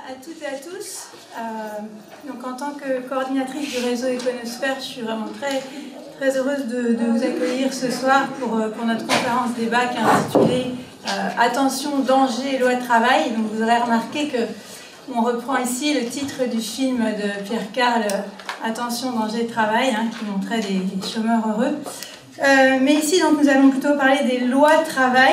à toutes et à tous. Donc en tant que coordinatrice du réseau Econosphère, je suis vraiment très heureuse de vous accueillir ce soir pour notre conférence débat qui est intitulée Attention, danger et loi de travail. Donc vous aurez remarqué qu'on reprend ici le titre du film de Pierre Carl, Attention, danger et travail, qui montrait des chômeurs heureux. Mais ici, donc, nous allons plutôt parler des lois de travail.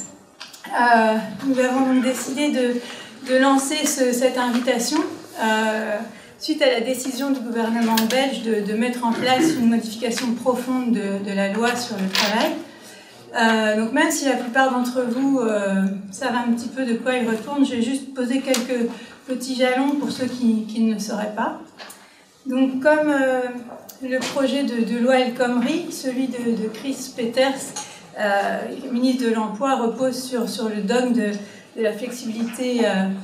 Nous avons donc décidé de lancer cette invitation suite à la décision du gouvernement belge de mettre en place une modification profonde de la loi sur le travail. Donc même si la plupart d'entre vous savent un petit peu de quoi il retourne, je vais juste poser quelques petits jalons pour ceux qui ne le sauraient pas. Donc comme le projet de loi El Khomri, celui de Chris Peeters, ministre de l'Emploi, repose sur le dogme de la flexibilité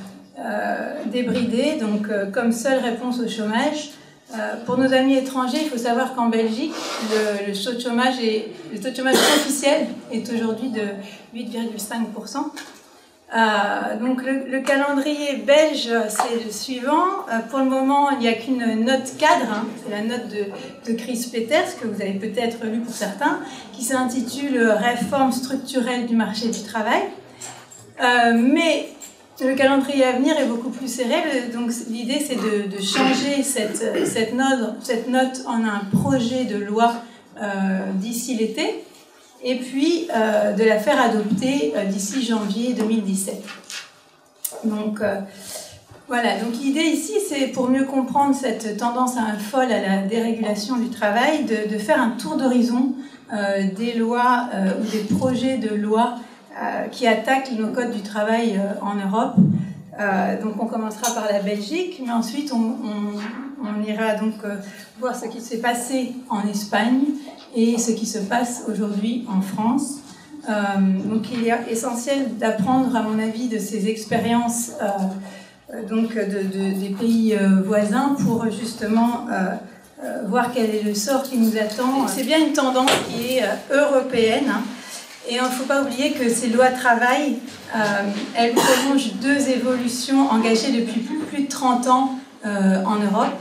débridée, donc comme seule réponse au chômage. Pour nos amis étrangers, il faut savoir qu'en Belgique, le taux de chômage officiel est aujourd'hui de 8,5%. Donc le calendrier belge, c'est le suivant. Pour le moment, il n'y a qu'une note cadre, c'est la note de Chris Peeters, que vous avez peut-être lu pour certains, qui s'intitule « Réforme structurelle du marché du travail ». Mais le calendrier à venir est beaucoup plus serré, donc l'idée c'est de changer cette note en un projet de loi d'ici l'été, et puis de la faire adopter d'ici janvier 2017. Donc voilà, donc l'idée ici c'est, pour mieux comprendre cette tendance folle à la dérégulation du travail, de faire un tour d'horizon des lois ou des projets de loi qui attaquent nos codes du travail en Europe. Donc on commencera par la Belgique, mais ensuite on ira donc voir ce qui s'est passé en Espagne et ce qui se passe aujourd'hui en France. Donc il est essentiel d'apprendre, à mon avis, de ces expériences donc des pays voisins pour justement voir quel est le sort qui nous attend. C'est bien une tendance qui est européenne. Et il ne faut pas oublier que ces lois de travail, elles prolongent deux évolutions engagées depuis plus de 30 ans en Europe.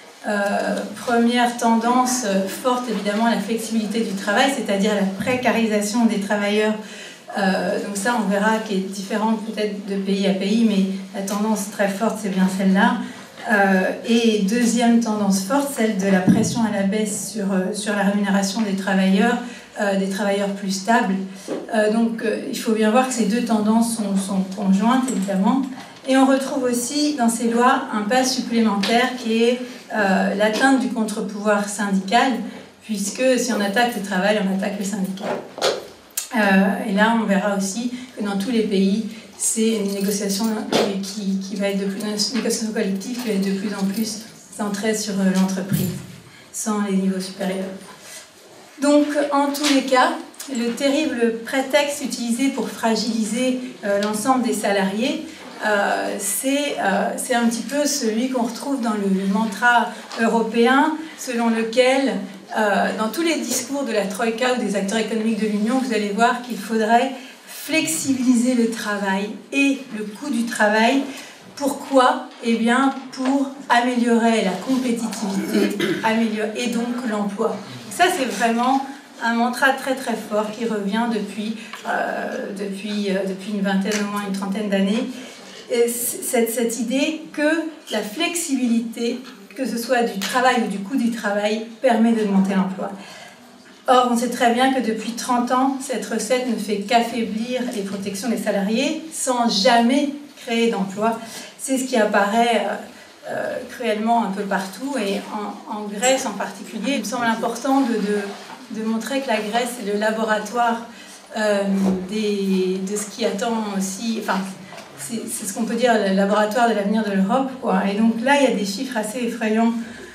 Première tendance forte, évidemment, la flexibilité du travail, c'est-à-dire la précarisation des travailleurs. Donc ça, on verra, qui est différente peut-être de pays à pays, mais la tendance très forte, c'est bien celle-là. Et deuxième tendance forte, celle de la pression à la baisse sur la rémunération des travailleurs plus stables. Donc il faut bien voir que ces deux tendances sont conjointes, évidemment. Et on retrouve aussi dans ces lois un pas supplémentaire qui est l'atteinte du contre-pouvoir syndical, puisque si on attaque le travail, on attaque le syndicat. Et là, on verra aussi que dans tous les pays, c'est une négociation qui va être une négociation collective qui va être de plus en plus centrée sur l'entreprise, sans les niveaux supérieurs. Donc, en tous les cas, le terrible prétexte utilisé pour fragiliser l'ensemble des salariés, c'est un petit peu celui qu'on retrouve dans le mantra européen, selon lequel, dans tous les discours de la Troïka ou des acteurs économiques de l'Union, vous allez voir qu'il faudrait flexibiliser le travail et le coût du travail. Pourquoi ? Eh bien, pour améliorer la compétitivité, et donc l'emploi. Ça, c'est vraiment un mantra très très fort qui revient depuis une vingtaine, au moins une trentaine d'années. Et cette idée que la flexibilité, que ce soit du travail ou du coût du travail, permet d'augmenter l'emploi. Or, on sait très bien que depuis 30 ans, cette recette ne fait qu'affaiblir les protections des salariés sans jamais créer d'emploi. C'est ce qui apparaît cruellement un peu partout, et en Grèce en particulier. Il me semble important de montrer que la Grèce est le laboratoire de ce qui attend aussi... Enfin, c'est ce qu'on peut dire le laboratoire de l'avenir de l'Europe, quoi. Et donc là, il y a des chiffres assez effrayants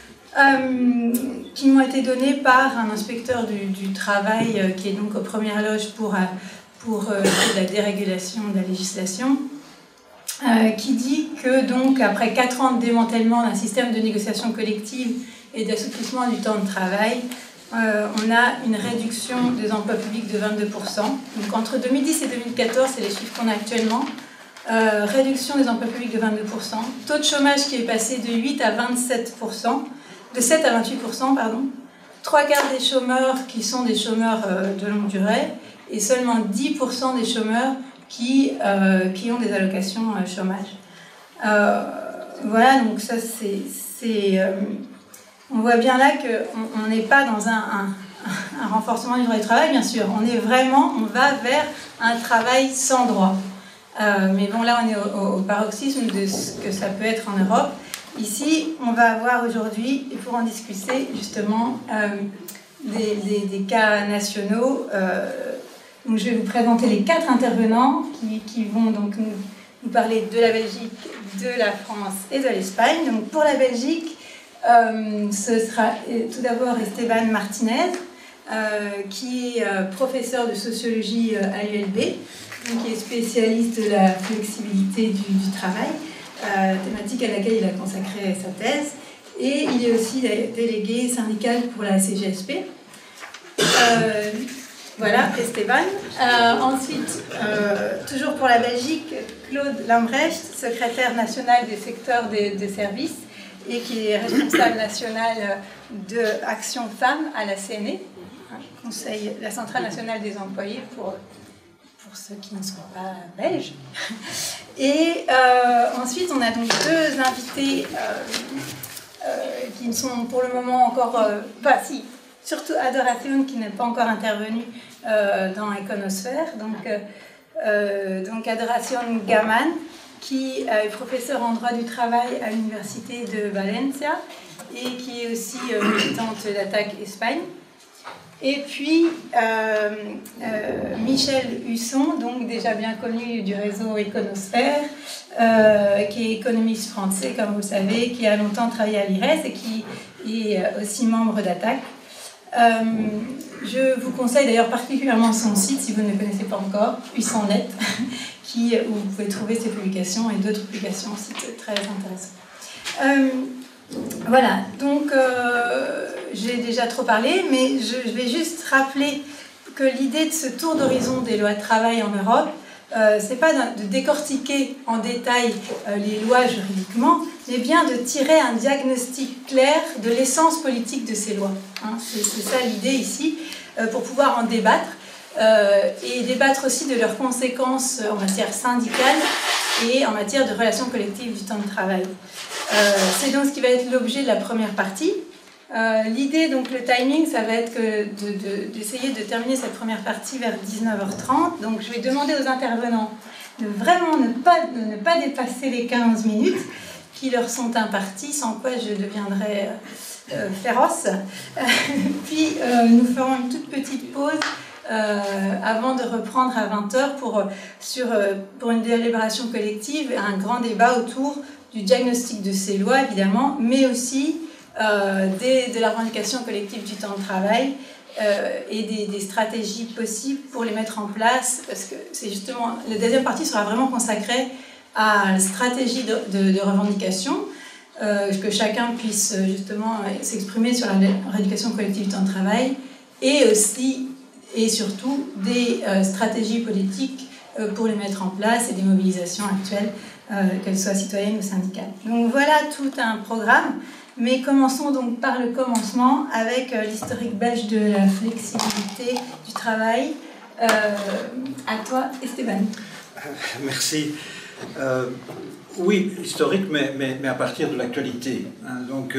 qui m'ont été donnés par un inspecteur du travail qui est donc aux premières loges pour la dérégulation de la législation, qui dit que donc après 4 ans de démantèlement d'un système de négociation collective et d'assouplissement du temps de travail, on a une réduction des emplois publics de 22%. Donc entre 2010 et 2014, c'est les chiffres qu'on a actuellement, réduction des emplois publics de 22%, taux de chômage qui est passé de 8 à 27%, de 7 à 28%, pardon, 3/4 des chômeurs qui sont des chômeurs de longue durée, et seulement 10% des chômeurs qui ont des allocations chômage. Voilà, donc ça on voit bien là qu'on n'est pas dans un renforcement du droit du travail, bien sûr. On va vers un travail sans droit. Mais bon, là, on est au paroxysme de ce que ça peut être en Europe. Ici, on va avoir aujourd'hui, et pour en discuter, justement, des cas nationaux. Donc, je vais vous présenter les 4 intervenants qui vont donc nous parler de la Belgique, de la France et de l'Espagne. Donc, pour la Belgique, ce sera tout d'abord Esteban Martinez, qui est professeur de sociologie à l'ULB, qui est spécialiste de la flexibilité du travail, thématique à laquelle il a consacré sa thèse, et il est aussi délégué syndical pour la CGSP. Voilà, Esteban. Ensuite, toujours pour la Belgique, Claude Lambrecht, secrétaire national des secteurs des services, et qui est responsable national de Action Femmes à la CNE, Conseil, la Centrale nationale des employés pour ceux qui ne sont pas belges. Et ensuite, on a donc 2 invités qui ne sont pour le moment encore... surtout Adoration qui n'est pas encore intervenue dans Iconosphère. Donc Adoration Gaman, qui est professeure en droit du travail à l'université de Valencia et qui est aussi militante d'Attaque Espagne. Et puis Michel Husson, donc déjà bien connu du réseau Iconosphère, qui est économiste français, comme vous le savez, qui a longtemps travaillé à l'IRES et qui est aussi membre d'Attaque. Je vous conseille d'ailleurs particulièrement son site, si vous ne le connaissez pas encore, Husson.net, où vous pouvez trouver ses publications et d'autres publications aussi très intéressantes. Voilà, donc j'ai déjà trop parlé, mais je vais juste rappeler que l'idée de ce tour d'horizon des lois de travail en Europe, c'est pas de décortiquer en détail les lois juridiquement, mais bien de tirer un diagnostic clair de l'essence politique de ces lois. Hein, c'est ça l'idée ici, pour pouvoir en débattre, et débattre aussi de leurs conséquences en matière syndicale et en matière de relations collectives du temps de travail. C'est donc ce qui va être l'objet de la première partie. L'idée, donc le timing, ça va être d'essayer de terminer cette première partie vers 19h30. Donc je vais demander aux intervenants de vraiment ne pas dépasser les 15 minutes qui leur sont imparties, sans quoi je deviendrai féroce. Puis nous ferons une toute petite pause avant de reprendre à 20h pour une délibération collective et un grand débat autour du diagnostic de ces lois, évidemment, mais aussi de la revendication collective du temps de travail et des stratégies possibles pour les mettre en place, parce que c'est justement, la deuxième partie sera vraiment consacrée à la stratégie de revendication, que chacun puisse justement s'exprimer sur la revendication collective du temps de travail, et aussi et surtout des stratégies politiques pour les mettre en place et des mobilisations actuelles, qu'elles soient citoyennes ou syndicales. Donc voilà tout un programme, mais commençons donc par le commencement avec l'historique belge de la flexibilité du travail. À toi, Esteban. Merci. Oui, historique, mais à partir de l'actualité. Hein, donc,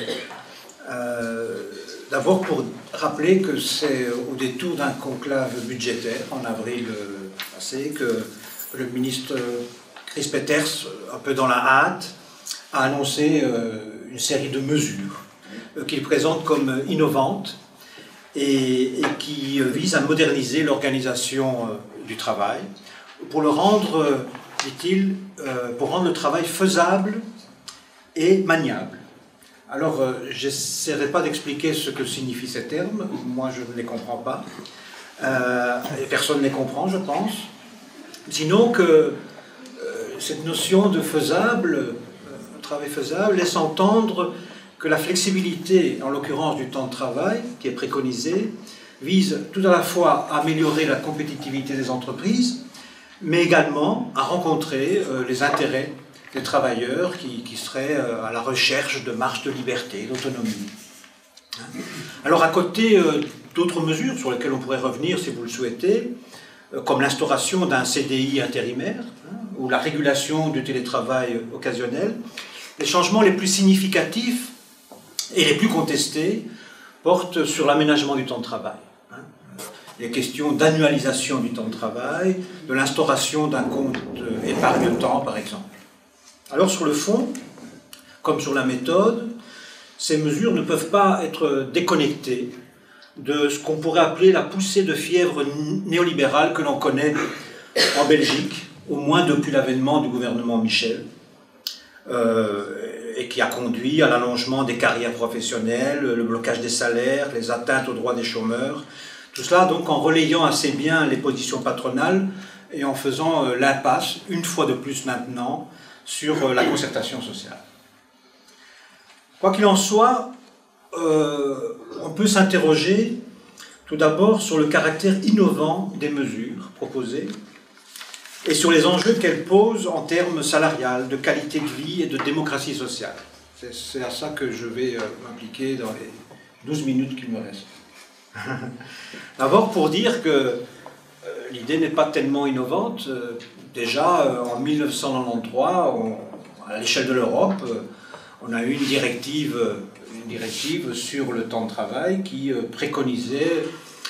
d'abord pour rappeler que c'est au détour d'un conclave budgétaire en avril passé que le ministre Chris Peeters, un peu dans la hâte, a annoncé une série de mesures qu'il présente comme innovantes et qui visent à moderniser l'organisation du travail pour le rendre, dit-il, pour rendre le travail faisable et maniable. Alors, j'essaierai pas d'expliquer ce que signifient ces termes, moi je ne les comprends pas, et personne ne les comprend, je pense, sinon que cette notion de faisable, travail faisable, laisse entendre que la flexibilité, en l'occurrence du temps de travail, qui est préconisée, vise tout à la fois à améliorer la compétitivité des entreprises, mais également à rencontrer les intérêts des travailleurs qui seraient à la recherche de marges de liberté, d'autonomie. Alors à côté d'autres mesures sur lesquelles on pourrait revenir si vous le souhaitez, comme l'instauration d'un CDI intérimaire ou la régulation du télétravail occasionnel, les changements les plus significatifs et les plus contestés portent sur l'aménagement du temps de travail. Les questions d'annualisation du temps de travail, de l'instauration d'un compte épargne-temps par exemple. Alors sur le fond, comme sur la méthode, ces mesures ne peuvent pas être déconnectées de ce qu'on pourrait appeler la poussée de fièvre néolibérale que l'on connaît en Belgique, au moins depuis l'avènement du gouvernement Michel, et qui a conduit à l'allongement des carrières professionnelles, le blocage des salaires, les atteintes aux droits des chômeurs. Tout cela donc en relayant assez bien les positions patronales et en faisant l'impasse, une fois de plus maintenant, sur la concertation sociale. Quoi qu'il en soit, on peut s'interroger tout d'abord sur le caractère innovant des mesures proposées et sur les enjeux qu'elles posent en termes salarial, de qualité de vie et de démocratie sociale. C'est à ça que je vais m'impliquer dans les 12 minutes qu'il me reste. D'abord pour dire que l'idée n'est pas tellement innovante. Déjà en 1993, à l'échelle de l'Europe, on a eu une directive sur le temps de travail qui préconisait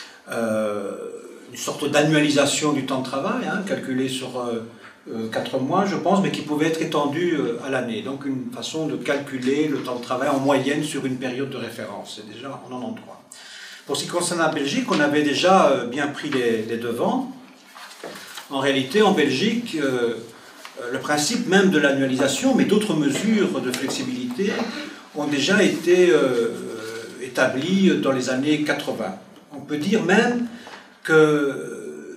une sorte d'annualisation du temps de travail, calculée sur 4 mois, je pense, mais qui pouvait être étendue à l'année. Donc une façon de calculer le temps de travail en moyenne sur une période de référence. C'est déjà en 93. Pour ce qui concerne la Belgique, on avait déjà bien pris les devants. En réalité, en Belgique, le principe même de l'annualisation, mais d'autres mesures de flexibilité, ont déjà été établis dans les années 80. On peut dire même que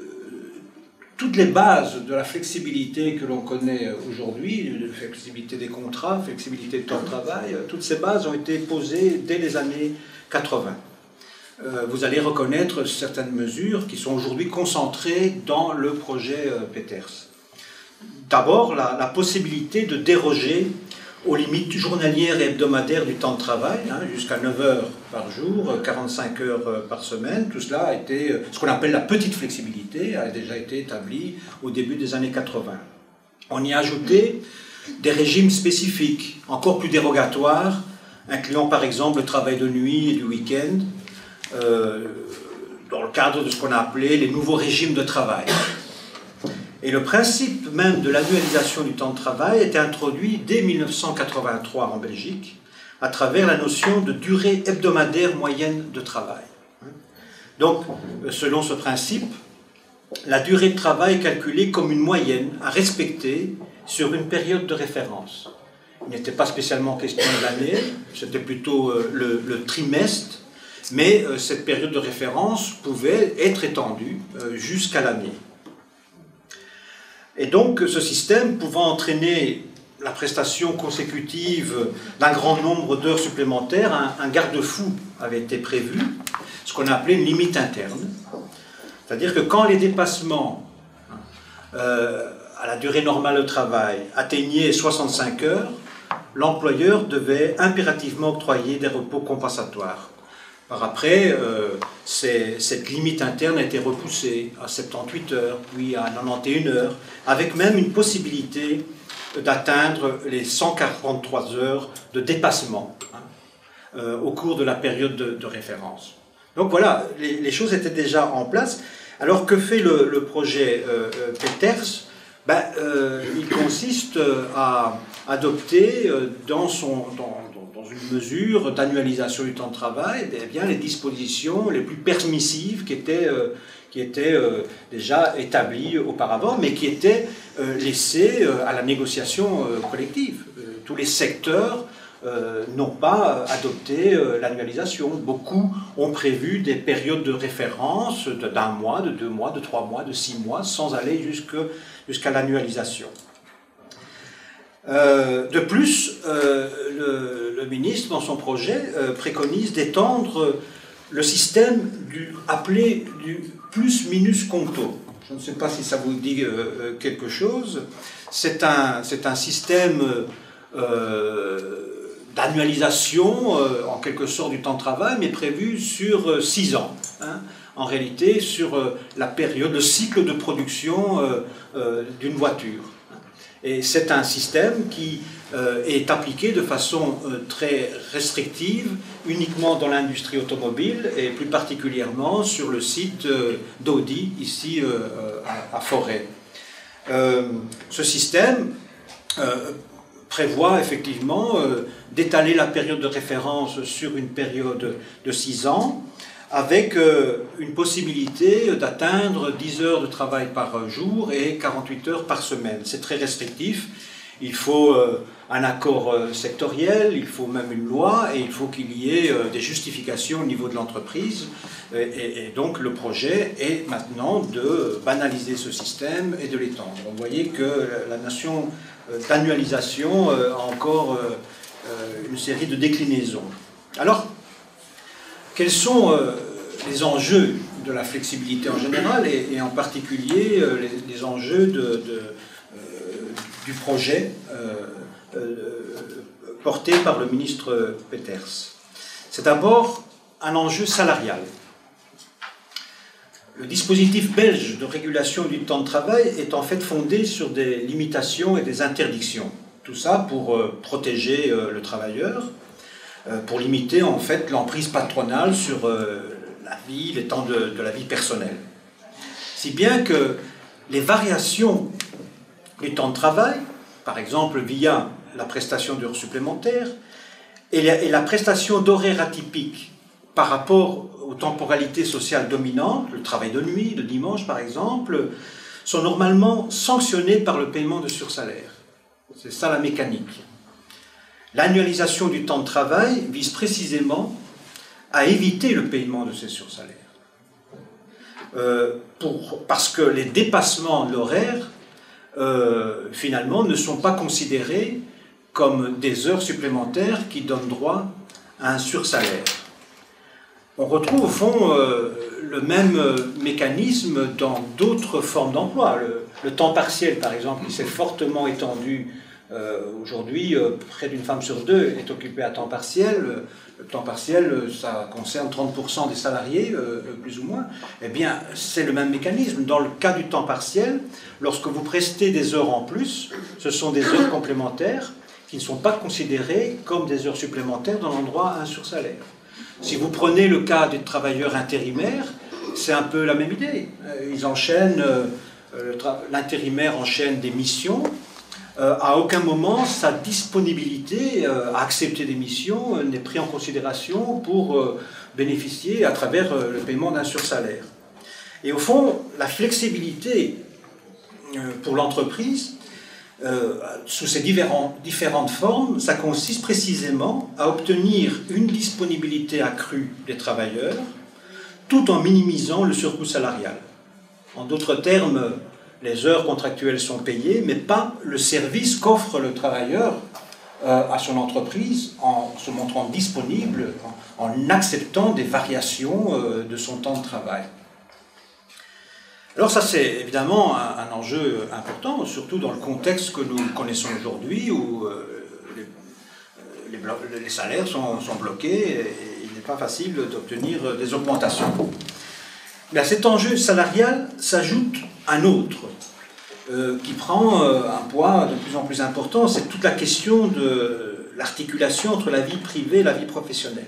toutes les bases de la flexibilité que l'on connaît aujourd'hui, la flexibilité des contrats, flexibilité du temps de travail, toutes ces bases ont été posées dès les années 80. Vous allez reconnaître certaines mesures qui sont aujourd'hui concentrées dans le projet Peters. D'abord, la possibilité de déroger aux limites journalières et hebdomadaires du temps de travail, jusqu'à 9 heures par jour, 45 heures par semaine. Tout cela a été, ce qu'on appelle la petite flexibilité, a déjà été établi au début des années 80. On y a ajouté des régimes spécifiques, encore plus dérogatoires, incluant par exemple le travail de nuit et du week-end, dans le cadre de ce qu'on a appelé les nouveaux régimes de travail. Et le principe même de l'annualisation du temps de travail était introduit dès 1983 en Belgique, à travers la notion de durée hebdomadaire moyenne de travail. Donc, selon ce principe, la durée de travail est calculée comme une moyenne à respecter sur une période de référence. Il n'était pas spécialement question de l'année, c'était plutôt le trimestre, mais cette période de référence pouvait être étendue jusqu'à l'année. Et donc, ce système pouvant entraîner la prestation consécutive d'un grand nombre d'heures supplémentaires, un garde-fou avait été prévu, ce qu'on a appelé une limite interne. C'est-à-dire que quand les dépassements à la durée normale de travail atteignaient 65 heures, l'employeur devait impérativement octroyer des repos compensatoires. Par après, cette limite interne a été repoussée à 78 heures, puis à 91 heures, avec même une possibilité d'atteindre les 143 heures de dépassement au cours de la période de référence. Donc voilà, les choses étaient déjà en place. Alors que fait le projet Peters? Il consiste à adopter dans une mesure d'annualisation du temps de travail les dispositions les plus permissives qui étaient déjà établies auparavant, mais qui étaient laissées à la négociation collective. Tous les secteurs n'ont pas adopté l'annualisation. Beaucoup ont prévu des périodes de référence d'1 mois, de 2 mois, de 3 mois, de 6 mois, sans aller jusqu'à l'annualisation. De plus, le ministre, dans son projet, préconise d'étendre le système appelé du plus minus concto. Je ne sais pas si ça vous dit quelque chose. C'est un système d'annualisation, en quelque sorte, du temps de travail, mais prévu sur 6 ans. Hein, en réalité, sur la période, le cycle de production d'une voiture. Et c'est un système qui est appliqué de façon très restrictive, uniquement dans l'industrie automobile, et plus particulièrement sur le site d'Audi, ici à Forêt. Ce système prévoit effectivement d'étaler la période de référence sur une période de 6 ans, avec une possibilité d'atteindre 10 heures de travail par jour et 48 heures par semaine. C'est très restrictif. Il faut un accord sectoriel, il faut même une loi, et il faut qu'il y ait des justifications au niveau de l'entreprise. Et donc le projet est maintenant de banaliser ce système et de l'étendre. Vous voyez que la notion d'annualisation a encore une série de déclinaisons. Alors, quels sont les enjeux de la flexibilité en général et en particulier les enjeux du projet porté par le ministre Peeters? C'est d'abord un enjeu salarial. Le dispositif belge de régulation du temps de travail est en fait fondé sur des limitations et des interdictions. Tout ça pour protéger le travailleur, pour limiter en fait l'emprise patronale sur la vie, les temps de la vie personnelle. Si bien que les variations du temps de travail, par exemple via la prestation d'heures supplémentaires et la prestation d'horaires atypiques par rapport aux temporalités sociales dominantes, le travail de nuit, le dimanche par exemple, sont normalement sanctionnées par le paiement de sursalaire. C'est ça la mécanique. L'annualisation du temps de travail vise précisément à éviter le paiement de ces sursalaires. Parce que les dépassements de l'horaire, finalement, ne sont pas considérés comme des heures supplémentaires qui donnent droit à un sursalaire. On retrouve au fond le même mécanisme dans d'autres formes d'emploi. Le temps partiel, par exemple, qui s'est fortement étendu aujourd'hui, près d'une femme sur deux est occupée à temps partiel. Le temps partiel, ça concerne 30% des salariés, plus ou moins. Eh bien, c'est le même mécanisme. Dans le cas du temps partiel, lorsque vous prestez des heures en plus, ce sont des heures complémentaires qui ne sont pas considérées comme des heures supplémentaires dans l'endroit à un sursalaire. Si vous prenez le cas des travailleurs intérimaires, c'est un peu la même idée. Ils enchaînent, l'intérimaire enchaîne des missions. À aucun moment, sa disponibilité à accepter des missions n'est prise en considération pour bénéficier à travers le paiement d'un sursalaire. Et au fond, la flexibilité pour l'entreprise, sous ces différentes formes, ça consiste précisément à obtenir une disponibilité accrue des travailleurs tout en minimisant le surcoût salarial. En d'autres termes, les heures contractuelles sont payées, mais pas le service qu'offre le travailleur à son entreprise en se montrant disponible, en acceptant des variations de son temps de travail. Alors ça, c'est évidemment un enjeu important, surtout dans le contexte que nous connaissons aujourd'hui, où les salaires sont bloqués et il n'est pas facile d'obtenir des augmentations. Mais à cet enjeu salarial s'ajoute un autre, qui prend un poids de plus en plus important, c'est toute la question de l'articulation entre la vie privée et la vie professionnelle.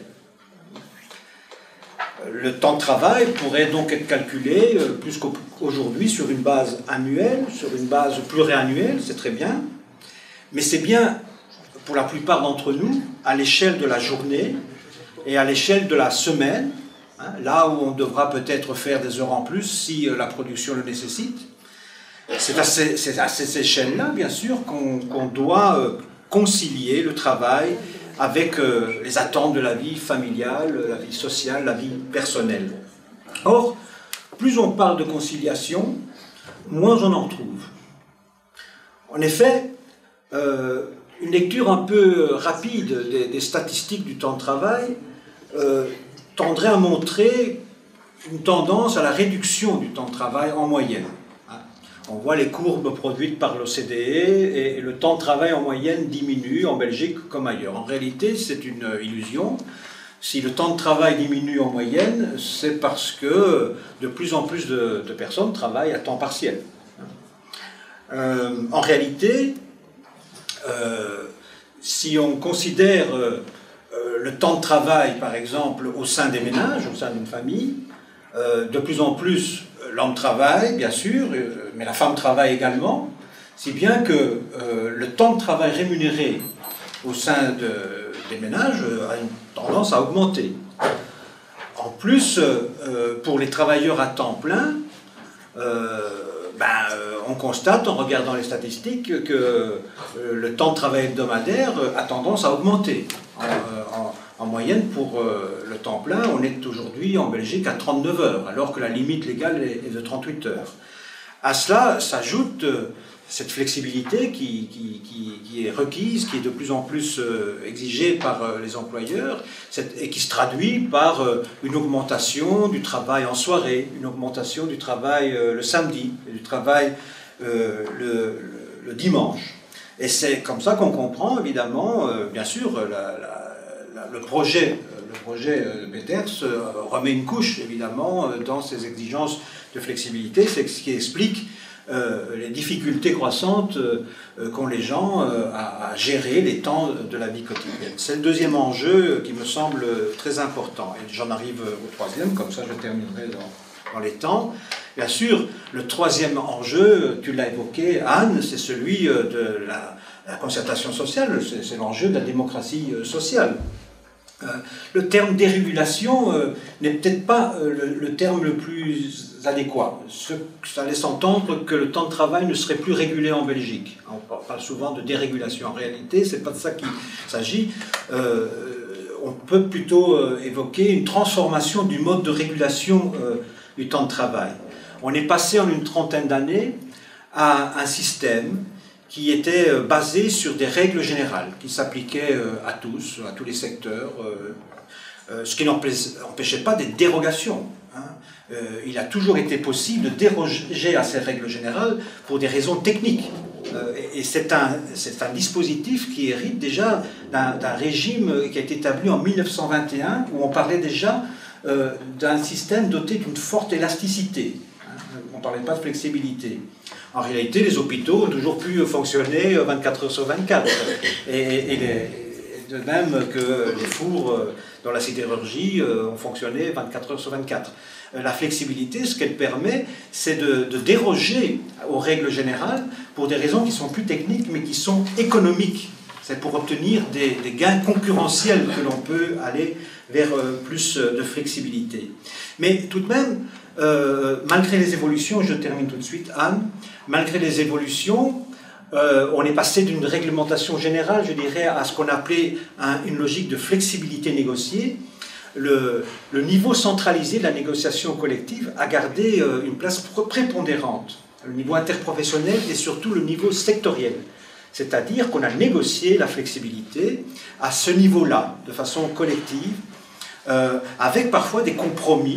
Le temps de travail pourrait donc être calculé plus qu'aujourd'hui sur une base annuelle, sur une base pluriannuelle, c'est très bien, mais c'est bien, pour la plupart d'entre nous, à l'échelle de la journée et à l'échelle de la semaine, hein, là où on devra peut-être faire des heures en plus si la production le nécessite. C'est à ces échelles-là, bien sûr, qu'on doit concilier le travail avec les attentes de la vie familiale, la vie sociale, la vie personnelle. Or, plus on parle de conciliation, moins on en trouve. En effet, une lecture un peu rapide des statistiques du temps de travail tendrait à montrer une tendance à la réduction du temps de travail en moyenne. On voit les courbes produites par l'OCDE et le temps de travail en moyenne diminue en Belgique comme ailleurs. En réalité, c'est une illusion. Si le temps de travail diminue en moyenne, c'est parce que de plus en plus de personnes travaillent à temps partiel. En réalité, si on considère le temps de travail, par exemple, au sein des ménages, au sein d'une famille, de plus en plus, l'homme travaille, bien sûr, mais la femme travaille également, si bien que le temps de travail rémunéré au sein des ménages a une tendance à augmenter. En plus, pour les travailleurs à temps plein, on constate en regardant les statistiques que le temps de travail hebdomadaire a tendance à augmenter. En moyenne, pour le temps plein, on est aujourd'hui en Belgique à 39 heures, alors que la limite légale est de 38 heures. À cela s'ajoute cette flexibilité qui est requise, qui est de plus en plus exigée par les employeurs, et qui se traduit par une augmentation du travail en soirée, une augmentation du travail le samedi, du travail le dimanche. Et c'est comme ça qu'on comprend, évidemment, bien sûr, le projet de Peters remet une couche, évidemment, dans ses exigences de flexibilité. C'est ce qui explique les difficultés croissantes qu'ont les gens à gérer les temps de la vie quotidienne. C'est le deuxième enjeu qui me semble très important. Et j'en arrive au troisième, comme ça je terminerai dans les temps. Bien sûr, le troisième enjeu, tu l'as évoqué, Anne, c'est celui de la concertation sociale, c'est l'enjeu de la démocratie sociale. Le terme dérégulation n'est peut-être pas le terme le plus adéquat. Ça laisse entendre que le temps de travail ne serait plus régulé en Belgique. On parle souvent de dérégulation. En réalité, ce n'est pas de ça qu'il s'agit. On peut plutôt évoquer une transformation du mode de régulation du temps de travail. On est passé en une trentaine d'années à un système qui était basé sur des règles générales, qui s'appliquaient à tous les secteurs, ce qui n'empêchait pas des dérogations. Il a toujours été possible de déroger à ces règles générales pour des raisons techniques. Et c'est un dispositif qui hérite déjà d'un régime qui a été établi en 1921, où on parlait déjà d'un système doté d'une forte élasticité. On ne parlait pas de flexibilité. En réalité, les hôpitaux ont toujours pu fonctionner 24 heures sur 24. Et de même que les fours dans la sidérurgie ont fonctionné 24 heures sur 24. La flexibilité, ce qu'elle permet, c'est de déroger aux règles générales pour des raisons qui sont plus techniques, mais qui sont économiques. C'est pour obtenir des gains concurrentiels que l'on peut aller vers plus de flexibilité. Mais tout de même, malgré les évolutions, je termine tout de suite, Anne, malgré les évolutions, on est passé d'une réglementation générale, je dirais, à ce qu'on appelait une logique de flexibilité négociée. Le niveau centralisé de la négociation collective a gardé une place prépondérante, le niveau interprofessionnel et surtout le niveau sectoriel. C'est-à-dire qu'on a négocié la flexibilité à ce niveau-là, de façon collective, avec parfois des compromis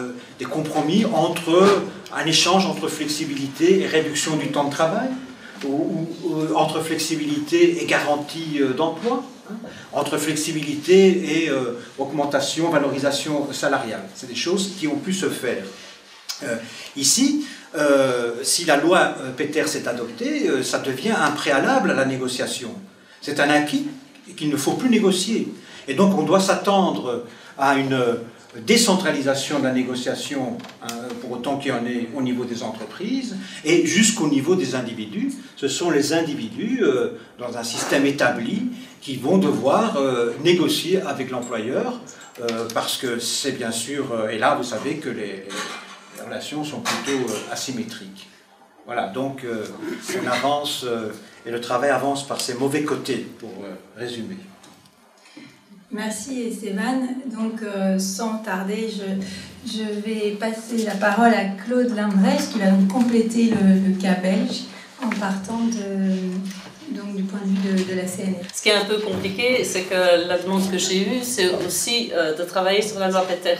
entre un échange entre flexibilité et réduction du temps de travail, ou entre flexibilité et garantie d'emploi, entre flexibilité et augmentation, valorisation salariale. C'est des choses qui ont pu se faire. Ici, si la loi Peters est adoptée, ça devient un préalable à la négociation. C'est un acquis qu'il ne faut plus négocier. Et donc on doit s'attendre à une décentralisation de la négociation, pour autant qu'il y en ait au niveau des entreprises, et jusqu'au niveau des individus. Ce sont les individus, dans un système établi, qui vont devoir négocier avec l'employeur, parce que c'est bien sûr, et là vous savez que les relations sont plutôt asymétriques. Voilà, donc on avance, et le travail avance par ses mauvais côtés, pour résumer. Merci Esteban. Donc sans tarder, je vais passer la parole à Claude Lambrecht qui va nous compléter le cas belge en partant donc, du point de vue de la CNR. Ce qui est un peu compliqué, c'est que la demande que j'ai eue, c'est aussi de travailler sur la loi Peters.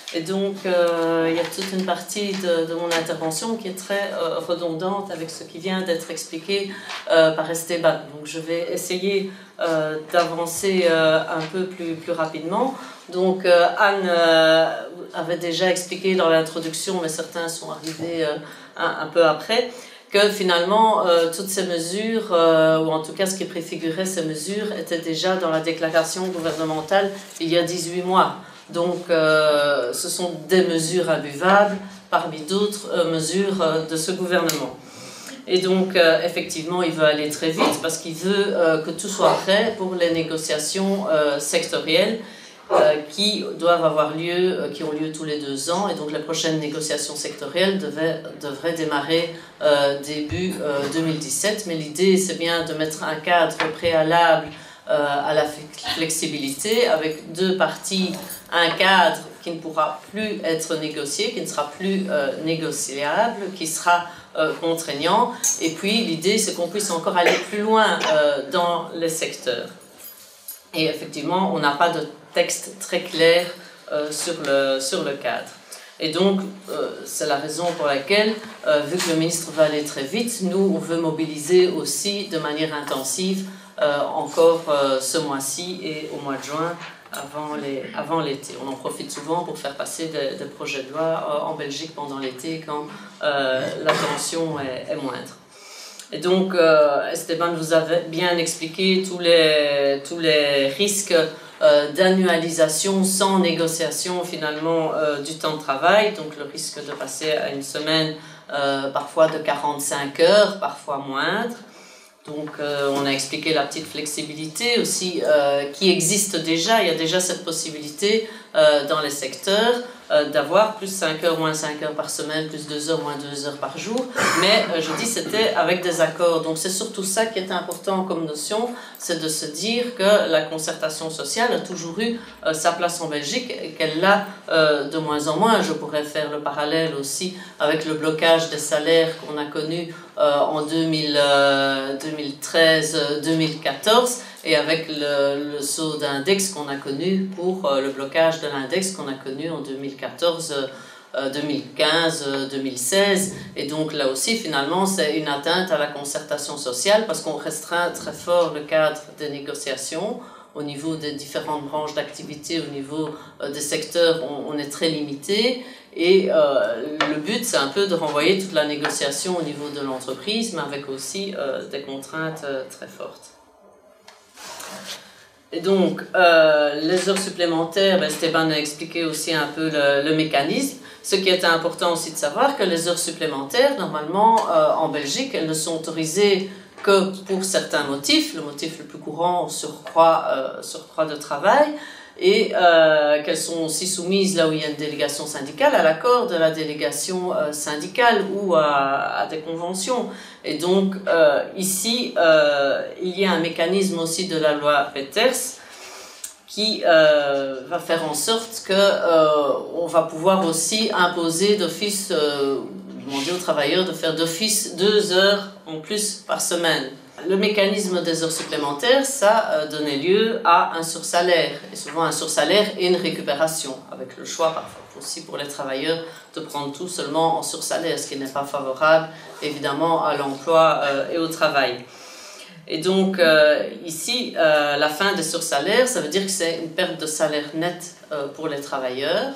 Et donc, il y a toute une partie de mon intervention qui est très redondante avec ce qui vient d'être expliqué par Esteban. Donc, je vais essayer d'avancer un peu plus rapidement. Donc, Anne avait déjà expliqué dans l'introduction, mais certains sont arrivés un peu après, que finalement, toutes ces mesures, ou en tout cas ce qui préfigurait ces mesures, étaient déjà dans la déclaration gouvernementale il y a 18 mois. Donc, ce sont des mesures imbuvables parmi d'autres mesures de ce gouvernement. Et donc, effectivement, il veut aller très vite parce qu'il veut que tout soit prêt pour les négociations sectorielles qui doivent avoir lieu, qui ont lieu tous les 2 ans. Et donc, les prochaines négociations sectorielles devraient démarrer début 2017. Mais l'idée, c'est bien de mettre un cadre préalable à la flexibilité avec 2 parties, un cadre qui ne pourra plus être négocié, qui ne sera plus négociable, qui sera contraignant, et puis l'idée c'est qu'on puisse encore aller plus loin dans les secteurs. Et effectivement, on n'a pas de texte très clair sur le cadre. Et donc, c'est la raison pour laquelle, vu que le ministre va aller très vite, nous, on veut mobiliser aussi de manière intensive encore ce mois-ci et au mois de juin, avant l'été. On en profite souvent pour faire passer des projets de loi en Belgique pendant l'été quand la tension est moindre. Et donc, Esteban vous avait bien expliqué tous les risques d'annualisation sans négociation finalement du temps de travail, donc le risque de passer à une semaine parfois de 45 heures, parfois moindre. Donc, on a expliqué la petite flexibilité aussi qui existe déjà. Il y a déjà cette possibilité dans les secteurs d'avoir plus 5 heures, moins 5 heures par semaine, plus 2 heures, moins 2 heures par jour. Mais je dis c'était avec des accords. Donc, c'est surtout ça qui est important comme notion, c'est de se dire que la concertation sociale a toujours eu sa place en Belgique et qu'elle l'a de moins en moins. Je pourrais faire le parallèle aussi avec le blocage des salaires qu'on a connu en 2013-2014 et avec le saut d'index qu'on a connu pour le blocage de l'index qu'on a connu en 2014, 2015, 2016. Et donc là aussi, finalement, c'est une atteinte à la concertation sociale parce qu'on restreint très fort le cadre des négociations. Au niveau des différentes branches d'activité, au niveau des secteurs, on est très limité. Et le but, c'est un peu de renvoyer toute la négociation au niveau de l'entreprise, mais avec aussi des contraintes très fortes. Et donc, les heures supplémentaires, Esteban a expliqué aussi un peu le mécanisme. Ce qui est important aussi de savoir que les heures supplémentaires, normalement, en Belgique, elles ne sont autorisées que pour certains motifs. Le motif le plus courant, surcroît de travail, et qu'elles sont aussi soumises, là où il y a une délégation syndicale, à l'accord de la délégation syndicale ou à des conventions. Et donc, ici, il y a un mécanisme aussi de la loi Peters qui va faire en sorte qu'on va pouvoir aussi imposer d'office, demander aux travailleurs de faire d'office 2 heures en plus par semaine. Le mécanisme des heures supplémentaires, ça donnait lieu à un sursalaire, et souvent un sursalaire et une récupération, avec le choix parfois aussi pour les travailleurs de prendre tout seulement en sursalaire, ce qui n'est pas favorable évidemment à l'emploi et au travail. Et donc ici, la fin des sursalaires, ça veut dire que c'est une perte de salaire net pour les travailleurs,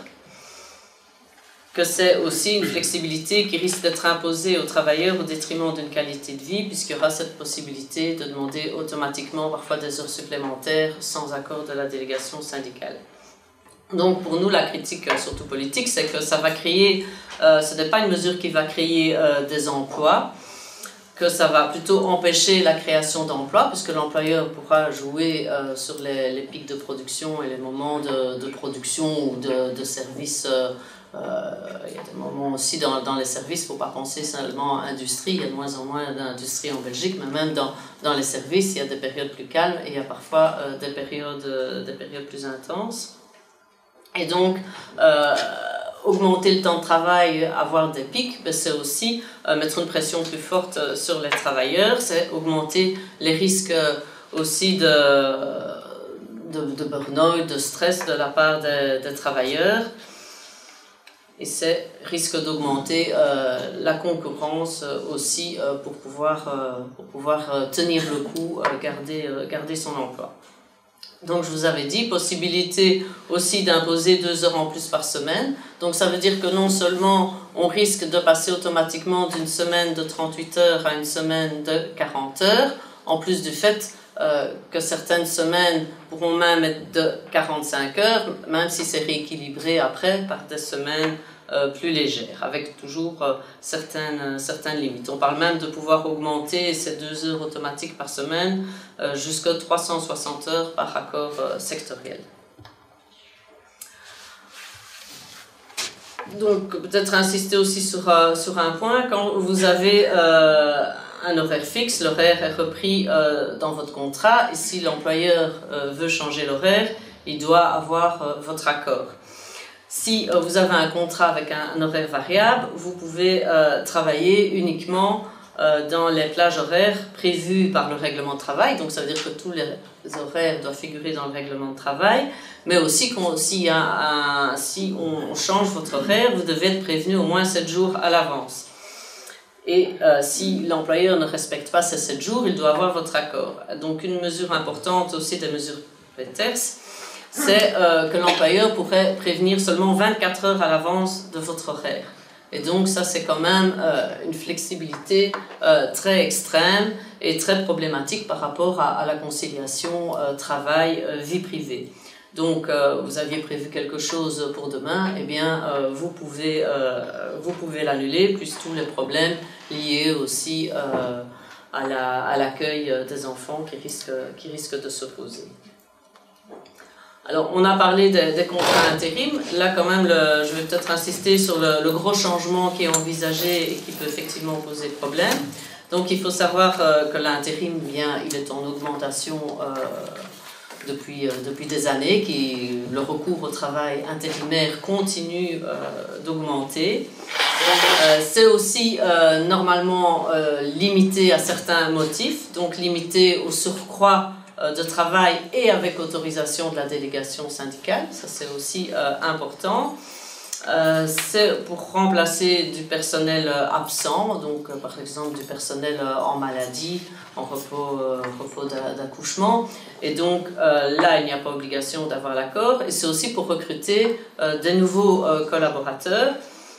que c'est aussi une flexibilité qui risque d'être imposée aux travailleurs au détriment d'une qualité de vie, puisqu'il y aura cette possibilité de demander automatiquement parfois des heures supplémentaires sans accord de la délégation syndicale. Donc pour nous, la critique, surtout politique, c'est que ça va créer, ce n'est pas une mesure qui va créer des emplois, que ça va plutôt empêcher la création d'emplois, puisque l'employeur pourra jouer sur les pics de production et les moments de production ou de services. Il y a des moments aussi dans les services, il ne faut pas penser seulement à l'industrie, il y a de moins en moins d'industrie en Belgique, mais même dans les services, il y a des périodes plus calmes et il y a parfois des périodes plus intenses. Et donc, augmenter le temps de travail, avoir des pics, c'est aussi mettre une pression plus forte sur les travailleurs, c'est augmenter les risques aussi de burn-out, de stress de la part des travailleurs. et ça risque d'augmenter la concurrence aussi pour pouvoir tenir le coup, garder son emploi. Donc je vous avais dit, possibilité aussi d'imposer 2 heures en plus par semaine. Donc ça veut dire que non seulement on risque de passer automatiquement d'une semaine de 38 heures à une semaine de 40 heures, en plus du fait que certaines semaines pourront même être de 45 heures, même si c'est rééquilibré après par des semaines plus légères, avec toujours certaines limites. On parle même de pouvoir augmenter ces 2 heures automatiques par semaine jusqu'à 360 heures par accord sectoriel. Donc, peut-être insister aussi sur un point, quand vous avez un horaire fixe, l'horaire est repris dans votre contrat, et si l'employeur veut changer l'horaire, il doit avoir votre accord. Si vous avez un contrat avec un horaire variable, vous pouvez travailler uniquement dans les plages horaires prévues par le règlement de travail, donc ça veut dire que tous les horaires doivent figurer dans le règlement de travail, mais aussi si on change votre horaire, vous devez être prévenu au moins 7 jours à l'avance. Et si l'employeur ne respecte pas ces 7 jours, il doit avoir votre accord. Donc une mesure importante aussi des mesures Peters, c'est que l'employeur pourrait prévenir seulement 24 heures à l'avance de votre horaire. Et donc ça c'est quand même une flexibilité très extrême et très problématique par rapport à la conciliation travail-vie privée. Donc vous aviez prévu quelque chose pour demain, eh bien vous pouvez l'annuler, plus tous les problèmes liés aussi à l'accueil des enfants qui risquent de se poser. Alors, on a parlé des contrats intérim. Là, quand même, je vais peut-être insister sur le gros changement qui est envisagé et qui peut effectivement poser problème. Donc, il faut savoir que l'intérim, il est en augmentation depuis des années, le recours au travail intérimaire continue d'augmenter. C'est aussi normalement limité à certains motifs, donc limité au surcroît de travail et avec autorisation de la délégation syndicale, ça c'est aussi important. C'est pour remplacer du personnel absent, donc par exemple du personnel en maladie, en repos d'accouchement. Et donc là, il n'y a pas obligation d'avoir l'accord. Et c'est aussi pour recruter des nouveaux collaborateurs.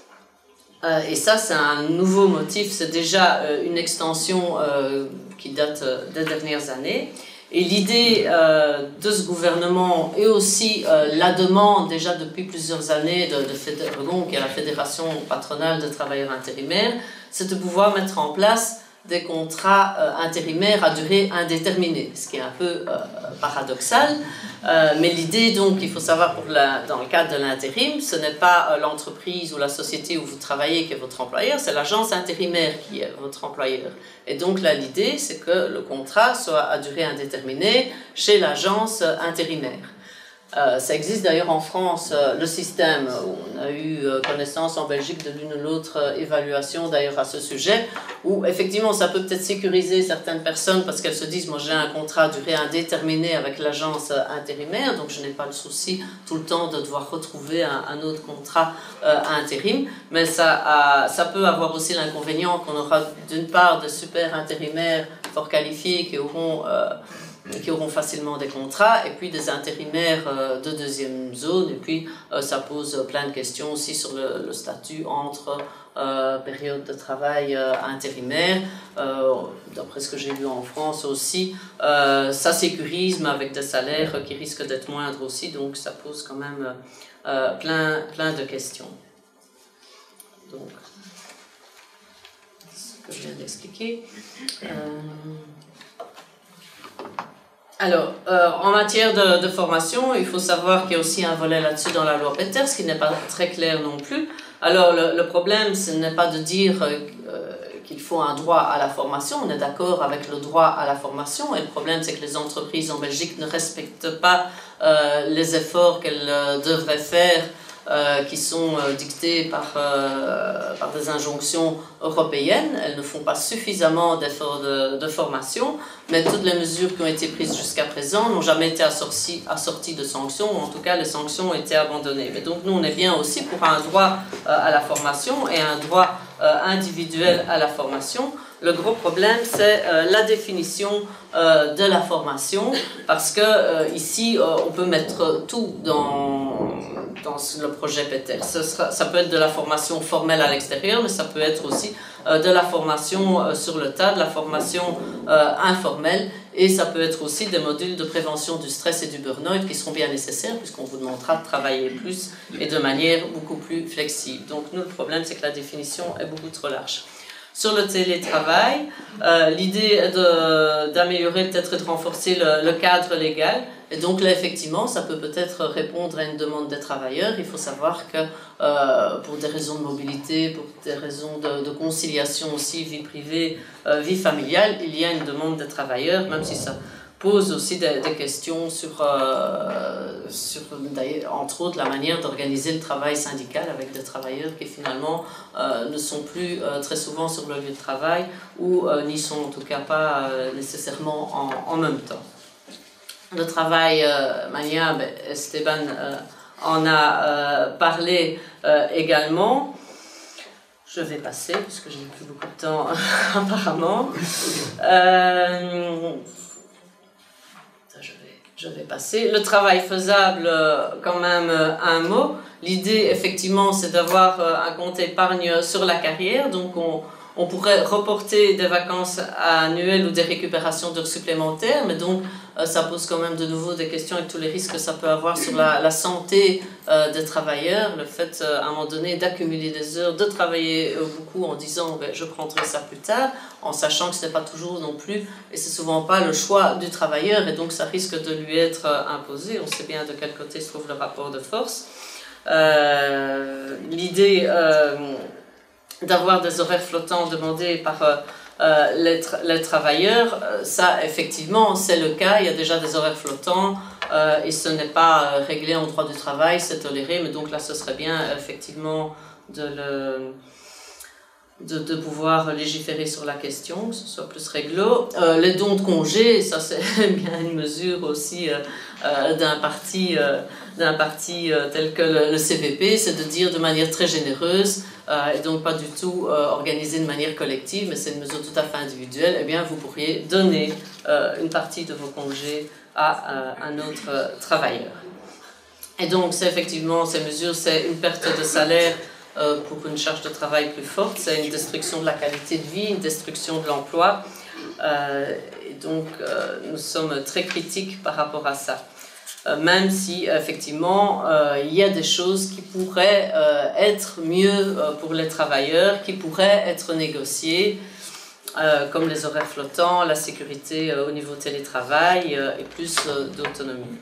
Et ça, c'est un nouveau motif. C'est déjà une extension qui date des dernières années. Et l'idée de ce gouvernement et aussi la demande déjà depuis plusieurs années de FEDERGON, qui est la Fédération patronale de travailleurs intérimaires, c'est de pouvoir mettre en place des contrats intérimaires à durée indéterminée, ce qui est un peu paradoxal. Mais l'idée, donc, il faut savoir dans le cadre de l'intérim, ce n'est pas l'entreprise ou la société où vous travaillez qui est votre employeur, c'est l'agence intérimaire qui est votre employeur. Et donc là, l'idée, c'est que le contrat soit à durée indéterminée chez l'agence intérimaire. Ça existe d'ailleurs en France, le système, on a eu connaissance en Belgique de l'une ou l'autre évaluation d'ailleurs à ce sujet, où effectivement ça peut peut-être sécuriser certaines personnes parce qu'elles se disent, moi j'ai un contrat à durée indéterminée avec l'agence intérimaire, donc je n'ai pas le souci tout le temps de devoir retrouver un autre contrat intérim, mais ça peut avoir aussi l'inconvénient qu'on aura d'une part de super intérimaires fort qualifiés qui auront facilement des contrats, et puis des intérimaires de deuxième zone, et puis ça pose plein de questions aussi sur le statut entre période de travail intérimaire. D'après ce que j'ai lu en France aussi, ça sécurise, mais avec des salaires qui risquent d'être moindres aussi, donc ça pose quand même plein de questions. Donc, ce que je viens d'expliquer. Alors, en matière de formation, il faut savoir qu'il y a aussi un volet là-dessus dans la loi Peters, ce qui n'est pas très clair non plus. Alors, le problème, ce n'est pas de dire qu'il faut un droit à la formation, on est d'accord avec le droit à la formation, et le problème, c'est que les entreprises en Belgique ne respectent pas les efforts qu'elles devraient faire qui sont dictées par des injonctions européennes. Elles ne font pas suffisamment d'efforts de formation, mais toutes les mesures qui ont été prises jusqu'à présent n'ont jamais été assorties de sanctions, ou en tout cas les sanctions ont été abandonnées. Mais donc nous on est bien aussi pour un droit à la formation et un droit individuel à la formation. Le gros problème, c'est la définition de la formation, parce que ici, on peut mettre tout dans le projet PETER. Ça peut être de la formation formelle à l'extérieur, mais ça peut être aussi de la formation sur le tas, de la formation informelle, et ça peut être aussi des modules de prévention du stress et du burn-out qui seront bien nécessaires, puisqu'on vous demandera de travailler plus et de manière beaucoup plus flexible. Donc nous, le problème, c'est que la définition est beaucoup trop large. Sur le télétravail, l'idée est d'améliorer, peut-être de renforcer le cadre légal. Et donc là, effectivement, ça peut peut-être répondre à une demande des travailleurs. Il faut savoir que pour des raisons de mobilité, pour des raisons de conciliation aussi, vie privée, vie familiale, il y a une demande des travailleurs, même si ça pose aussi des questions sur entre autres, la manière d'organiser le travail syndical avec des travailleurs qui finalement ne sont plus très souvent sur le lieu de travail ou n'y sont en tout cas pas nécessairement en même temps. Le travail, Mania, Esteban en a parlé également. Je vais passer, parce que je n'ai plus beaucoup de temps apparemment. Je vais passer. Le travail faisable, quand même un mot. L'idée, effectivement, c'est d'avoir un compte épargne sur la carrière. Donc, on pourrait reporter des vacances annuelles ou des récupérations d'heures supplémentaires. Mais donc, ça pose quand même de nouveau des questions avec tous les risques que ça peut avoir sur la santé des travailleurs. Le fait, à un moment donné, d'accumuler des heures, de travailler beaucoup en disant « je prendrai ça plus tard », en sachant que ce n'est pas toujours non plus, et c'est souvent pas le choix du travailleur, et donc ça risque de lui être imposé. On sait bien de quel côté se trouve le rapport de force. L'idée d'avoir des horaires flottants demandés par les travailleurs, ça effectivement c'est le cas, il y a déjà des horaires flottants et ce n'est pas réglé en droit du travail, c'est toléré, mais donc là ce serait bien effectivement de pouvoir légiférer sur la question, que ce soit plus réglo. Les dons de congés, ça c'est bien une mesure aussi d'un parti tel que le CVP, c'est de dire de manière très généreuse, et donc pas du tout organisée de manière collective, mais c'est une mesure tout à fait individuelle, eh bien vous pourriez donner une partie de vos congés à un autre travailleur. Et donc c'est effectivement, ces mesures, c'est une perte de salaire pour une charge de travail plus forte, c'est une destruction de la qualité de vie, une destruction de l'emploi, et donc nous sommes très critiques par rapport à ça. Même si effectivement il y a des choses qui pourraient être mieux pour les travailleurs, qui pourraient être négociées, comme les horaires flottants, la sécurité au niveau télétravail et plus d'autonomie.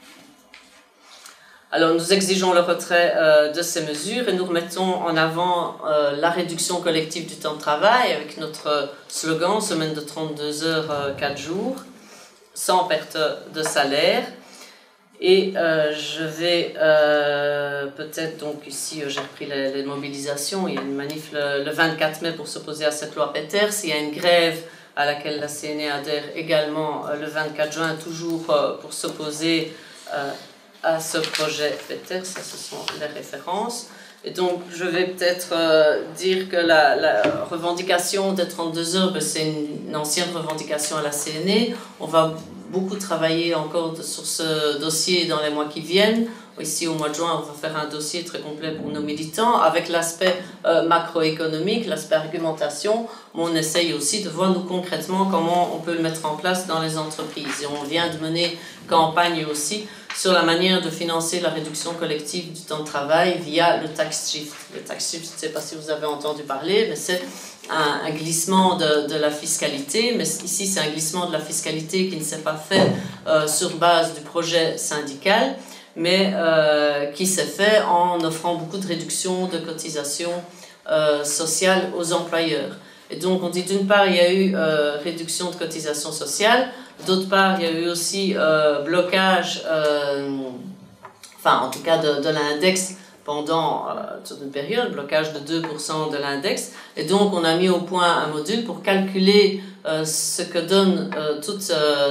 Alors nous exigeons le retrait de ces mesures et nous remettons en avant la réduction collective du temps de travail avec notre slogan « Semaine de 32 heures, 4 jours », sans perte de salaire. Et je vais peut-être, donc ici j'ai repris les mobilisations, il y a une manif le 24 mai pour s'opposer à cette loi Peters, il y a une grève à laquelle la CNE adhère également le 24 juin, toujours pour s'opposer à ce projet Peters, ça ce sont les références. Et donc je vais peut-être dire que la revendication des 32 heures, c'est une ancienne revendication à la CNE, on va beaucoup travailler encore sur ce dossier dans les mois qui viennent. Ici, au mois de juin, on va faire un dossier très complet pour nos militants, avec l'aspect macroéconomique, l'aspect argumentation, mais on essaye aussi de voir, nous, concrètement, comment on peut le mettre en place dans les entreprises. Et on vient de mener campagne aussi sur la manière de financer la réduction collective du temps de travail via le tax shift. Le tax shift, je ne sais pas si vous avez entendu parler, mais c'est un glissement de la fiscalité, mais ici c'est un glissement de la fiscalité qui ne s'est pas fait sur base du projet syndical, mais qui s'est fait en offrant beaucoup de réductions de cotisations sociales aux employeurs. Et donc on dit d'une part il y a eu réduction de cotisations sociales, d'autre part il y a eu aussi blocage, enfin en tout cas de l'index pendant toute une période, blocage de 2% de l'index. Et donc, on a mis au point un module pour calculer ce que donnent tous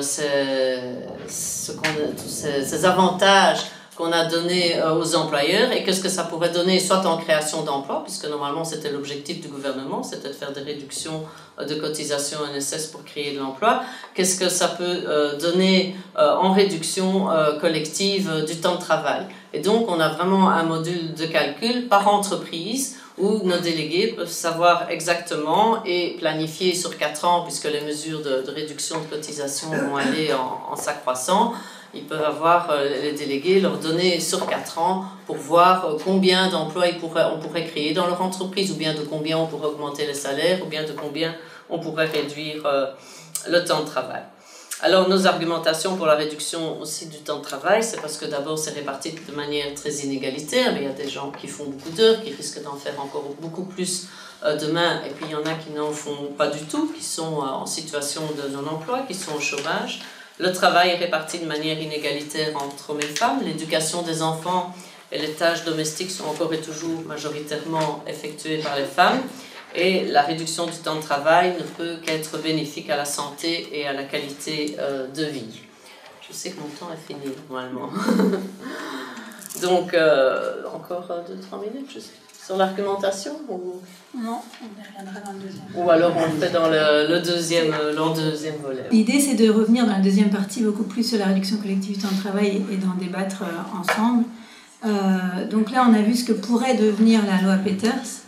ces avantages qu'on a donné aux employeurs et qu'est-ce que ça pourrait donner soit en création d'emplois, puisque normalement c'était l'objectif du gouvernement, c'était de faire des réductions de cotisations NSS pour créer de l'emploi, qu'est-ce que ça peut donner en réduction collective du temps de travail. Et donc on a vraiment un module de calcul par entreprise où nos délégués peuvent savoir exactement et planifier sur 4 ans, puisque les mesures de réduction de cotisations vont aller en s'accroissant. Ils peuvent avoir les délégués, leur donner sur 4 ans pour voir combien d'emplois on pourrait créer dans leur entreprise, ou bien de combien on pourrait augmenter les salaires, ou bien de combien on pourrait réduire le temps de travail. Alors nos argumentations pour la réduction aussi du temps de travail, c'est parce que d'abord c'est réparti de manière très inégalitaire, mais il y a des gens qui font beaucoup d'heures, qui risquent d'en faire encore beaucoup plus demain, et puis il y en a qui n'en font pas du tout, qui sont en situation de non-emploi, qui sont au chômage. Le travail est réparti de manière inégalitaire entre hommes et femmes. L'éducation des enfants et les tâches domestiques sont encore et toujours majoritairement effectuées par les femmes. Et la réduction du temps de travail ne peut qu'être bénéfique à la santé et à la qualité de vie. Je sais que mon temps est fini, normalement. Donc, encore 2-3 minutes, je sais. Sur l'argumentation ou... Non, on y reviendra dans le deuxième. Ou alors on le fait dans le deuxième volet. L'idée, c'est de revenir dans la deuxième partie beaucoup plus sur la réduction collective du temps de travail et d'en débattre ensemble. Donc là, on a vu ce que pourrait devenir la loi Peters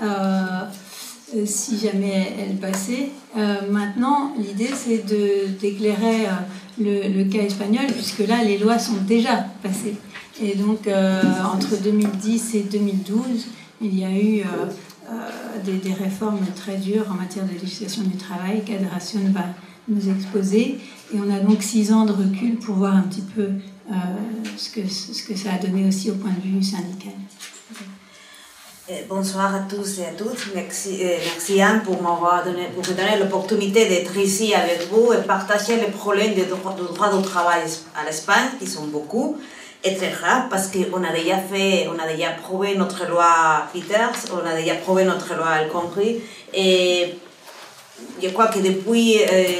si jamais elle passait. Maintenant, l'idée, c'est d'éclairer le cas espagnol, puisque là, les lois sont déjà passées. Et donc, entre 2010 et 2012, il y a eu des réformes très dures en matière de législation du travail qu'Adracion va nous exposer. Et on a donc 6 ans de recul pour voir un petit peu ce que ça a donné aussi au point de vue syndical. Bonsoir à tous et à toutes. Merci Anne pour me donner l'opportunité d'être ici avec vous et partager les problèmes du droit du travail à l'Espagne, qui sont beaucoup. Et très grave parce qu'on a déjà prouvé notre loi Peters, on a déjà prouvé notre loi El Khomri, et je crois que depuis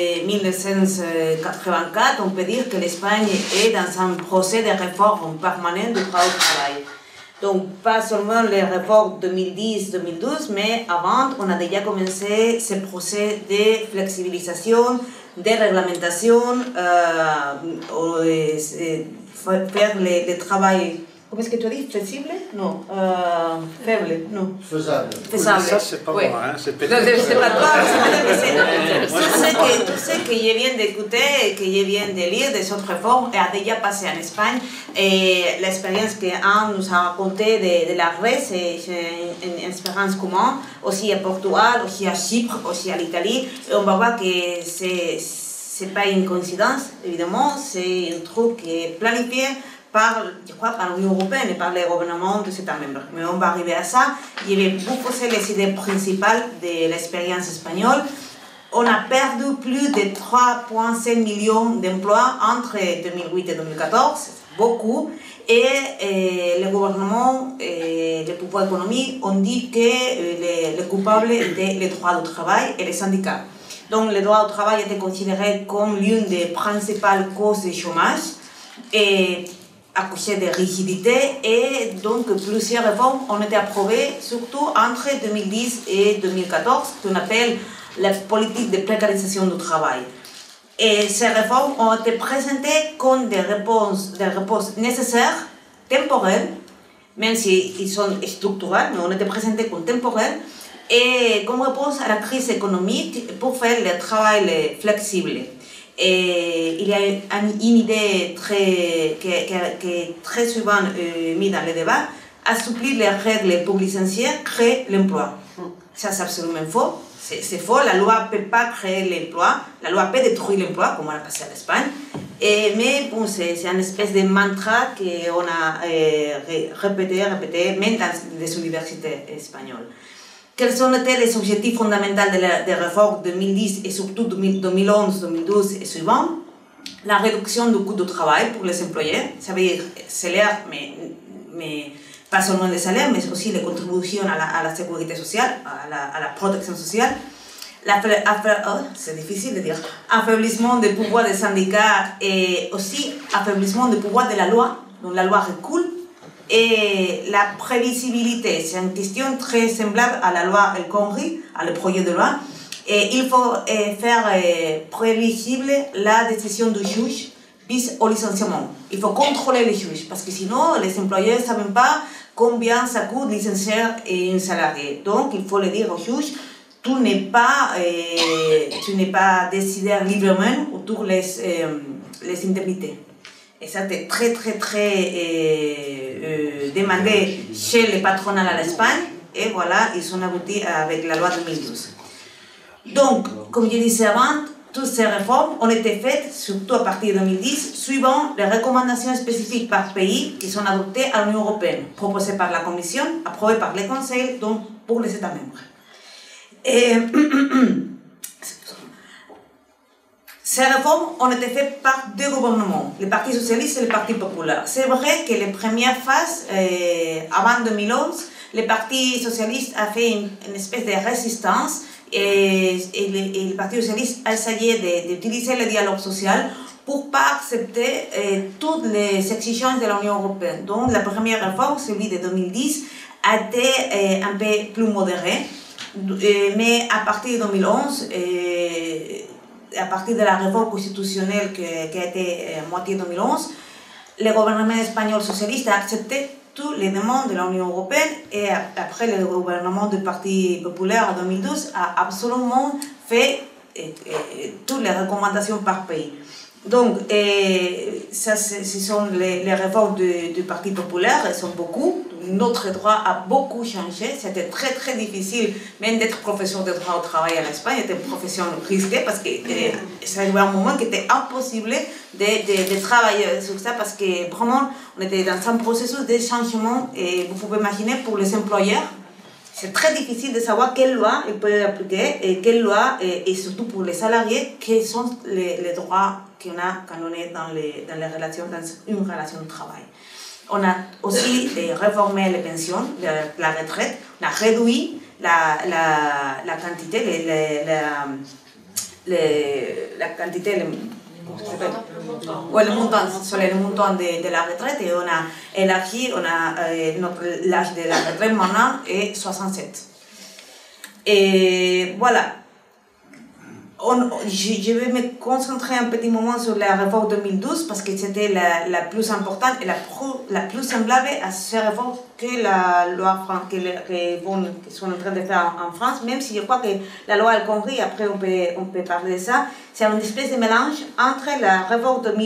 1984, on peut dire que l'Espagne est dans un procès de réforme permanent du droit du travail. Donc, pas seulement les réformes 2010-2012, mais avant, on a déjà commencé ce procès de flexibilisation, de réglementation, faire le travail, comment est-ce que tu as dit, flexible? Non, faible, non. Faisable. Ça, c'est pas oui. moi, hein, c'est peut-être... C'est pas toi, tu sais que je viens d'écouter et que je viens de lire des autres réformes et a déjà passé en Espagne. Et l'expérience qu'Anne nous a racontée de la Grèce, c'est une expérience commune, aussi à Portugal, aussi à Chypre, aussi à l'Italie. Et on va voir que c'est pas une coïncidence, évidemment, c'est un truc qui est planifié par l'Union européenne et par les gouvernements de États membres. Mais on va arriver à ça. Je vais vous poser les idées principales de l'expérience espagnole. On a perdu plus de 3,5 millions d'emplois entre 2008 et 2014, beaucoup. Et le gouvernement et le pouvoir économique ont dit que les coupables étaient les droits du travail et les syndicats. Donc, le droit au travail était considéré comme l'une des principales causes du chômage et à cause de rigidité. Et donc, plusieurs réformes ont été approuvées, surtout entre 2010 et 2014, qu'on appelle la politique de précarisation du travail. Et ces réformes ont été présentées comme des réponses nécessaires, temporelles, même s'ils sont structurelles, mais ont été présentées comme temporelles, et comme réponse à la crise économique pour faire le travail flexible. Et il y a une idée qui est très souvent mise dans le débat, assouplir les règles pour licencier, créer l'emploi. Ça, c'est absolument faux. C'est faux, la loi ne peut pas créer l'emploi, la loi peut détruire l'emploi, comme on a passé en Espagne. Mais bon, c'est une espèce de mantra qu'on a répété, même dans les universités espagnoles. Quels sont les objectifs fondamentaux des réformes 2010 et surtout 2011, 2012 et suivants? La réduction du coût du travail pour les employés, ça veut dire salaire, mais pas seulement les salaires, mais aussi les contributions à la sécurité sociale, à la protection sociale. C'est difficile de dire. Affaiblissement des pouvoirs des syndicats et aussi affaiblissement des pouvoirs de la loi. Donc la loi recule. Et la prévisibilité, c'est une question très semblable à la loi El Khomri, à le projet de loi. Et il faut faire prévisible la décision du juge bis au licenciement. Il faut contrôler les juges, parce que sinon, les employeurs ne savent pas combien ça coûte licencier un salarié. Donc, il faut le dire au juge, tu n'es pas décideur librement autour les indemnités. Et ça, c'est très, très, très demandé chez les patronats à l'Espagne. Et voilà, ils sont aboutis avec la loi 2012. Donc, comme je disais avant, toutes ces réformes ont été faites, surtout à partir de 2010, suivant les recommandations spécifiques par pays qui sont adoptées à l'Union européenne, proposées par la Commission, approuvées par le Conseil, donc pour les États membres. Et ces réformes ont été faites par deux gouvernements, le Parti socialiste et le Parti populaire. C'est vrai que les premières phases, avant 2011, le Parti socialiste a fait une espèce de résistance et le Parti socialiste a essayé d'utiliser le dialogue social pour ne pas accepter toutes les exigences de l'Union européenne. Donc la première réforme, celui de 2010, a été un peu plus modérée, mais à partir de 2011, à partir de la réforme constitutionnelle qui a été moitié 2011, le gouvernement espagnol socialiste a accepté toutes les demandes de l'Union européenne et après le gouvernement du Parti populaire en 2012 a absolument fait toutes les recommandations par pays. Donc, ça, ce sont les réformes du Parti populaire, elles sont beaucoup. Notre droit a beaucoup changé. C'était très, très difficile, même d'être professeur de droit au travail en Espagne. C'était une profession risquée parce que ça arrivait un moment qui était impossible de travailler sur ça parce que vraiment, on était dans un processus de changement et vous pouvez imaginer pour les employeurs, c'est très difficile de savoir quelle loi ils peuvent appliquer et quelle loi, et surtout pour les salariés, quels sont les droits qu'on a quand on est dans une relation de travail. On a aussi réformé les pensions, la retraite, on a réduit la quantité, la quantité, le montant de la retraite, et on a élargi, l'âge de la retraite maintenant est 67. Et voilà. Je vais me concentrer un petit moment sur la réforme 2012 parce que c'était la plus importante et la plus semblable à ces réformes que la loi qu'ils sont en train de faire en France, même si je crois que la loi El Khomri, après on peut parler de ça, c'est une espèce de mélange entre la réforme de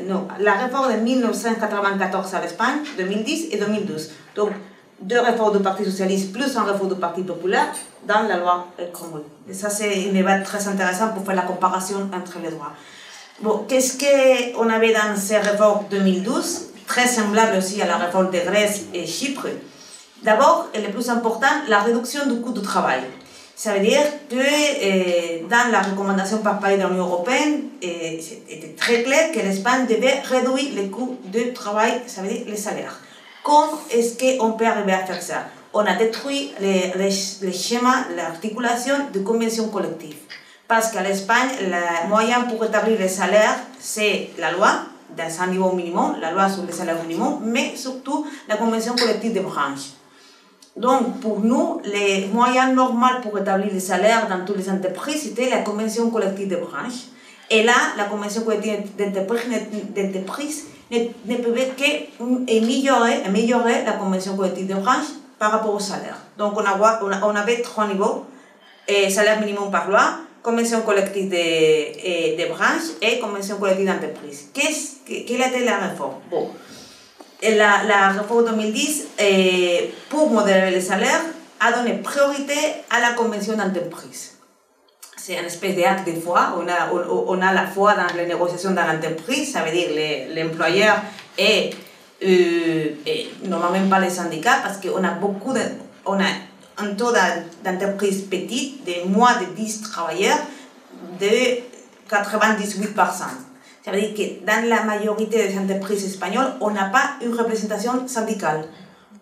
1994 à l'Espagne, 2010 et 2012. Donc, deux réformes du Parti socialiste plus un réforme du Parti populaire dans la loi El Khomri. Et ça, c'est une débat très intéressant pour faire la comparaison entre les droits. Bon, qu'est-ce qu'on avait dans ces réformes 2012, très semblable aussi à la réforme de Grèce et Chypre? D'abord, et le plus important, la réduction du coût du travail. Ça veut dire que dans la recommandation par pays de l'Union européenne, c'était très clair que l'Espagne devait réduire les coûts du travail, ça veut dire les salaires. Comment est-ce qu'on peut arriver à faire ça? On a détruit les schémas, l'articulation de conventions collectives. Parce qu'à l'Espagne, le moyen pour établir les salaires, c'est la loi, dans un niveau minimum, la loi sur les salaires minimum, mais surtout la convention collective de branche. Donc, pour nous, les moyens normaux pour établir les salaires dans toutes les entreprises, c'était la convention collective de branche. Et là, la convention collective d'entreprise ne pouvait qu'améliorer la convention collective de branche par rapport au salaire. Donc, on avait trois niveaux, salaire minimum par loi, convention collective de branche et convention collective d'entreprise. Quelle était la réforme? Bon, la réforme 2010, pour modérer les salaires, a donné priorité à la convention d'entreprise. C'est une espèce d'acte de foi. On a la foi dans les négociations dans l'entreprise, ça veut dire l'employeur et normalement pas les syndicats, parce qu'on a on a un taux d'entreprise petite de moins de 10 travailleurs de 98%. Ça veut dire que dans la majorité des entreprises espagnoles, on n'a pas une représentation syndicale.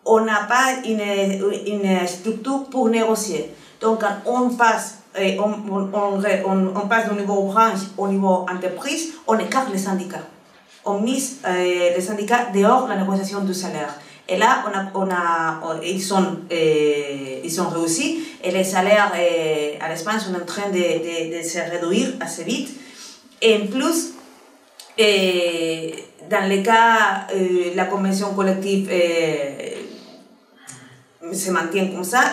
on n'a pas une structure pour négocier. Donc, quand on passe, on passe du niveau branche au niveau entreprise, on écarte les syndicats. On mise les syndicats dehors de la négociation du salaire. Et là, ils ont réussi et les salaires à l'Espagne sont en train de se réduire assez vite. Et en plus, dans le cas la convention collective se maintient comme ça,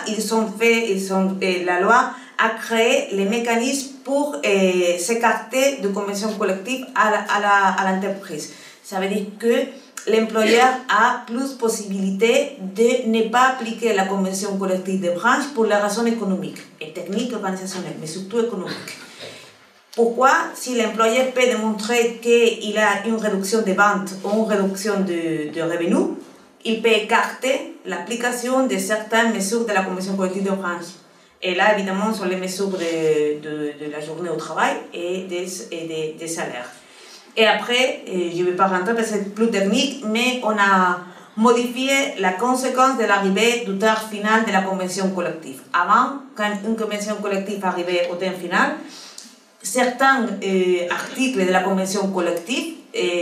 la loi a créé les mécanismes pour s'écarter de convention collective à l'entreprise. Ça veut dire que l'employeur a plus possibilité de ne pas appliquer la convention collective de branche pour les raisons économiques et techniques organisationnelles, mais surtout économiques. Pourquoi? Si l'employeur peut démontrer qu'il a une réduction de ventes ou une réduction de revenus, il peut écarter l'application de certaines mesures de la convention collective de branche. Et là, évidemment, sont les mesures de la journée au travail et des salaires. Et après, je ne vais pas rentrer parce que c'est plus technique, mais on a modifié la conséquence de l'arrivée du terme final de la convention collective. Avant, quand une convention collective arrivait au terme final, certains articles de la convention collective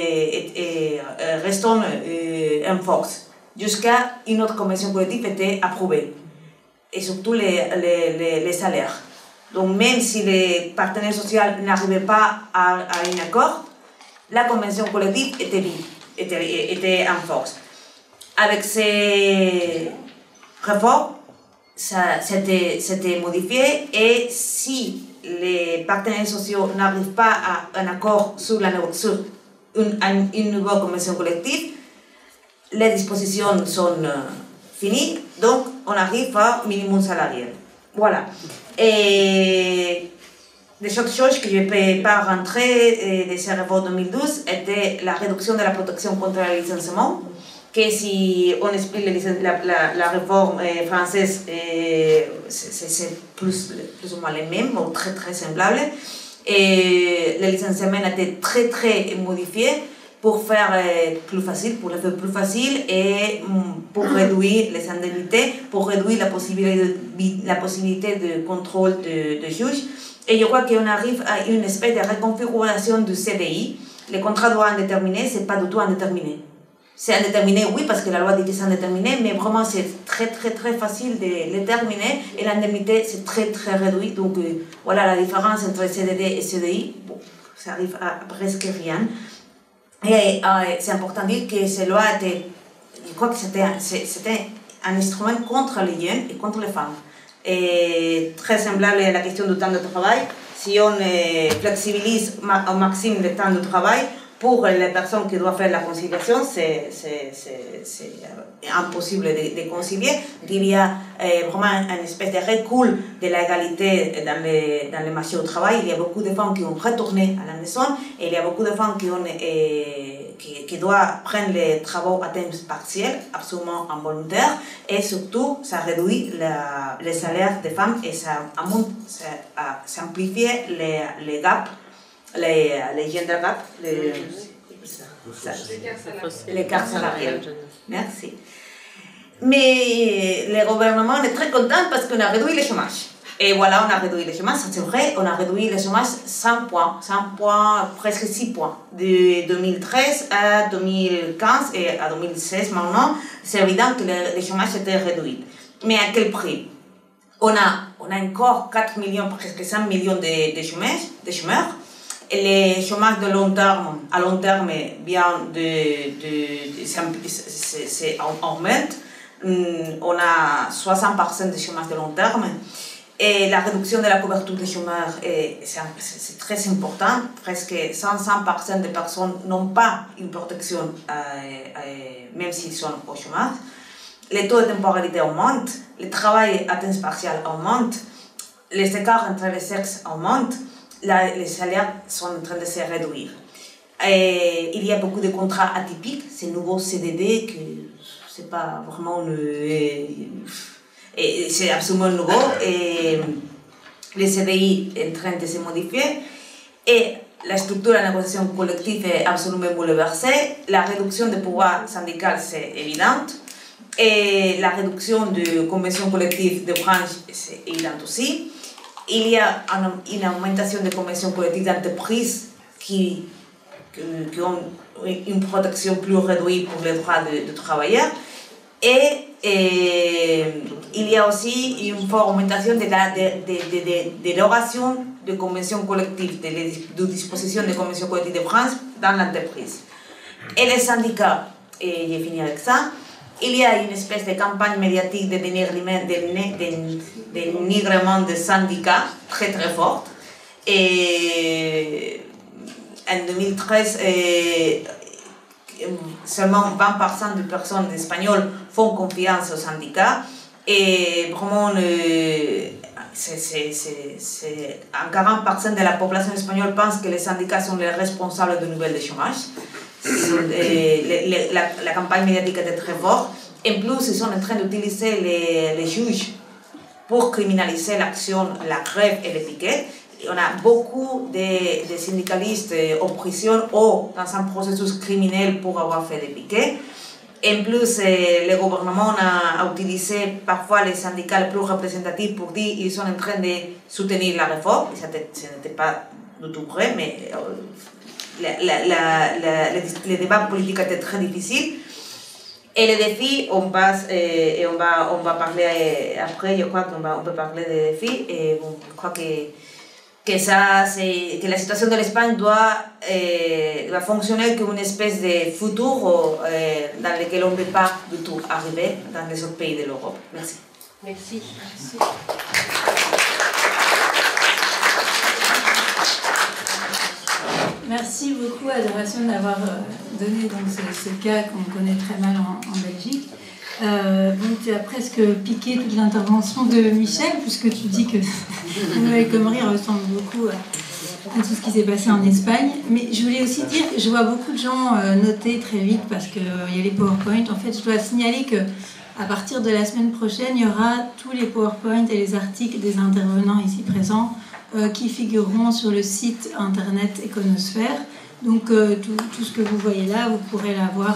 restent en force jusqu'à une autre convention collective était approuvée. Et surtout les salaires. Donc même si les partenaires sociaux n'arrivaient pas à un accord, la convention collective était en force. Avec ces réformes, c'était modifié et si les partenaires sociaux n'arrivent pas à un accord sur une nouvelle convention collective, les dispositions sont finies, donc on arrive au minimum salarial. Voilà. Et des autres choses que je ne peux pas rentrer de ces réformes 2012 étaient la réduction de la protection contre le licenciement, que si on explique la réforme française, c'est plus ou moins les mêmes, ou très très semblables. Et le licenciement a été très très modifié pour faire plus facile, pour le faire plus facile et pour réduire les indemnités, pour réduire la possibilité de contrôle de juge. Et je crois qu'on arrive à une espèce de reconfiguration du CDI. Les contrats doivent indéterminé, ce n'est pas du tout indéterminé. C'est indéterminé, oui, parce que la loi dit que c'est indéterminé, mais vraiment c'est très très très facile de les terminer et l'indemnité c'est très très réduit. Donc voilà la différence entre CDD et CDI. Bon, ça arrive à presque rien. Et c'est important de dire que cette loi je crois que c'était un instrument contre les jeunes et contre les femmes. Et très semblable à la question du temps de travail, si on flexibilise au maximum le temps de travail, pour les personnes qui doivent faire la conciliation, c'est impossible de concilier. Il y a vraiment une espèce de recul de l'égalité dans le marché du travail. Il y a beaucoup de femmes qui ont retourné à la maison et il y a beaucoup de femmes qui doivent prendre les travaux à temps partiel, absolument involontaires. Et surtout, ça réduit les salaires des femmes et ça amplifie les gaps. Les gender gap, l'écart salarial. Merci. Mais le gouvernement est très content parce qu'on a réduit le chômage. Et voilà, on a réduit le chômage, c'est vrai, on a réduit le chômage 100 points, presque 6 points. De 2013 à 2015 et à 2016 maintenant, c'est évident que le chômage était réduit. Mais à quel prix? On a encore 4 millions, presque 5 millions de chômeurs. Et le chômage de long terme, à long terme, vient augmente. On a 60% de chômage de long terme. Et la réduction de la couverture des chômeurs, c'est très important. Presque 100% des personnes n'ont pas une protection, même s'ils sont au chômage. Les taux de temporalité augmentent, le travail à temps partiel augmente, les écarts entre les sexes augmentent. Les salaires sont en train de se réduire. Et il y a beaucoup de contrats atypiques, ces nouveaux CDD, que c'est pas vraiment c'est absolument nouveau. Et les CDI sont en train de se modifier. Et la structure de la négociation collective est absolument bouleversée. La réduction du pouvoir syndical, c'est évident. Et la réduction de conventions collectives de branche est évidente aussi. Il y a une augmentation des conventions collectives d'entreprise qui ont une protection plus réduite pour les droits des travailleurs. Et il y a aussi une forte augmentation de l'oration de conventions collectives, de dispositions de conventions collectives de branche dans l'entreprise. Et les syndicats, et j'ai fini avec ça, il y a une espèce de campagne médiatique de dénigrement des syndicats très très forte. Et en 2013, seulement 20% des personnes espagnoles font confiance aux syndicats. Et vraiment, un 40% de la population espagnole pense que les syndicats sont les responsables du nouvel de chômage. La campagne médiatique était très forte. En plus, ils sont en train d'utiliser les juges pour criminaliser l'action, la grève et les piquets. On a beaucoup de syndicalistes en prison ou dans un processus criminel pour avoir fait des piquets. En plus, le gouvernement a utilisé parfois les syndicats les plus représentatifs pour dire qu'ils sont en train de soutenir la réforme. Ce n'était pas du tout vrai, mais les débats politiques étaient très difficiles. Et les défis, on passe et on va parler après. Je crois qu'on peut parler des défis. Et bon, je crois que la situation de l'Espagne doit fonctionner comme une espèce de futur dans lequel on ne peut pas du tout arriver dans les autres pays de l'Europe. Merci. Merci. Merci beaucoup, Adoration, d'avoir donné donc, ce cas qu'on connaît très mal en Belgique. Donc tu as presque piqué toute l'intervention de Michel, puisque tu dis que Noël Khomri ressemble beaucoup à tout ce qui s'est passé en Espagne. Mais je voulais aussi dire, je vois beaucoup de gens noter très vite parce qu'il y a les PowerPoint. En fait, je dois signaler qu'à partir de la semaine prochaine, il y aura tous les PowerPoint et les articles des intervenants ici présents qui figureront sur le site internet Econosphère. Donc tout ce que vous voyez là, vous pourrez l'avoir.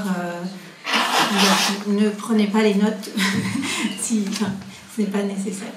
Ne prenez pas les notes si ce n'est pas nécessaire.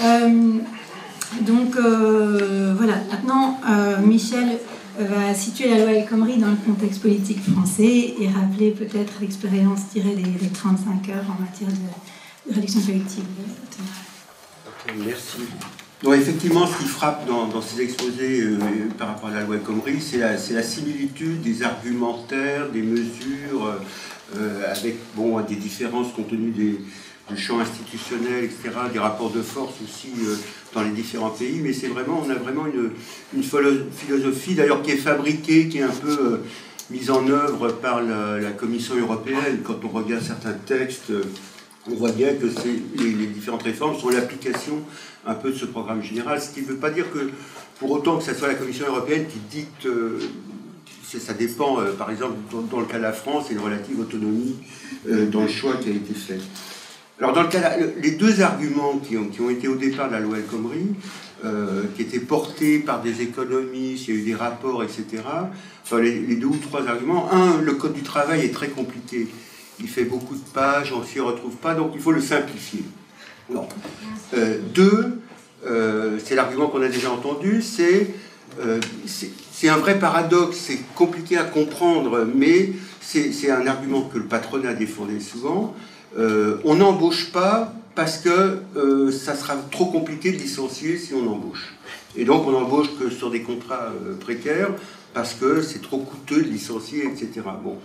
Donc voilà, maintenant Michel va situer la loi El Khomri dans le contexte politique français et rappeler peut-être l'expérience tirée des 35 heures en matière de réduction collective. Merci. Donc effectivement, ce qui frappe dans ces exposés par rapport à la loi El Khomri, c'est la similitude des argumentaires, des mesures, avec des différences compte tenu du champ institutionnel, etc., des rapports de force aussi dans les différents pays, mais on a vraiment une philosophie d'ailleurs qui est fabriquée, qui est un peu mise en œuvre par la Commission européenne. Quand on regarde certains textes, on voit bien que les différentes réformes sont l'application un peu de ce programme général, ce qui ne veut pas dire que pour autant que ce soit la Commission européenne qui dicte. Ça dépend, par exemple, dans le cas de la France, il y a une relative autonomie dans le choix qui a été fait. Alors, dans le cas, les deux arguments qui ont été au départ de la loi El Khomri, qui étaient portés par des économistes, il y a eu des rapports, etc. Enfin, les deux ou trois arguments. Un, le code du travail est très compliqué. Il fait beaucoup de pages, on ne s'y retrouve pas, donc il faut le simplifier. Non. Deux, c'est l'argument qu'on a déjà entendu, c'est un vrai paradoxe, c'est compliqué à comprendre, mais c'est un argument que le patronat défendait souvent. On n'embauche pas parce que ça sera trop compliqué de licencier si on embauche. Et donc on n'embauche que sur des contrats précaires parce que c'est trop coûteux de licencier, etc. Bon,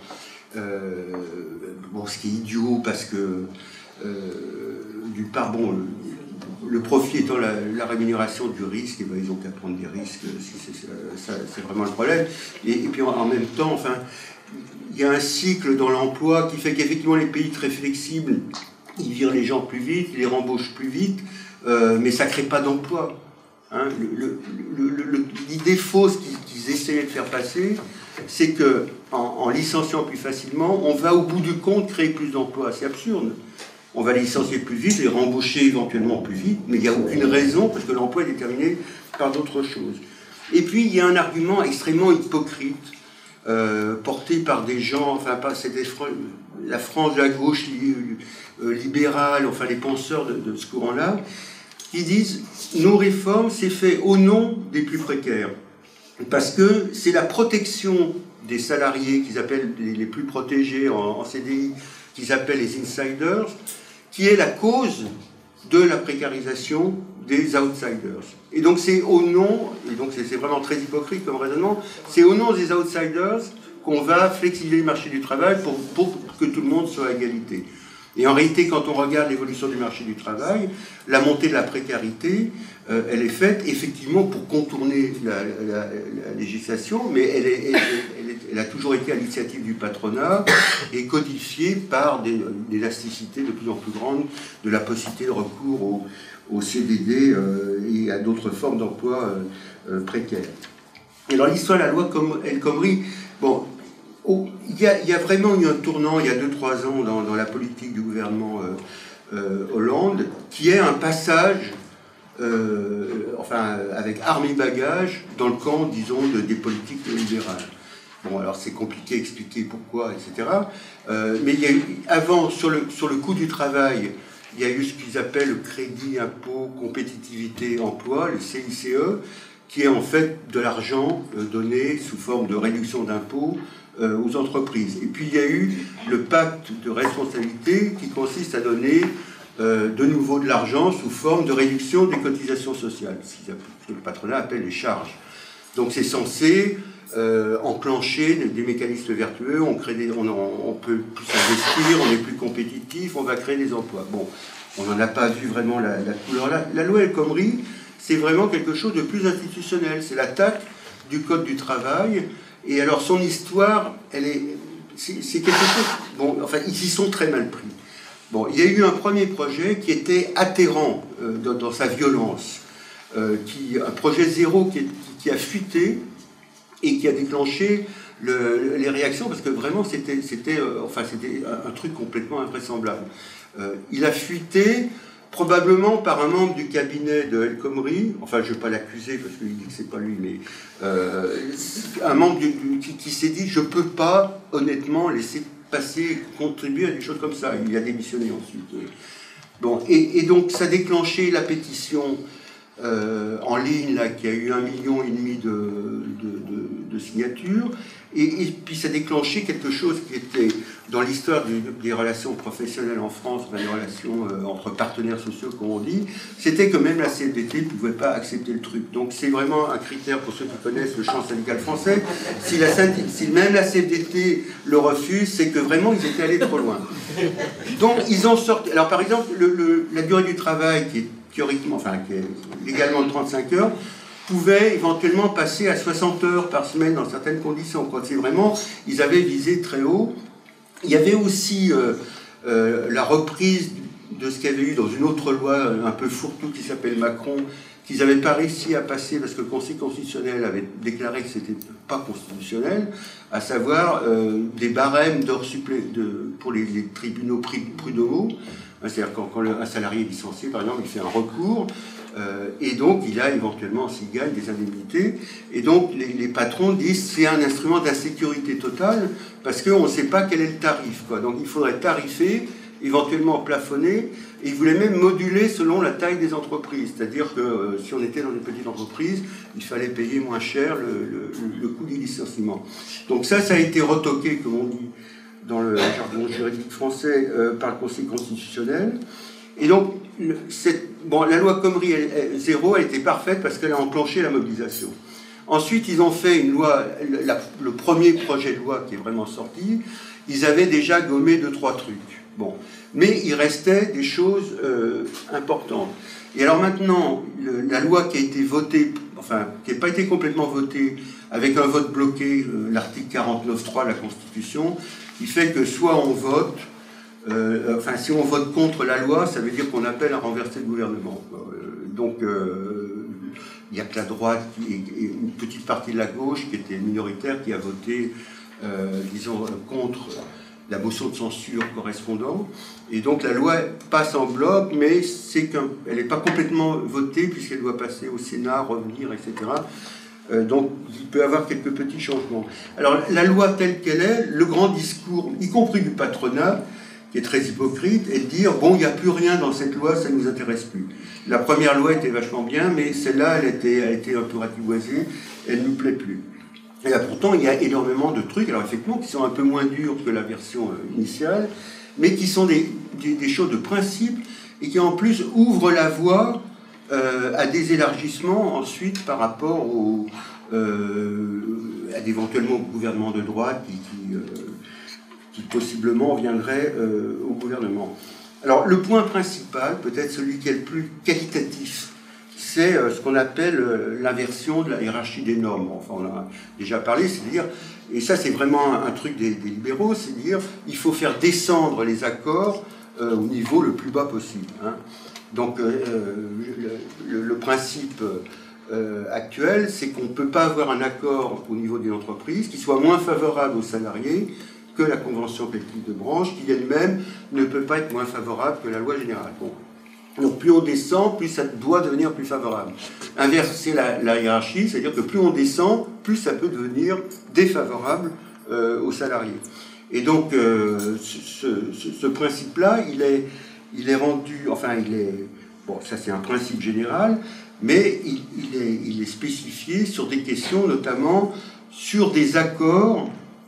ce qui est idiot parce que d'une part, le profit étant la rémunération du risque, et ils n'ont qu'à prendre des risques, c'est vraiment le problème. Et puis en même temps, enfin, il y a un cycle dans l'emploi qui fait qu'effectivement les pays très flexibles, ils virent les gens plus vite, ils les rembauchent plus vite, mais ça ne crée pas d'emploi. Hein. L'idée fausse qu'ils essayaient de faire passer, c'est qu'en licenciant plus facilement, on va au bout du compte créer plus d'emplois. C'est absurde. On va les licencier plus vite, les rembaucher éventuellement plus vite, mais il n'y a aucune raison parce que l'emploi est déterminé par d'autres choses. Et puis il y a un argument extrêmement hypocrite porté par des gens, enfin pas, la frange de la gauche libérale, enfin les penseurs de ce courant-là, qui disent nos réformes, c'est fait au nom des plus précaires. Parce que c'est la protection des salariés qu'ils appellent les plus protégés en CDI, qu'ils appellent les insiders, qui est la cause de la précarisation des outsiders. Et donc c'est au nom, et donc c'est vraiment très hypocrite comme raisonnement, c'est au nom des outsiders qu'on va flexibiliser le marché du travail pour que tout le monde soit à égalité. Et en réalité, quand on regarde l'évolution du marché du travail, la montée de la précarité, elle est faite effectivement pour contourner la législation, mais elle a toujours été à l'initiative du patronat et codifiée par des élasticités de plus en plus grandes de la possibilité de recours au CDD et à d'autres formes d'emploi précaires. Et dans l'histoire de la loi El Khomri, bon, il y a vraiment eu un tournant il y a 2-3 ans dans la politique du gouvernement Hollande, qui est un passage, avec armes et bagages, dans le camp, disons, des politiques libérales. Bon, alors c'est compliqué à expliquer pourquoi, etc. Mais il y a eu, avant, sur le coût du travail, il y a eu ce qu'ils appellent le crédit impôt compétitivité emploi, le CICE, qui est en fait de l'argent donné sous forme de réduction d'impôts aux entreprises. Et puis il y a eu le pacte de responsabilité qui consiste à donner de nouveau de l'argent sous forme de réduction des cotisations sociales, ce que le patronat appelle les charges. Donc c'est censé enclencher des mécanismes vertueux, on peut plus investir, on est plus compétitif, on va créer des emplois. Bon, on n'en a pas vu vraiment la couleur. La loi El Khomri, c'est vraiment quelque chose de plus institutionnel, c'est l'attaque du Code du travail. Et alors son histoire, c'est quelque chose... Bon, enfin, ils y sont très mal pris. Bon, il y a eu un premier projet qui était atterrant dans sa violence, un projet zéro qui a fuité et qui a déclenché les réactions, parce que vraiment c'était un truc complètement invraisemblable. Il a fuité probablement par un membre du cabinet de El Khomri, enfin je ne vais pas l'accuser parce qu'il dit que c'est pas lui, mais un membre qui s'est dit je ne peux pas honnêtement laisser passer, contribuer à des choses comme ça. Il a démissionné ensuite. Bon, et donc ça a déclenché la pétition en ligne là, qui a eu 1,5 million de signatures, et puis ça a déclenché quelque chose qui était dans l'histoire des relations professionnelles en France, des relations entre partenaires sociaux, comme on dit, c'était que même la CFDT ne pouvait pas accepter le truc. Donc c'est vraiment un critère pour ceux qui connaissent le champ syndical français. Si même la CFDT le refuse, c'est que vraiment ils étaient allés trop loin. Donc ils ont sorti... Alors par exemple, la durée du travail qui est théoriquement, qui est légalement de 35 heures, pouvait éventuellement passer à 60 heures par semaine dans certaines conditions. C'est vraiment, ils avaient visé très haut. Il y avait aussi la reprise de ce qu'il y avait eu dans une autre loi un peu fourre-tout qui s'appelle Macron, qu'ils n'avaient pas réussi à passer parce que le Conseil constitutionnel avait déclaré que c'était pas constitutionnel, à savoir des barèmes d'heures pour les tribunaux prud'homaux. C'est-à-dire quand un salarié est licencié, par exemple, il fait un recours, et donc il a éventuellement, s'il gagne, des indemnités. Et donc les patrons disent c'est un instrument d'insécurité totale, parce qu'on ne sait pas quel est le tarif, quoi. Donc il faudrait tarifer, éventuellement plafonner, et ils voulaient même moduler selon la taille des entreprises. C'est-à-dire que si on était dans une petite entreprise, il fallait payer moins cher le coût du licenciement. Donc ça a été retoqué, comme on dit, dans le jargon juridique français par le Conseil constitutionnel. Et donc, la loi Khomri zéro, elle était parfaite parce qu'elle a enclenché la mobilisation. Ensuite, ils ont fait une loi, le premier projet de loi qui est vraiment sorti, ils avaient déjà gommé 2-3 trucs. Bon. Mais il restait des choses importantes. Et alors maintenant, la loi qui a été votée, qui n'a pas été complètement votée, avec un vote bloqué, l'article 49.3 de la Constitution, qui fait que soit on vote, si on vote contre la loi, ça veut dire qu'on appelle à renverser le gouvernement. Donc, il n'y a que la droite et une petite partie de la gauche, qui était minoritaire, qui a voté, contre la motion de censure correspondant. Et donc, la loi passe en bloc, mais elle n'est pas complètement votée, puisqu'elle doit passer au Sénat, revenir, etc. Donc, il peut y avoir quelques petits changements. Alors, la loi telle qu'elle est, le grand discours, y compris du patronat, qui est très hypocrite, est de dire, bon, il n'y a plus rien dans cette loi, ça ne nous intéresse plus. La première loi était vachement bien, mais celle-là, elle a été un peu ratiboisée, elle ne nous plaît plus. Et là, pourtant, il y a énormément de trucs, alors effectivement, qui sont un peu moins durs que la version initiale, mais qui sont des choses de principe, et qui en plus ouvrent la voie à des élargissements ensuite par rapport à d'éventuellement gouvernements de droite qui possiblement viendraient au gouvernement. Alors le point principal, peut-être celui qui est le plus qualitatif, c'est ce qu'on appelle l'inversion de la hiérarchie des normes. Enfin, on en a déjà parlé, c'est-à-dire, et ça c'est vraiment un truc des libéraux, c'est dire il faut faire descendre les accords au niveau le plus bas possible. Hein. Donc le principe actuel, c'est qu'on ne peut pas avoir un accord au niveau d'une entreprise qui soit moins favorable aux salariés que la convention collective de branche, qui elle-même ne peut pas être moins favorable que la loi générale. Bon. Donc plus on descend, plus ça doit devenir plus favorable. Inverser la hiérarchie, c'est-à-dire que plus on descend, plus ça peut devenir défavorable aux salariés. Et donc ce principe-là, il est rendu, enfin bon, ça c'est un principe général, mais il est spécifié sur des questions, notamment sur des accords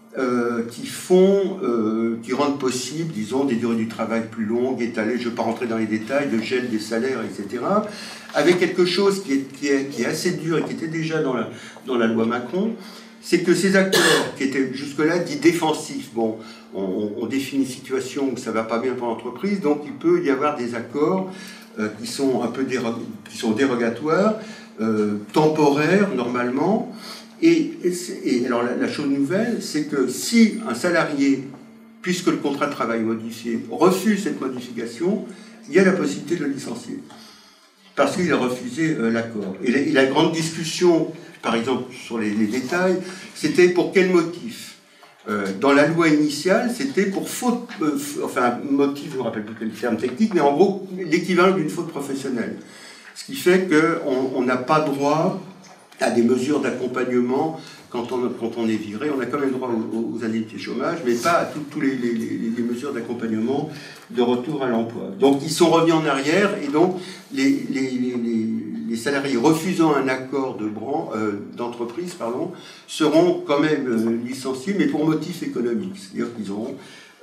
qui rendent possible, disons, des durées du travail plus longues, étalées, je ne vais pas rentrer dans les détails, de gel des salaires, etc., avec quelque chose qui est assez dur et qui était déjà dans la loi Macron, c'est que ces accords, qui étaient jusque-là dits défensifs, bon, on définit une situation où ça ne va pas bien pour l'entreprise, donc il peut y avoir des accords qui sont un peu dérogatoires, temporaires normalement. Et alors la chose nouvelle, c'est que si un salarié, puisque le contrat de travail est modifié, refuse cette modification, il y a la possibilité de le licencier. Parce qu'il a refusé l'accord. Et la grande discussion, par exemple, sur les détails, c'était pour quel motif. Dans la loi initiale, c'était pour faute, enfin, motif, je ne me rappelle plus quel terme technique, mais en gros, l'équivalent d'une faute professionnelle. Ce qui fait qu'on n'a pas droit à des mesures d'accompagnement quand on est viré. On a quand même droit aux indemnités chômage, mais pas à toutes les mesures d'accompagnement de retour à l'emploi. Donc ils sont revenus en arrière, et donc les salariés refusant un accord d'entreprise seront quand même licenciés, mais pour motif économique. C'est-à-dire qu'ils auront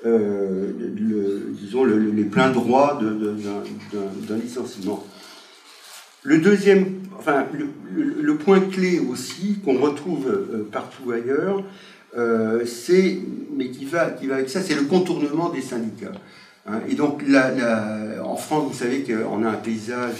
les pleins droits d'un licenciement. Le deuxième, enfin, le point clé aussi, qu'on retrouve partout ailleurs, mais qui va avec ça, c'est le contournement des syndicats. Hein. Et donc, en France, vous savez qu'on a un paysage,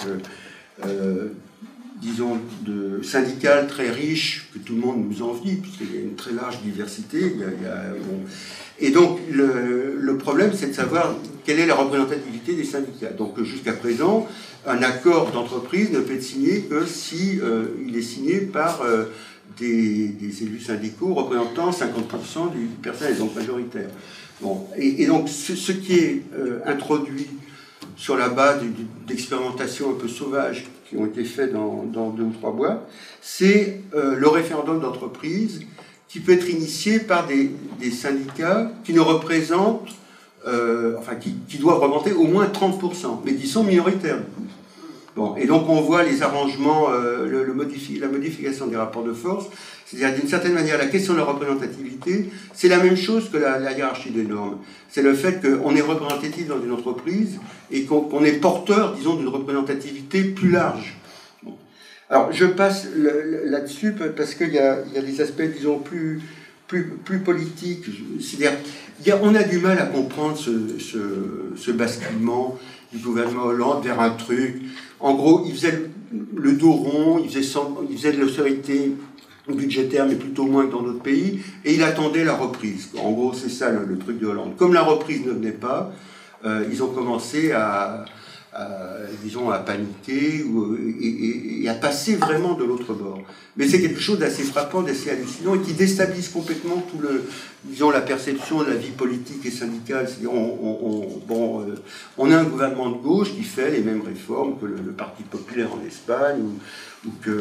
disons, syndical très riche, que tout le monde nous envie, puisqu'il y a une très large diversité. Et donc, le problème, c'est de savoir quelle est la représentativité des syndicats. Donc, jusqu'à présent, un accord d'entreprise ne peut être signé que si il est signé par des élus syndicaux représentant 50% du personnel, donc majoritaire. Bon. Et donc, ce qui est introduit sur la base d'expérimentations un peu sauvages qui ont été faites dans 2 ou 3 boîtes, c'est le référendum d'entreprise qui peut être initié par des syndicats qui ne représentent, qui doivent représenter au moins 30%, mais qui sont minoritaires. Bon, et donc on voit les arrangements, la modification des rapports de force, c'est-à-dire d'une certaine manière la question de la représentativité, c'est la même chose que la hiérarchie des normes. C'est le fait qu'on est représentatif dans une entreprise et qu'on est porteur, disons, d'une représentativité plus large. Bon. Alors je passe là-dessus parce qu'il y a des aspects, disons, plus politiques. C'est-à-dire, on a du mal à comprendre ce basculement du gouvernement Hollande vers un truc. En gros, il faisait le dos rond, il faisait de l'austérité budgétaire, mais plutôt moins que dans d'autres pays, et il attendait la reprise. En gros, c'est ça le truc de Hollande. Comme la reprise ne venait pas, ils ont commencé à disons, à paniquer et à passer vraiment de l'autre bord. Mais c'est quelque chose d'assez frappant, d'assez hallucinant et qui déstabilise complètement tout disons, la perception de la vie politique et syndicale. C'est-à-dire, on a un gouvernement de gauche qui fait les mêmes réformes que le Parti populaire en Espagne ou que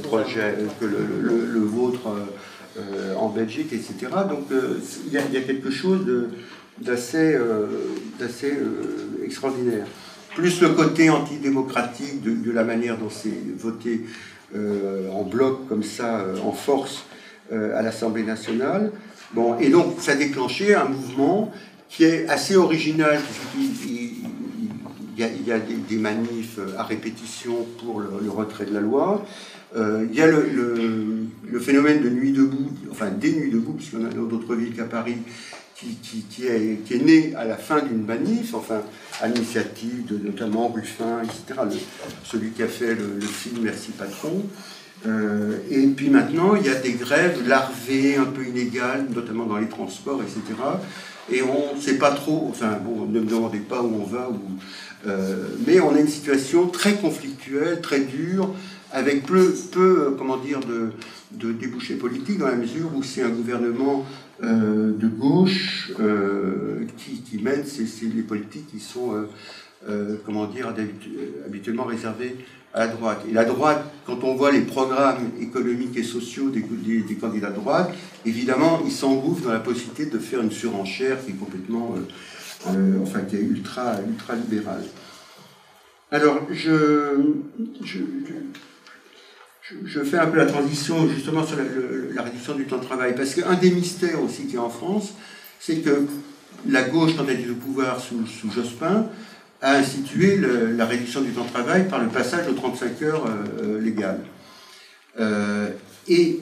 le vôtre en Belgique, etc. Donc il y a quelque chose d'assez extraordinaire. Plus le côté antidémocratique de la manière dont c'est voté en bloc, comme ça, en force, à l'Assemblée nationale. Bon, et donc, ça a déclenché un mouvement qui est assez original, puisqu'il y a des manifs à répétition pour le retrait de la loi. Il y a le phénomène de nuit debout, enfin des nuits debout, puisqu'il y en a dans d'autres villes qu'à Paris, qui est né à la fin d'une manif, enfin à l'initiative de notamment Ruffin, etc., celui qui a fait le film Merci Patron. Et puis maintenant, il y a des grèves larvées, un peu inégales, notamment dans les transports, etc. Et on ne sait pas trop, enfin bon, ne me demandez pas où on va, mais on a une situation très conflictuelle, très dure, avec peu comment dire, de débouchés politiques, dans la mesure où c'est un gouvernement de gauche qui mène les politiques qui sont comment dire, habituellement réservées à la droite. Et la droite, quand on voit les programmes économiques et sociaux des candidats de droite, évidemment, ils s'engouffrent dans la possibilité de faire une surenchère qui est complètement, enfin, qui est ultra libérale. Alors, je fais un peu la transition justement sur la réduction du temps de travail, parce qu'un des mystères aussi qu'il y a en France, c'est que la gauche, quand elle est au pouvoir sous Jospin, a institué la réduction du temps de travail par le passage aux 35 heures légales. Et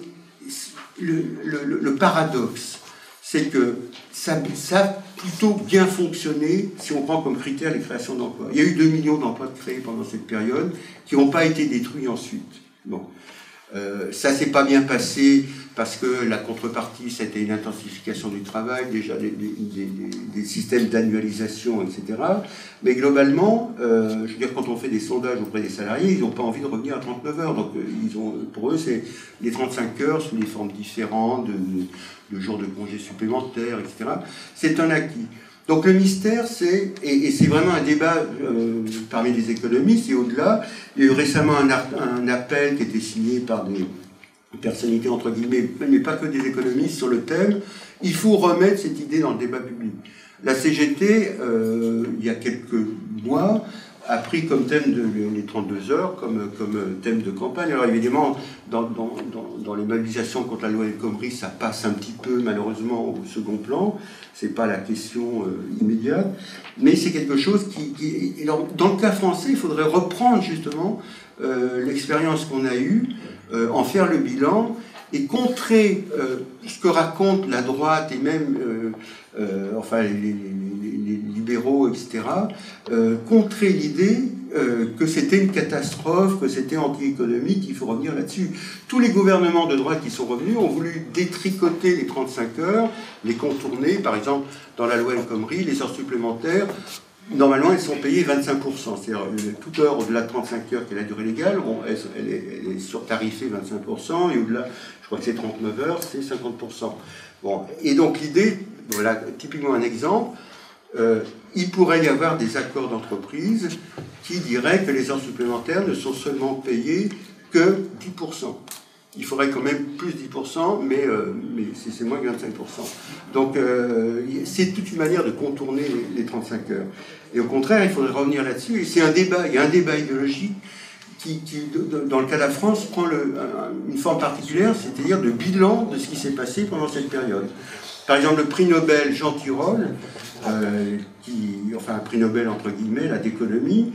le paradoxe, c'est que ça a plutôt bien fonctionné si on prend comme critère les créations d'emplois. Il y a eu 2 millions d'emplois créés pendant cette période qui n'ont pas été détruits ensuite. Bon. Ça s'est pas bien passé parce que la contrepartie, c'était une intensification du travail, déjà des systèmes d'annualisation, etc. Mais globalement, je veux dire, quand on fait des sondages auprès des salariés, ils n'ont pas envie de revenir à 39 heures. Donc, pour eux, c'est les 35 heures sous des formes différentes, de jours de congés supplémentaires, etc. C'est un acquis. Donc le mystère, et c'est vraiment un débat parmi les économistes et au-delà. Il y a eu récemment un appel qui a été signé par des personnalités, entre guillemets, mais pas que des économistes, sur le thème « Il faut remettre cette idée dans le débat public ». La CGT, il y a quelques mois, a pris comme thème les 32 heures, comme thème de campagne. Alors évidemment, dans les mobilisations contre la loi El Khomri, ça passe un petit peu malheureusement au second plan. C'est pas la question immédiate, mais c'est quelque chose qui dans le cas français, il faudrait reprendre justement l'expérience qu'on a eue, en faire le bilan et contrer ce que raconte la droite et même enfin les libéraux, etc., contrer l'idée que c'était une catastrophe, que c'était anti-économique, il faut revenir là-dessus. Tous les gouvernements de droite qui sont revenus ont voulu détricoter les 35 heures, les contourner. Par exemple, dans la loi El Khomri, les heures supplémentaires, normalement, elles sont payées 25%. C'est-à-dire, toute heure au-delà de 35 heures, qui est la durée légale, elle est surtarifée 25%, et au-delà, je crois que c'est 39 heures, c'est 50%. Bon. Et donc l'idée, voilà, typiquement un exemple, il pourrait y avoir des accords d'entreprise qui diraient que les heures supplémentaires ne sont seulement payées que 10%. Il faudrait quand même plus 10%, mais c'est moins que 25%. Donc c'est toute une manière de contourner les 35 heures. Et au contraire, il faudrait revenir là-dessus. Et c'est un débat, il y a un débat idéologique qui dans le cas de la France, prend une forme particulière, c'est-à-dire de bilan de ce qui s'est passé pendant cette période. Par exemple, le prix Nobel Jean Tirole, enfin un prix Nobel entre guillemets, là, d'économie,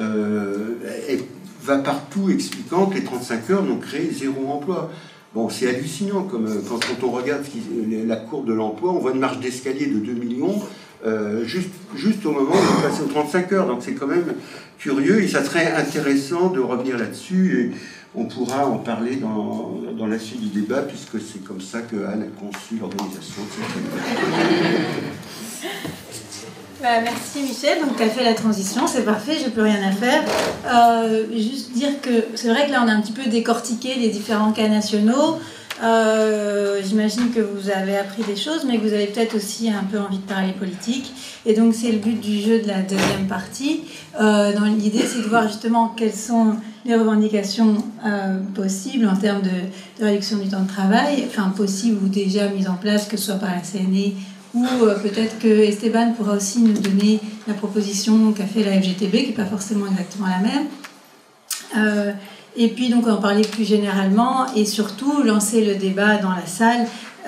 va partout expliquant que les 35 heures n'ont créé 0 emploi. Bon, c'est hallucinant, quand on regarde la courbe de l'emploi, on voit une marge d'escalier de 2 millions, juste au moment où on passe aux 35 heures. Donc c'est quand même curieux, et ça serait intéressant de revenir là-dessus, et on pourra en parler dans la suite du débat, puisque c'est comme ça que Anne a conçu l'organisation de cette réunion. Merci Michel, donc tu as fait la transition, c'est parfait, j'ai plus rien à faire. Juste dire que c'est vrai que là on a un petit peu décortiqué les différents cas nationaux. J'imagine que vous avez appris des choses, mais que vous avez peut-être aussi un peu envie de parler politique. Et donc c'est le but du jeu de la deuxième partie. L'idée c'est de voir justement quelles sont les revendications possibles en termes de réduction du temps de travail, enfin possibles ou déjà mises en place, que ce soit par la CNE ou peut-être que Esteban pourra aussi nous donner la proposition qu'a fait la FGTB, qui n'est pas forcément exactement la même. Et puis donc en parler plus généralement et surtout lancer le débat dans la salle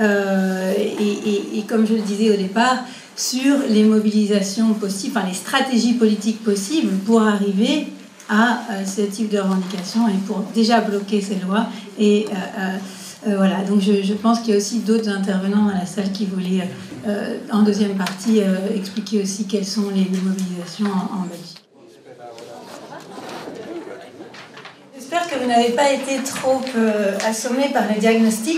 et comme je le disais au départ, sur les mobilisations possibles, enfin les stratégies politiques possibles pour arriver à ce type de revendication et pour déjà bloquer ces lois. Et voilà, donc je pense qu'il y a aussi d'autres intervenants dans la salle qui voulaient, en deuxième partie, expliquer aussi quelles sont les mobilisations en Belgique. J'espère que vous n'avez pas été trop assommés par le diagnostic,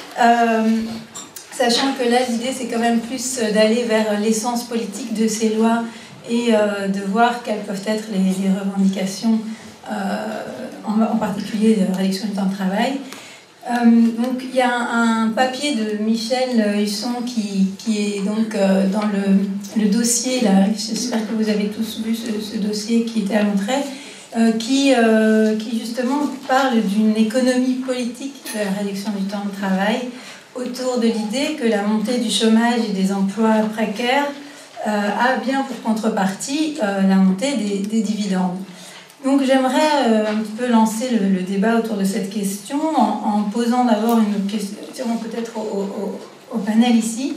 sachant que là, l'idée, c'est quand même plus d'aller vers l'essence politique de ces lois et de voir quelles peuvent être les revendications, en particulier de réduction du temps de travail. Donc il y a un papier de Michel Husson qui est donc dans le dossier, là, j'espère que vous avez tous vu ce dossier qui était à l'entrée, qui justement parle d'une économie politique de la réduction du temps de travail autour de l'idée que la montée du chômage et des emplois précaires a bien pour contrepartie la montée des dividendes. Donc j'aimerais un petit peu lancer le débat autour de cette question en posant d'abord une question peut-être au panel ici,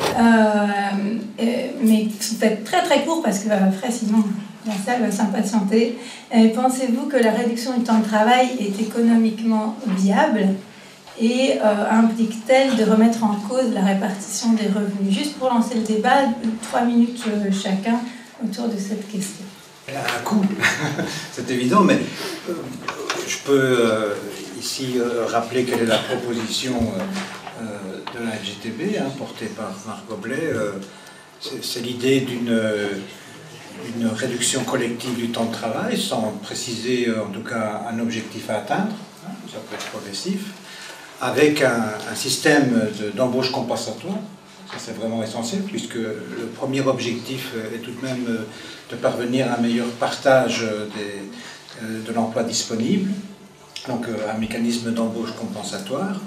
mais peut-être très très court parce que après sinon la salle va s'impatienter. Pensez-vous que la réduction du temps de travail est économiquement viable et implique-t-elle de remettre en cause la répartition des revenus? Juste pour lancer le débat, 3 minutes chacun autour de cette question. Elle a un coût, c'est évident, mais je peux ici rappeler quelle est la proposition de la FGTB, portée par Marc Goblet. C'est l'idée d'une réduction collective du temps de travail, sans préciser en tout cas un objectif à atteindre, ça peut être progressif, avec un système d'embauche compensatoire. Ça, c'est vraiment essentiel, puisque le premier objectif est tout de même de parvenir à un meilleur partage de l'emploi disponible, donc un mécanisme d'embauche compensatoire,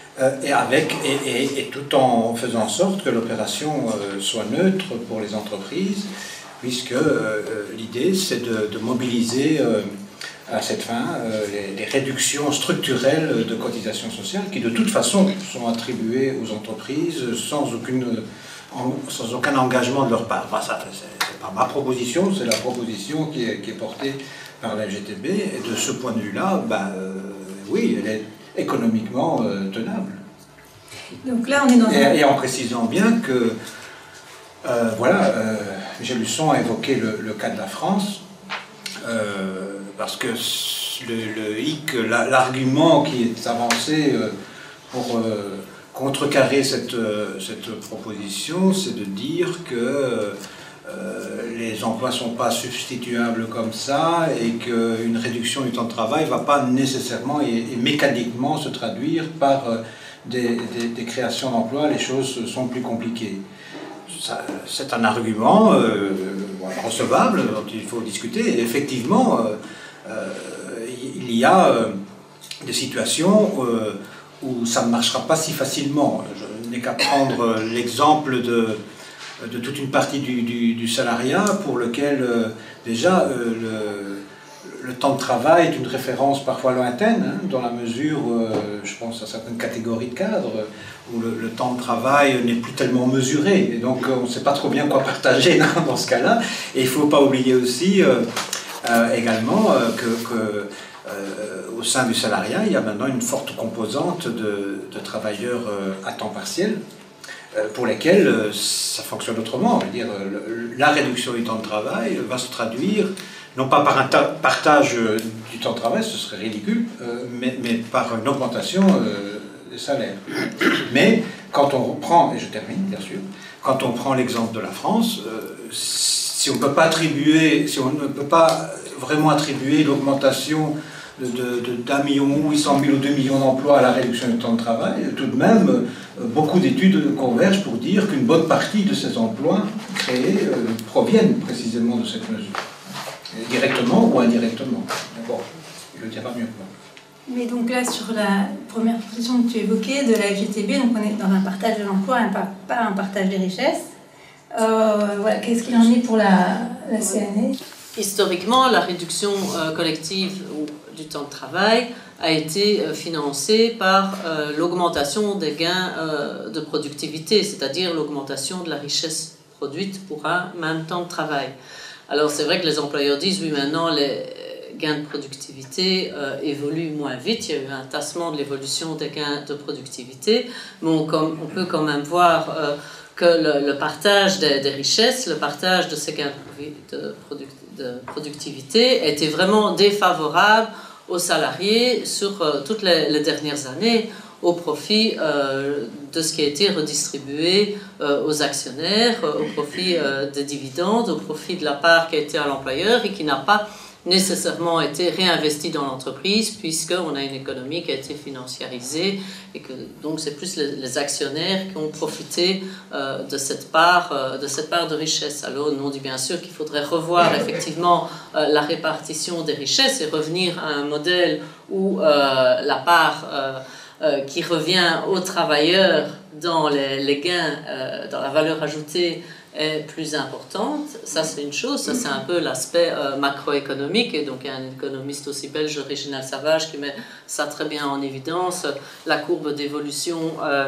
et tout en faisant en sorte que l'opération soit neutre pour les entreprises, puisque l'idée, c'est de mobiliser à cette fin les réductions structurelles de cotisations sociales qui de toute façon sont attribuées aux entreprises sans aucun engagement de leur part. Enfin, ça, c'est pas ma proposition, c'est la proposition qui est portée par la FGTB, et de ce point de vue-là, oui, elle est économiquement tenable. Donc là, on est dans et en précisant bien que Michel Husson a évoqué le cas de la France, parce que l'argument qui est avancé pour contrecarrer cette proposition, c'est de dire que les emplois ne sont pas substituables comme ça et qu'une réduction du temps de travail ne va pas nécessairement et mécaniquement se traduire par des créations d'emplois. Les choses sont plus compliquées. C'est un argument recevable dont il faut discuter. Et effectivement, il y a des situations où ça ne marchera pas si facilement. Je n'ai qu'à prendre l'exemple de toute une partie du salariat pour lequel déjà le temps de travail est une référence parfois lointaine, dans la mesure, je pense à certaines catégories de cadres, où le temps de travail n'est plus tellement mesuré, et donc on ne sait pas trop bien quoi partager dans ce cas-là. Et il ne faut pas oublier aussi également qu'au sein du salariat, il y a maintenant une forte composante de travailleurs à temps partiel, pour lesquels ça fonctionne autrement. Je veux dire, la réduction du temps de travail va se traduire non pas par un partage du temps de travail, ce serait ridicule, mais par une augmentation des salaires. Mais quand on reprend, et je termine bien sûr, quand on prend l'exemple de la France, si on ne peut pas vraiment attribuer l'augmentation d'1,8 million ou 2 millions d'emplois à la réduction du temps de travail, tout de même, beaucoup d'études convergent pour dire qu'une bonne partie de ces emplois créés proviennent précisément de cette mesure, directement ou indirectement. Bon, il le dira mieux que moi. Mais donc là, sur la première proposition que tu évoquais de la FGTB, donc on est dans un partage de l'emploi, pas un partage des richesses. Voilà, qu'est-ce qu'il en est pour la CNE? Historiquement, la réduction collective du temps de travail a été financée par l'augmentation des gains de productivité, c'est-à-dire l'augmentation de la richesse produite pour un même temps de travail. Alors c'est vrai que les employeurs disent, oui, maintenant les gains de productivité évoluent moins vite, il y a eu un tassement de l'évolution des gains de productivité, mais on peut quand même voir que le partage des richesses, le partage de ces gains de productivité était vraiment défavorable aux salariés sur toutes les dernières années au profit de ce qui a été redistribué aux actionnaires, au profit des dividendes, au profit de la part qui a été à l'employeur et qui n'a pas nécessairement été réinvesti dans l'entreprise puisqu'on a une économie qui a été financiarisée et que donc c'est plus les actionnaires qui ont profité de cette part de richesse. Alors nous on dit bien sûr qu'il faudrait revoir effectivement la répartition des richesses et revenir à un modèle où la part qui revient aux travailleurs dans les gains, dans la valeur ajoutée est plus importante. Ça c'est une chose, ça c'est un peu l'aspect macroéconomique et donc il y a un économiste aussi belge, Réginald Savage, qui met ça très bien en évidence, la courbe d'évolution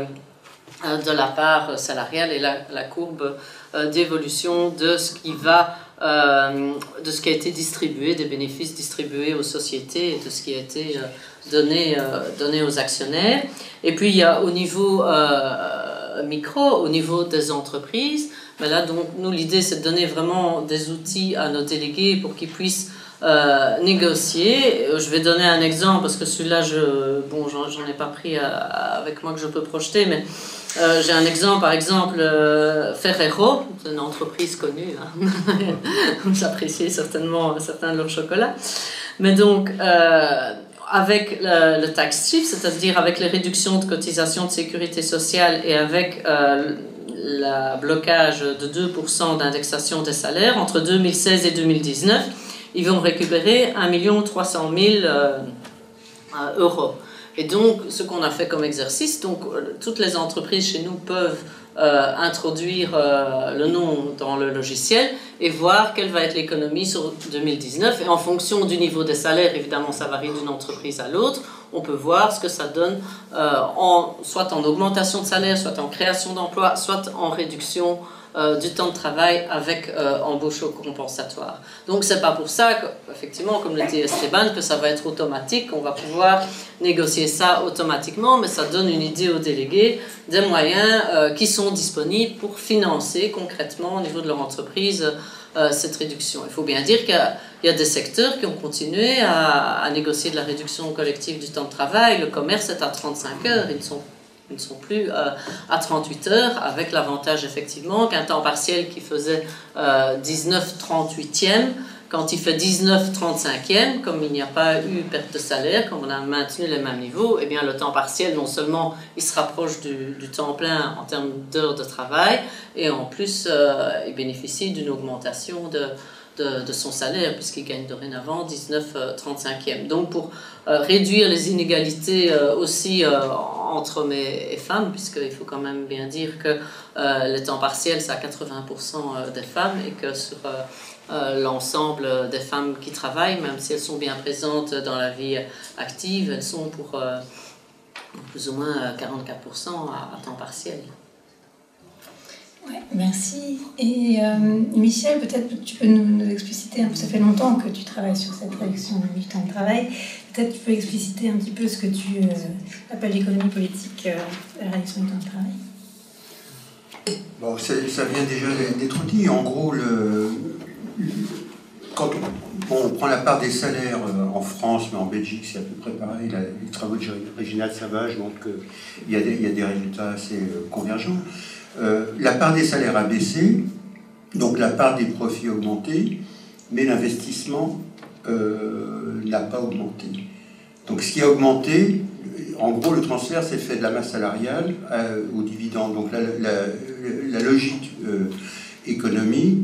de la part salariale et la courbe d'évolution de ce qui va de ce qui a été distribué, des bénéfices distribués aux sociétés et de ce qui a été donné aux actionnaires. Et puis il y a au niveau micro, au niveau des entreprises, mais là donc nous l'idée c'est de donner vraiment des outils à nos délégués pour qu'ils puissent négocier. Je vais donner un exemple parce que celui-là j'en ai pas pris avec moi que je peux projeter, mais j'ai un exemple, par exemple Ferrero, c'est une entreprise connue, hein. Vous appréciez certainement certains de leurs chocolats, mais donc avec le tax shift, c'est-à-dire avec les réductions de cotisations de sécurité sociale et avec le blocage de 2% d'indexation des salaires entre 2016 et 2019, ils vont récupérer 1 300 000 euros. Et donc, ce qu'on a fait comme exercice, donc toutes les entreprises chez nous peuvent introduire le nom dans le logiciel et voir quelle va être l'économie sur 2019. Et en fonction du niveau des salaires, évidemment, ça varie d'une entreprise à l'autre, on peut voir ce que ça donne soit en augmentation de salaire, soit en création d'emplois, soit en réduction du temps de travail avec embauche compensatoire. Donc c'est pas pour ça qu'effectivement, comme le dit Esteban, que ça va être automatique, on va pouvoir négocier ça automatiquement, mais ça donne une idée aux délégués des moyens qui sont disponibles pour financer concrètement au niveau de leur entreprise cette réduction. Il faut bien dire qu'il y a des secteurs qui ont continué à négocier de la réduction collective du temps de travail. Le commerce est à 35 heures, ils ne sont plus à 38 heures, avec l'avantage effectivement qu'un temps partiel qui faisait 19/38e, quand il fait 19/35e, comme il n'y a pas eu perte de salaire, comme on a maintenu les mêmes niveaux, eh bien le temps partiel, non seulement il se rapproche du temps plein en termes d'heures de travail, et en plus il bénéficie d'une augmentation de son salaire, puisqu'il gagne dorénavant 19/35e. Donc pour réduire les inégalités aussi entre hommes et femmes, puisqu'il faut quand même bien dire que le temps partiel c'est à 80% des femmes et que sur l'ensemble des femmes qui travaillent, même si elles sont bien présentes dans la vie active, elles sont pour plus ou moins 44% à temps partiel. Ouais, merci. Et Michel, peut-être tu peux nous expliciter, ça fait longtemps que tu travailles sur cette réduction du temps de travail, peut-être tu peux expliciter un petit peu ce que tu appelles l'économie politique, la réduction du temps de travail. Bon, ça vient déjà d'être dit. En gros, quand on prend la part des salaires en France, mais en Belgique c'est à peu près pareil, les travaux de Réginald Savage montrent qu'il y a des résultats assez convergents. La part des salaires a baissé, donc la part des profits a augmenté, mais l'investissement n'a pas augmenté. Donc ce qui a augmenté, en gros le transfert s'est fait de la masse salariale aux dividendes. Donc la logique économique,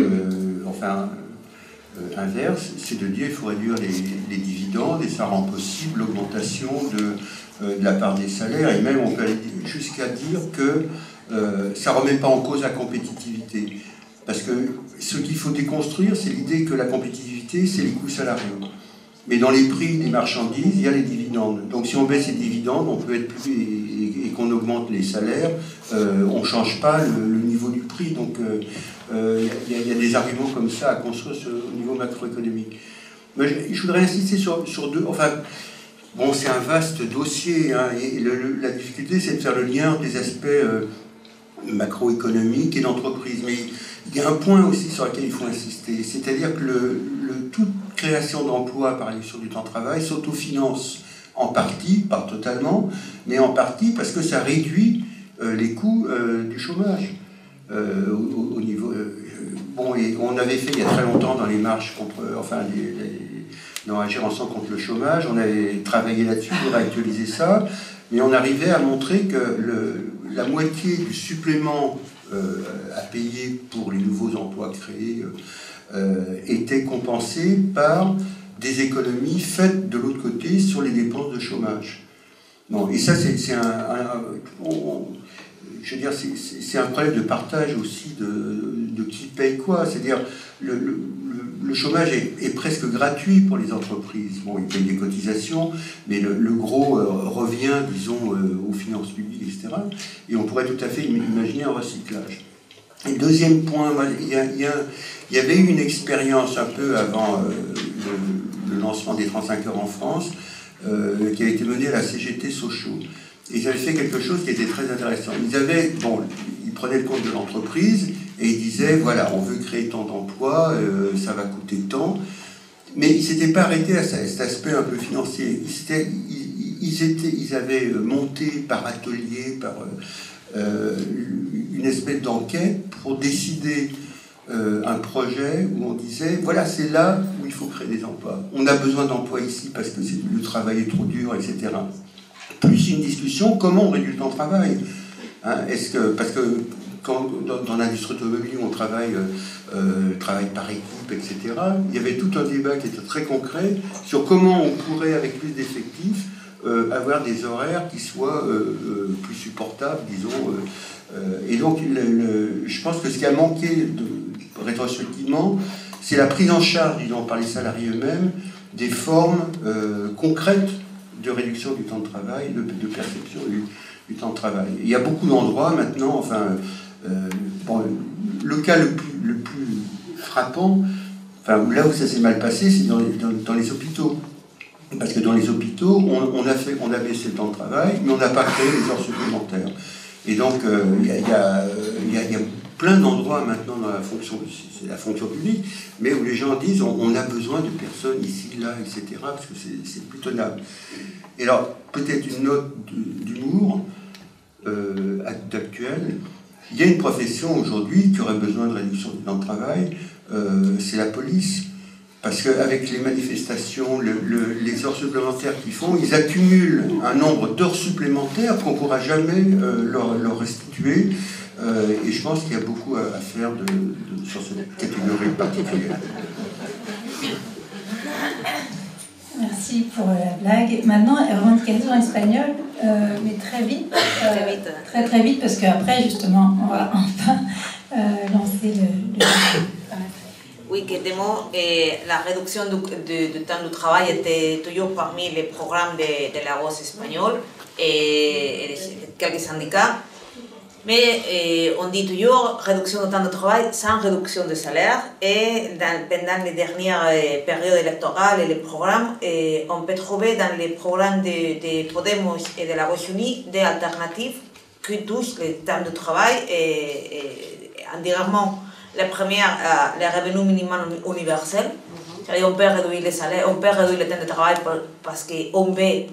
inverse, c'est de dire qu'il faut réduire les dividendes et ça rend possible l'augmentation de la part des salaires, et même on peut aller jusqu'à dire que ça ne remet pas en cause la compétitivité. Parce que ce qu'il faut déconstruire, c'est l'idée que la compétitivité, c'est les coûts salariaux. Mais dans les prix des marchandises, il y a les dividendes. Donc si on baisse les dividendes, on peut être plus et qu'on augmente les salaires, on ne change pas le niveau du prix. Donc il y a des arguments comme ça à construire au niveau macroéconomique. Mais je voudrais insister sur deux. Enfin, bon, c'est un vaste dossier, hein, et la difficulté, c'est de faire le lien des aspects macroéconomiques et d'entreprise. Mais il y a un point aussi sur lequel il faut insister, c'est-à-dire que toute création d'emplois par réduction du temps de travail s'autofinance en partie, pas totalement, mais en partie parce que ça réduit les coûts du chômage. Au niveau, bon, et on avait fait il y a très longtemps dans les marches dans Agir ensemble contre le chômage, on avait travaillé là-dessus pour actualiser ça, mais on arrivait à montrer que la moitié du supplément à payer pour les nouveaux emplois créés était compensé par des économies faites de l'autre côté sur les dépenses de chômage. Bon, et ça, c'est un problème de partage aussi de qui paye quoi. C'est-à-dire, le chômage est presque gratuit pour les entreprises. Bon, ils payent des cotisations, mais le gros revient, disons, aux finances publiques, etc. Et on pourrait tout à fait imaginer un recyclage. Et deuxième point, il y avait eu une expérience un peu avant le lancement des 35 heures en France, qui a été menée à la CGT Sochaux. Et ils avaient fait quelque chose qui était très intéressant. Ils prenaient le compte de l'entreprise et ils disaient, voilà, on veut créer tant d'emplois, ça va coûter tant. Mais ils ne s'étaient pas arrêtés à cet aspect un peu financier. Ils avaient monté par atelier, par une espèce d'enquête pour décider un projet où on disait, voilà, c'est là où il faut créer des emplois. On a besoin d'emplois ici parce que le travail est trop dur, etc. Plus une discussion, comment on réduit le temps de travail, hein, parce que quand, dans l'industrie automobile où on travaille par équipe, etc., il y avait tout un débat qui était très concret sur comment on pourrait, avec plus d'effectifs, avoir des horaires qui soient plus supportables, disons. Et donc, je pense que ce qui a manqué rétrospectivement, c'est la prise en charge, disons, par les salariés eux-mêmes, des formes concrètes de réduction du temps de travail, de perception du temps de travail. Il y a beaucoup d'endroits maintenant, le cas le plus frappant, là où ça s'est mal passé, c'est dans les hôpitaux. Parce que dans les hôpitaux, on a baissé le temps de travail, mais on n'a pas créé les heures supplémentaires. Et donc, il y a plein d'endroits maintenant dans la fonction publique, mais où les gens disent on a besoin de personnes ici, là, etc., parce que c'est plus tenable. Et alors, peut-être une note d'humour actuelle. Il y a une profession aujourd'hui qui aurait besoin de réduction du temps de travail, c'est la police. Parce qu'avec les manifestations, les heures supplémentaires qu'ils font, ils accumulent un nombre d'heures supplémentaires qu'on ne pourra jamais leur restituer. Et je pense qu'il y a beaucoup à faire sur cette catégorie particulière. Merci pour la blague. Maintenant, revendication en espagnol, mais très vite. Très vite, parce qu'après, justement, on va enfin lancer le... Oui, que la réduction du temps de travail était toujours parmi les programmes de la gauche espagnole et de quelques syndicats. Mais on dit toujours réduction du temps de travail sans réduction de salaire. Et pendant les dernières périodes électorales et les programmes, on peut trouver dans les programmes de Podemos et de la Gauche Unie des alternatives qui touchent le temps de travail et indirectement La première, le revenu minimum universel. C'est-à-dire on peut réduire les salaires, on peut réduire le temps de travail parce qu'on veut,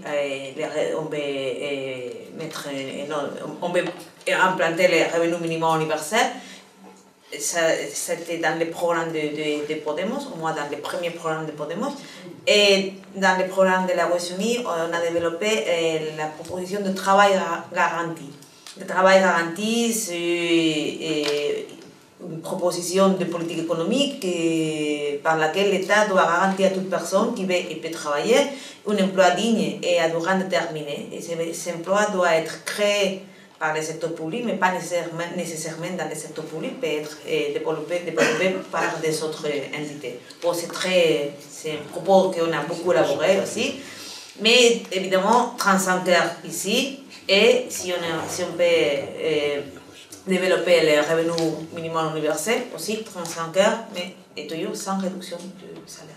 implanter le revenu minimum universel. C'était dans le programme de Podemos, au moins dans les premiers programmes de Podemos. Et dans le programme de la Ouest-Unie, on a développé la proposition de travail garanti. Le travail garanti, c'est une proposition de politique économique par laquelle l'État doit garantir à toute personne qui veut et peut travailler un emploi digne et à durée déterminée. Et cet emploi doit être créé par le secteur public, mais pas nécessairement dans le secteur public, peut être développé par des autres entités. Bon, c'est un propos qu'on a beaucoup élaboré aussi, mais évidemment 35 heures ici, et si on peut développer le revenu minimum universel, aussi 35 heures, mais et toujours sans réduction du salaire.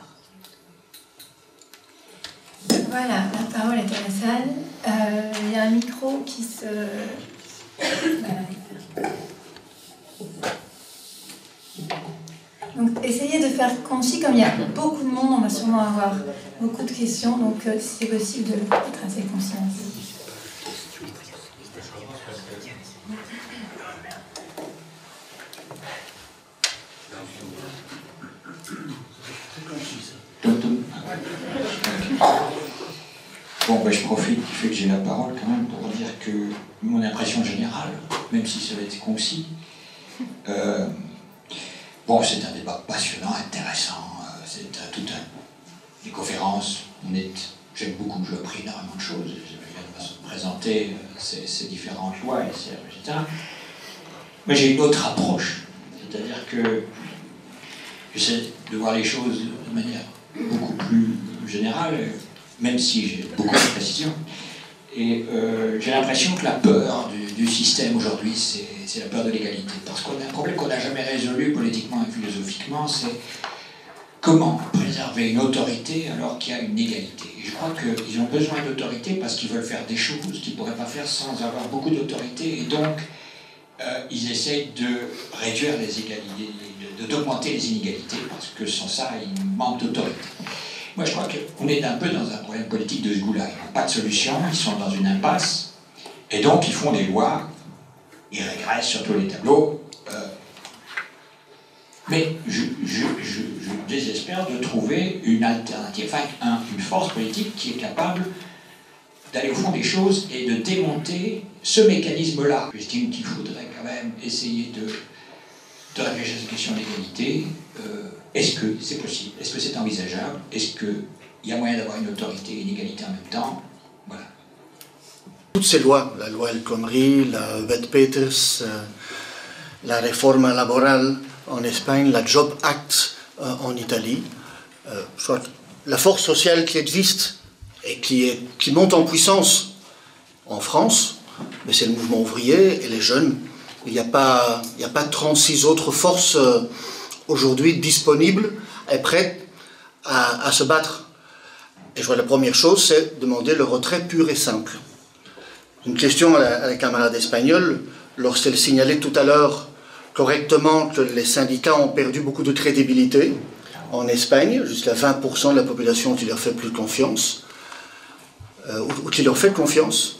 Voilà, la parole est à la salle. Il y a un micro qui se... Voilà. Donc essayez de faire concis, comme il y a beaucoup de monde, on va sûrement avoir beaucoup de questions, donc si c'est possible d'être assez concis. Bon, ben, je profite du fait que j'ai la parole quand même pour dire que mon impression générale, même si ça va être concis, bon, c'est un débat passionnant, intéressant, c'est des conférences, j'aime beaucoup, j'ai appris énormément de choses, je viens de présenter ces différentes lois, etc. Moi j'ai une autre approche, c'est-à-dire que j'essaie de voir les choses de manière beaucoup plus générale, même si j'ai beaucoup de précisions. Et j'ai l'impression que la peur du système aujourd'hui, c'est la peur de l'égalité. Parce qu'on a un problème qu'on n'a jamais résolu politiquement et philosophiquement, c'est comment préserver une autorité alors qu'il y a une égalité. Et je crois qu'ils ont besoin d'autorité parce qu'ils veulent faire des choses qu'ils ne pourraient pas faire sans avoir beaucoup d'autorité. Et donc, ils essayent de réduire les inégalités, d'augmenter les inégalités, parce que sans ça, ils manquent d'autorité. Moi, je crois qu'on est un peu dans un problème politique de ce goût-là. Ils n'ont pas de solution, ils sont dans une impasse, et donc ils font des lois, ils régressent sur tous les tableaux. Mais je désespère de trouver une alternative, enfin une force politique qui est capable d'aller au fond des choses et de démonter ce mécanisme-là. J'estime qu'il faudrait quand même essayer de réfléchir à cette question d'égalité. Est-ce que c'est possible? Est-ce que c'est envisageable? Est-ce qu'il y a moyen d'avoir une autorité et une égalité en même temps? Voilà. Toutes ces lois, la loi El Khomri, la Wet-Peters, la réforme laborale en Espagne, la Job Act en Italie, la force sociale qui existe et qui monte en puissance en France, mais c'est le mouvement ouvrier et les jeunes. Il n'y a pas 36 autres forces aujourd'hui disponibles et prêtes à se battre. Et je vois la première chose, c'est demander le retrait pur et simple. Une question à la camarade espagnole, lorsqu'elle signalait tout à l'heure correctement que les syndicats ont perdu beaucoup de crédibilité en Espagne, jusqu'à 20% de la population qui leur fait plus confiance, ou qui leur fait confiance.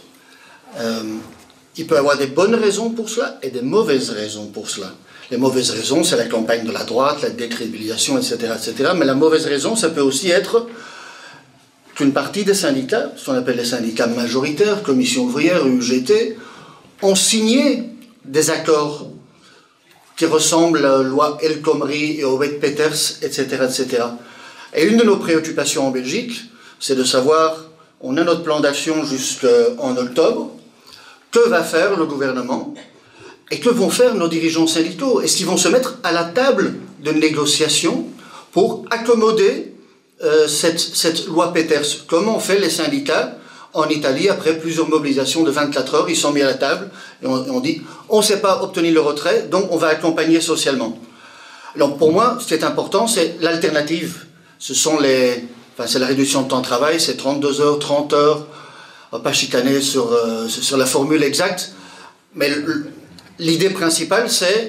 Il peut y avoir des bonnes raisons pour cela et des mauvaises raisons pour cela. Les mauvaises raisons, c'est la campagne de la droite, la décrédibilisation, etc., etc. Mais la mauvaise raison, ça peut aussi être qu'une partie des syndicats, ce qu'on appelle les syndicats majoritaires, Commission ouvrière, UGT, ont signé des accords qui ressemblent à la loi El Khomri et au Wet-Peters, etc., etc. Et une de nos préoccupations en Belgique, c'est de savoir, on a notre plan d'action jusqu'en octobre, que va faire le gouvernement et que vont faire nos dirigeants syndicaux? Est-ce qu'ils vont se mettre à la table de négociation pour accommoder cette loi Peters? Comme ont fait les syndicats en Italie après plusieurs mobilisations de 24 heures, ils sont mis à la table et on dit on ne sait pas obtenir le retrait, donc on va accompagner socialement. Alors pour moi, ce qui est important, c'est l'alternative. C'est la réduction de temps de travail, c'est 32 heures, 30 heures. On ne va pas chicaner sur la formule exacte, mais l'idée principale, c'est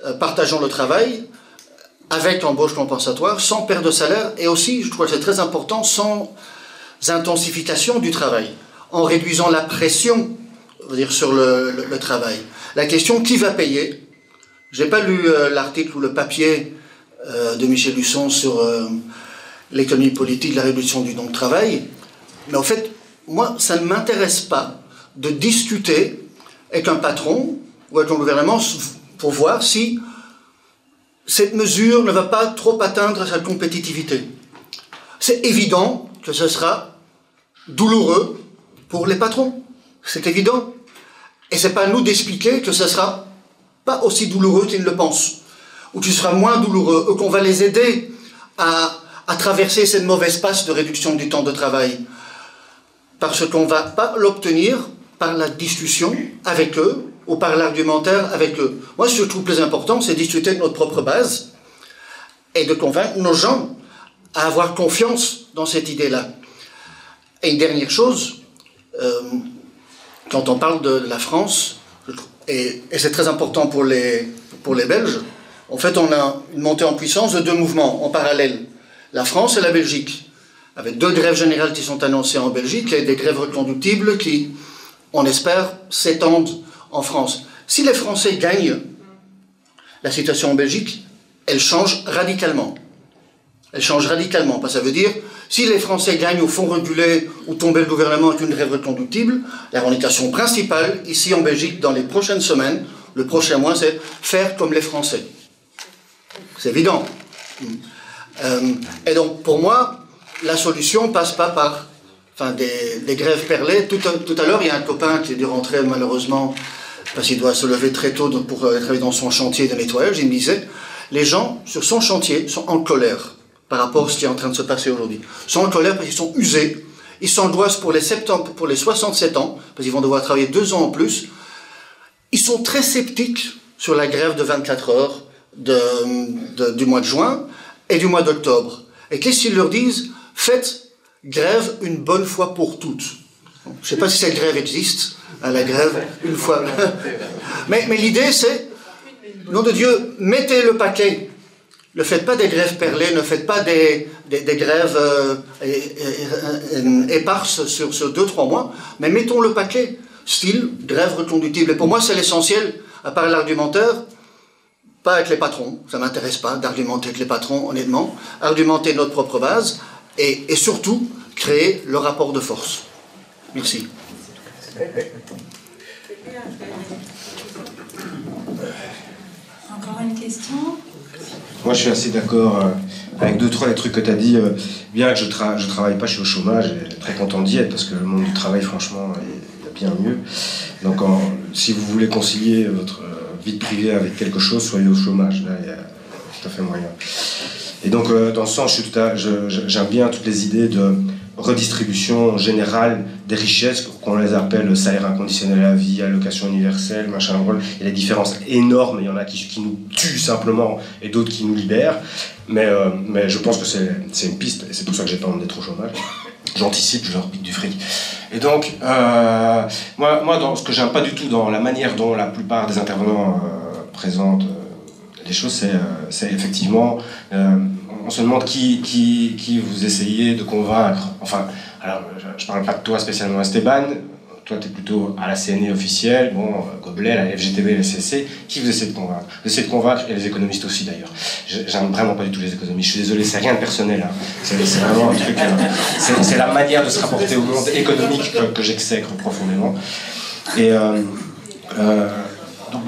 partageant le travail, avec embauche compensatoire, sans perte de salaire, et aussi, je crois que c'est très important, sans intensification du travail, en réduisant la pression, sur le travail. La question, qui va payer? Je n'ai pas lu l'article ou le papier de Michel Husson sur l'économie politique, la réduction du temps de travail, mais en fait, moi, ça ne m'intéresse pas de discuter avec un patron ou avec un gouvernement pour voir si cette mesure ne va pas trop atteindre sa compétitivité. C'est évident que ce sera douloureux pour les patrons. C'est évident. Et ce n'est pas à nous d'expliquer que ce ne sera pas aussi douloureux qu'ils le pensent, ou que ce sera moins douloureux, ou qu'on va les aider à traverser cette mauvaise passe de réduction du temps de travail. Parce qu'on ne va pas l'obtenir par la discussion avec eux, ou par l'argumentaire avec eux. Moi, ce que je trouve plus important, c'est discuter de notre propre base et de convaincre nos gens à avoir confiance dans cette idée-là. Et une dernière chose, quand on parle de la France, et c'est très important pour les Belges, en fait, on a une montée en puissance de deux mouvements en parallèle, la France et la Belgique, avec 2 grèves générales qui sont annoncées en Belgique et des grèves reconductibles qui, on espère, s'étendent en France. Si les Français gagnent, la situation en Belgique, elle change radicalement. Elle change radicalement, parce que ça veut dire, si les Français gagnent ou font reculer ou tomber le gouvernement avec une grève reconductible, la revendication principale, ici en Belgique, dans les prochaines semaines, le prochain mois, c'est faire comme les Français. C'est évident. Et donc, pour moi, la solution ne passe pas par des grèves perlées. Tout à l'heure, il y a un copain qui est dû rentrer malheureusement parce qu'il doit se lever très tôt pour travailler dans son chantier de nettoyage. Il me disait, les gens sur son chantier sont en colère par rapport à ce qui est en train de se passer aujourd'hui. Ils sont en colère parce qu'ils sont usés, ils s'angoissent pour les 67 ans, parce qu'ils vont devoir travailler 2 ans en plus. Ils sont très sceptiques sur la grève de 24 heures du mois de juin et du mois d'octobre. Et qu'est-ce qu'ils leur disent? Faites grève une bonne fois pour toutes. Je ne sais pas si cette grève existe, la grève une fois. mais l'idée c'est, nom de Dieu, mettez le paquet. Ne faites pas des grèves perlées, ne faites pas des grèves éparses sur 2-3 mois, mais mettons le paquet, style grève reconductible. Et pour moi c'est l'essentiel, à part l'argumentaire, pas avec les patrons, ça ne m'intéresse pas d'argumenter avec les patrons, honnêtement, argumenter notre propre base, et surtout créer le rapport de force. Merci. Encore une question? Moi, je suis assez d'accord avec 2-3 des trucs que tu as dit. Bien que je travaille pas, je suis au chômage, et très content d'y être, parce que le monde du travail, franchement, il y a bien mieux. Donc, si vous voulez concilier votre vie privée avec quelque chose, soyez au chômage. Là, il y a tout à fait moyen. Et donc, dans ce sens, j'aime bien toutes les idées de redistribution générale des richesses, qu'on les appelle salaire inconditionnel à la vie, allocation universelle, machin. Il y a des différences énormes, il y en a qui nous tuent simplement et d'autres qui nous libèrent. Mais je pense que c'est une piste, et c'est pour ça que j'ai pas envie d'être au chômage. J'anticipe, je leur pique du fric. Et donc, moi dans ce que j'aime pas du tout dans la manière dont la plupart des intervenants présentent les choses, c'est effectivement... on se demande qui vous essayez de convaincre. Enfin, alors, je parle pas de toi spécialement, Esteban. Toi, tu es plutôt à la CNE officielle, Goblet, la FGTB, la CC. Qui vous essayez de convaincre? Vous essayez de convaincre, et les économistes aussi d'ailleurs. J'aime vraiment pas du tout les économistes. Je suis désolé, c'est rien de personnel. Hein. C'est vraiment un truc. C'est la manière de se rapporter au monde économique que j'exècre profondément. Et donc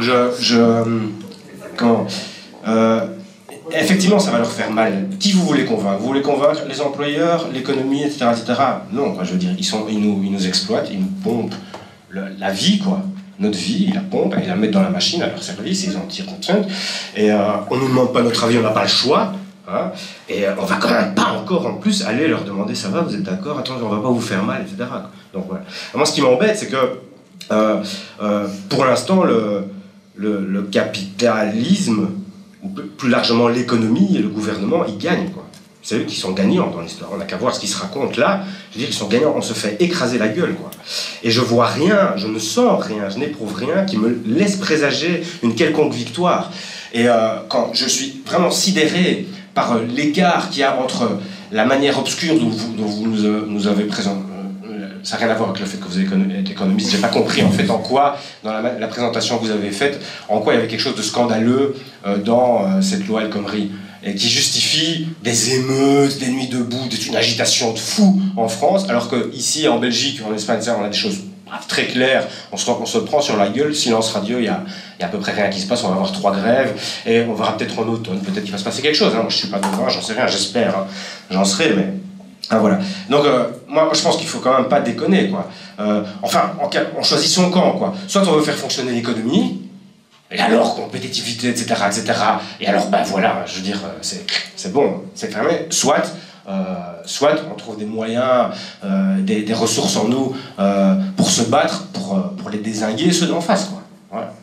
effectivement, ça va leur faire mal. Qui vous voulez convaincre? Vous voulez convaincre les employeurs, l'économie, etc., etc. Non, quoi, je veux dire, ils nous exploitent, ils nous pompent la vie, quoi. Notre vie, ils la pompent, ils la mettent dans la machine à leur service, ils en tirent compte. Et on nous demande pas notre avis, on n'a pas le choix. Hein, et on va quand même pas encore en plus aller leur demander ça va, vous êtes d'accord, attends, on va pas vous faire mal, etc. Donc voilà. Moi, ce qui m'embête, c'est que pour l'instant, le capitalisme, ou plus largement l'économie et le gouvernement, ils gagnent, quoi. C'est eux qui sont gagnants dans l'histoire. On n'a qu'à voir ce qui se raconte là. Je veux dire, ils sont gagnants, on se fait écraser la gueule, quoi. Et je vois rien, je ne sens rien, je n'éprouve rien qui me laisse présager une quelconque victoire. Et quand je suis vraiment sidéré par l'écart qu'il y a entre la manière obscure dont vous nous avez présenté, ça n'a rien à voir avec le fait que vous êtes économiste, j'ai pas compris en fait en quoi, dans la présentation que vous avez faite, en quoi il y avait quelque chose de scandaleux dans cette loi El Khomri, et qui justifie des émeutes, des nuits debout, une agitation de fou en France, alors qu'ici en Belgique, en Espagne, on a des choses très claires, on se prend sur la gueule, silence radio, il y a à peu près rien qui se passe, on va avoir 3 grèves, et on verra peut-être en automne, peut-être qu'il va se passer quelque chose, hein. Moi je suis pas devant, j'en sais rien, j'espère, hein. J'en serai, mais... Ah, voilà. Donc moi je pense qu'il faut quand même pas déconner, quoi. On choisit son camp, quoi. Soit on veut faire fonctionner l'économie, et alors compétitivité, etc., etc. Et alors voilà, je veux dire, c'est bon, c'est fermé. Soit on trouve des moyens, des ressources en nous pour se battre, pour les dézinguer ceux d'en face, quoi. Voilà.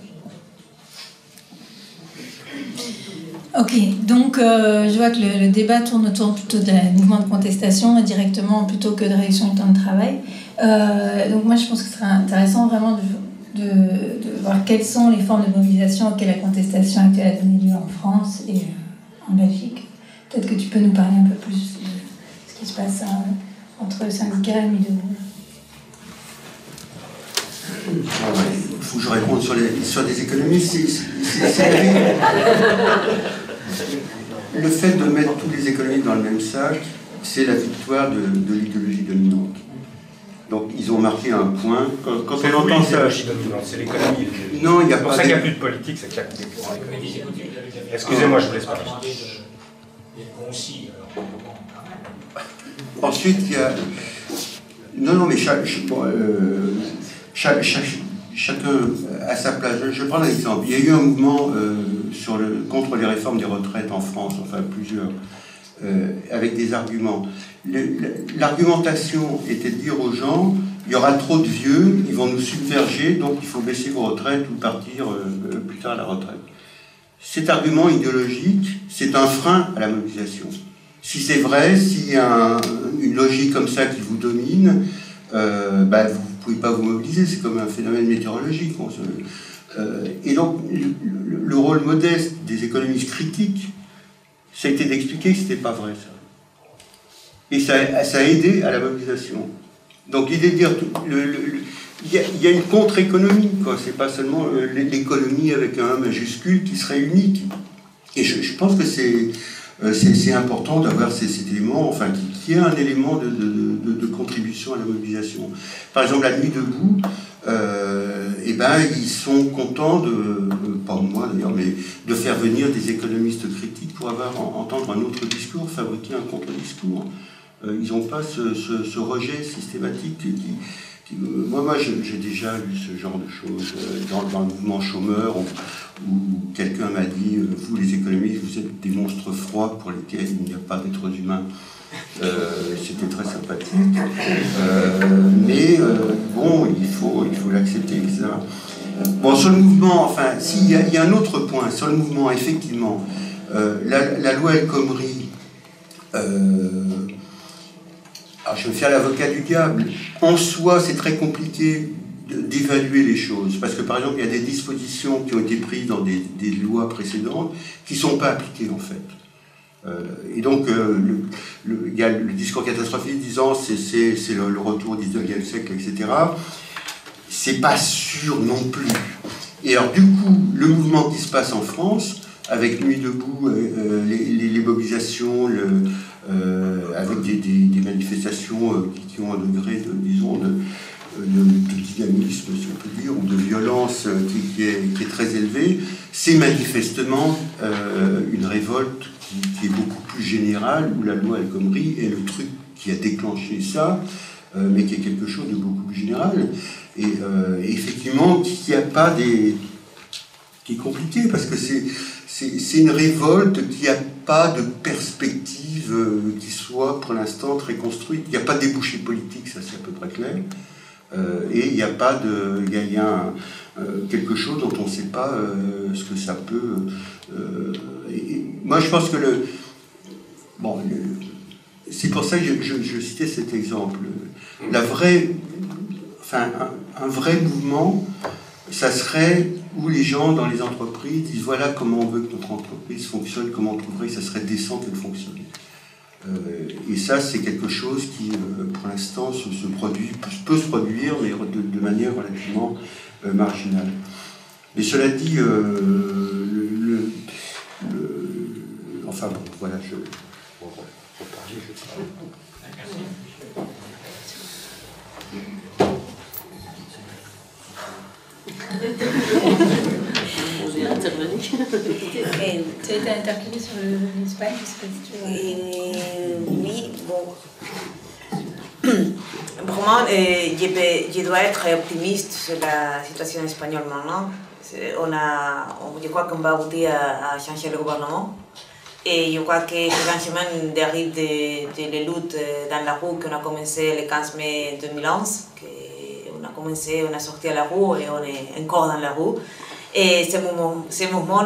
Ok, donc je vois que le débat tourne autour plutôt des mouvements de contestation directement plutôt que de réduction du temps de travail. Donc moi je pense que ce serait intéressant vraiment de voir quelles sont les formes de mobilisation auxquelles la contestation actuelle a donné lieu en France et en Belgique. Peut-être que tu peux nous parler un peu plus de ce qui se passe entre syndicats et Nuit debout. Il faut que je réponde sur des économistes. Le fait de mettre tous les économistes dans le même sac, c'est la victoire de l'idéologie dominante. Donc ils ont marqué un point. Quand on entend ça, c'est l'économie. Non, il n'y a pas. C'est pour ça qu'il n'y a plus de politique, c'est qu'il y a plus d'économie. Excusez-moi, je vous laisse parler. Ensuite, il y a. Non, mais chacun à sa place. Je prends un exemple. Il y a eu un mouvement contre les réformes des retraites en France, enfin plusieurs, avec des arguments. L'argumentation était de dire aux gens, il y aura trop de vieux, ils vont nous submerger, donc il faut baisser vos retraites ou partir plus tard à la retraite. Cet argument idéologique, c'est un frein à la mobilisation. Si c'est vrai, s'il y a une logique comme ça qui vous domine, vous ne pouvez pas vous mobiliser, c'est comme un phénomène météorologique. Et donc, le rôle modeste des économistes critiques, ça a été d'expliquer que ce n'était pas vrai, ça. Et ça a aidé à la mobilisation. Donc, l'idée de dire... Il y a une contre-économie, quoi. C'est pas seulement l'économie avec un majuscule qui serait unique. Et je pense que c'est important d'avoir cet élément, enfin, qui est un élément de contribution à la mobilisation. Par exemple, la Nuit debout, ils sont contents pas moi d'ailleurs, mais de faire venir des économistes critiques pour entendre un autre discours, fabriquer un contre-discours. Ils n'ont pas ce rejet systématique moi j'ai déjà lu ce genre de choses dans le mouvement chômeur où quelqu'un m'a dit vous les économistes vous êtes des monstres froids pour lesquels il n'y a pas d'êtres humains. C'était très sympathique, mais il faut l'accepter, etc. Bon, sur le mouvement, enfin, il y a un autre point sur le mouvement, effectivement, la loi El Khomri. Alors, je vais me faire l'avocat du diable. En soi, c'est très compliqué d'évaluer les choses. Parce que, par exemple, il y a des dispositions qui ont été prises dans des lois précédentes qui ne sont pas appliquées, en fait. Et donc, il y a le discours catastrophique disant c'est le retour du 19e siècle, etc. C'est pas sûr non plus. Et alors, du coup, le mouvement qui se passe en France, avec Nuit debout, les mobilisations, avec des manifestations qui ont un degré de dynamisme, si on peut dire, ou de violence qui est très élevé, c'est manifestement une révolte qui est beaucoup plus générale, où la loi El Khomri est le truc qui a déclenché ça, mais qui est quelque chose de beaucoup plus général. Et effectivement, qui a pas qui est compliqué, parce que c'est une révolte qui n'a pas de perspective qui soit pour l'instant très construite. Il n'y a pas de débouché politique, ça c'est à peu près clair. Et il n'y a pas de... Il y a quelque chose dont on ne sait pas ce que ça peut... moi je pense que c'est pour ça que je citais cet exemple. Un vrai mouvement, ça serait où les gens dans les entreprises disent voilà comment on veut que notre entreprise fonctionne, comment on trouverait que ça serait décent qu'elle fonctionne. Et ça, c'est quelque chose qui, pour l'instant, peut se produire, mais de manière relativement marginale. Mais cela dit, enfin bon, voilà, je J'ai intervenu. Tu as été interpellé sur l'Espagne, je sais pas si tu vois. Oui, bon. Vraiment, je dois être optimiste sur la situation espagnole maintenant. Je crois qu'on va aboutir à changer le gouvernement. Et je crois que c'est un chemin d'arrive de luttes dans la rue qu'on a commencé le 15 mai 2011. On a sorti à la rue et on est encore dans la rue. Et ce mouvement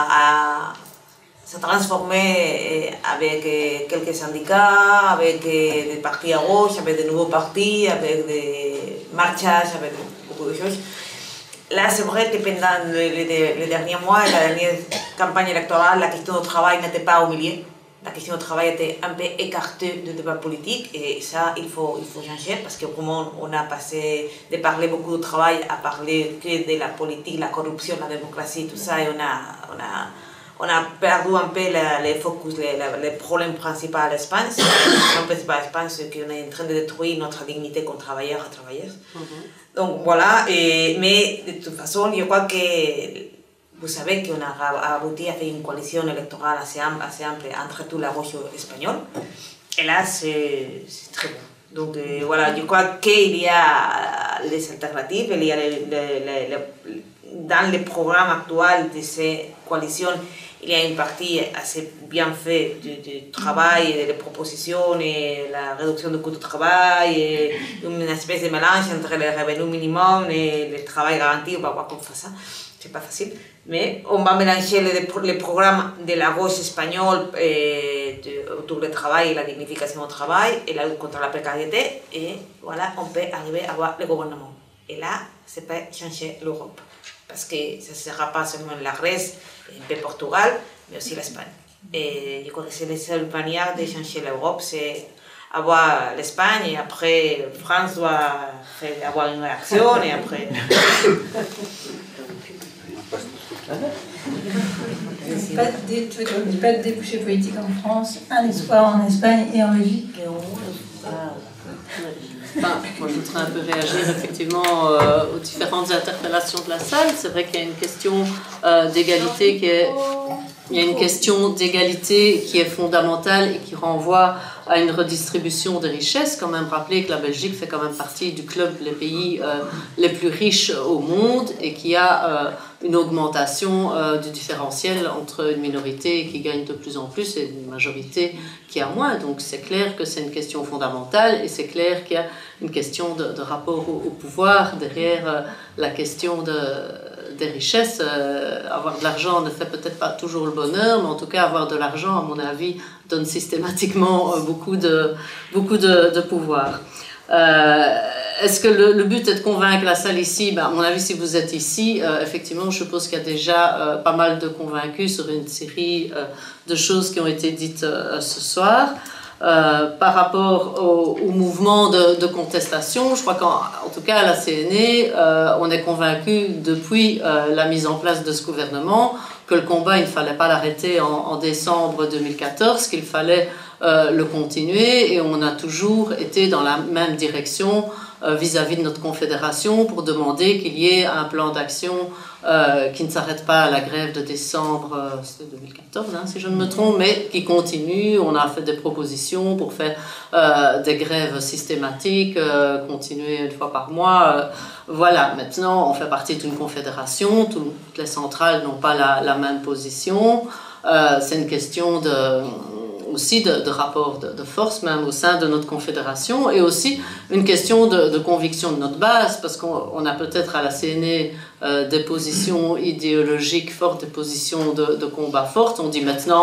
s'est transformé avec quelques syndicats, avec des partis à gauche, avec de nouveaux partis, avec des marchages, avec beaucoup de choses. Là, c'est vrai que pendant les derniers mois, la dernière campagne électorale, la question du travail n'était pas au milieu. La question du travail était un peu écartée du débat politique et ça, il faut changer parce que vraiment, on a passé de parler beaucoup du travail à parler que de la politique, la corruption, la démocratie, tout ça et on a perdu un peu le focus, le problème principal à l'Espagne. Le problème principal à l'Espagne, c'est qu'on est en train de détruire notre dignité comme travailleurs et travailleuses. Donc voilà, mais de toute façon, je crois que vous savez qu'on a abouti à faire une coalition électorale assez ample entre toute la gauche espagnole. Et là, c'est très bon. Donc voilà, je crois qu'il y a des alternatives, il y a dans le programme actuel de ces coalitions, il y a une partie assez bien faite du travail, et des propositions, et la réduction du coût du travail, et une espèce de mélange entre le revenu minimum et le travail garanti. On va voir comment on fait ça. C'est pas facile. Mais on va mélanger les programmes de la gauche espagnole autour du travail et la dignification du travail et la lutte contre la précarité. Et voilà, on peut arriver à avoir le gouvernement. Et là, ça peut changer l'Europe. Parce que ce ne sera pas seulement la Grèce, un peu Portugal, mais aussi l'Espagne. Et je crois que c'est la seule manière de changer l'Europe, c'est avoir l'Espagne et après France doit avoir une réaction et après... Pas de débouché politique en France, un espoir en Espagne et en Belgique. Moi, je voudrais un peu réagir effectivement aux différentes interpellations de la salle. C'est vrai qu'il y a une question d'égalité qui est fondamentale et qui renvoie à une redistribution des richesses. Quand même rappeler que la Belgique fait quand même partie du club des pays les plus riches au monde et qu'il y a une augmentation du différentiel entre une minorité qui gagne de plus en plus et une majorité qui a moins. Donc c'est clair que c'est une question fondamentale et c'est clair qu'il y a une question de rapport au pouvoir derrière la question des richesses. Avoir de l'argent ne fait peut-être pas toujours le bonheur, mais en tout cas avoir de l'argent, à mon avis, donne systématiquement beaucoup de pouvoir. Est-ce que le but est de convaincre la salle ici? À mon avis, si vous êtes ici, effectivement, je suppose qu'il y a déjà pas mal de convaincus sur une série de choses qui ont été dites ce soir. Par rapport au mouvement de contestation, je crois qu'en tout cas à la CNE, on est convaincu depuis la mise en place de ce gouvernement que le combat, il ne fallait pas l'arrêter en décembre 2014, qu'il fallait le continuer, et on a toujours été dans la même direction vis-à-vis de notre confédération pour demander qu'il y ait un plan d'action qui ne s'arrête pas à la grève de décembre, c'était 2014 si je ne me trompe, mais qui continue. On a fait des propositions pour faire des grèves systématiques, continuer une fois par mois. Voilà, maintenant on fait partie d'une confédération, toutes les centrales n'ont pas la même position. C'est une question aussi de rapport de force même au sein de notre confédération et aussi une question de conviction de notre base, parce qu'on a peut-être à la CNE des positions idéologiques fortes, des positions de combat fortes. On dit maintenant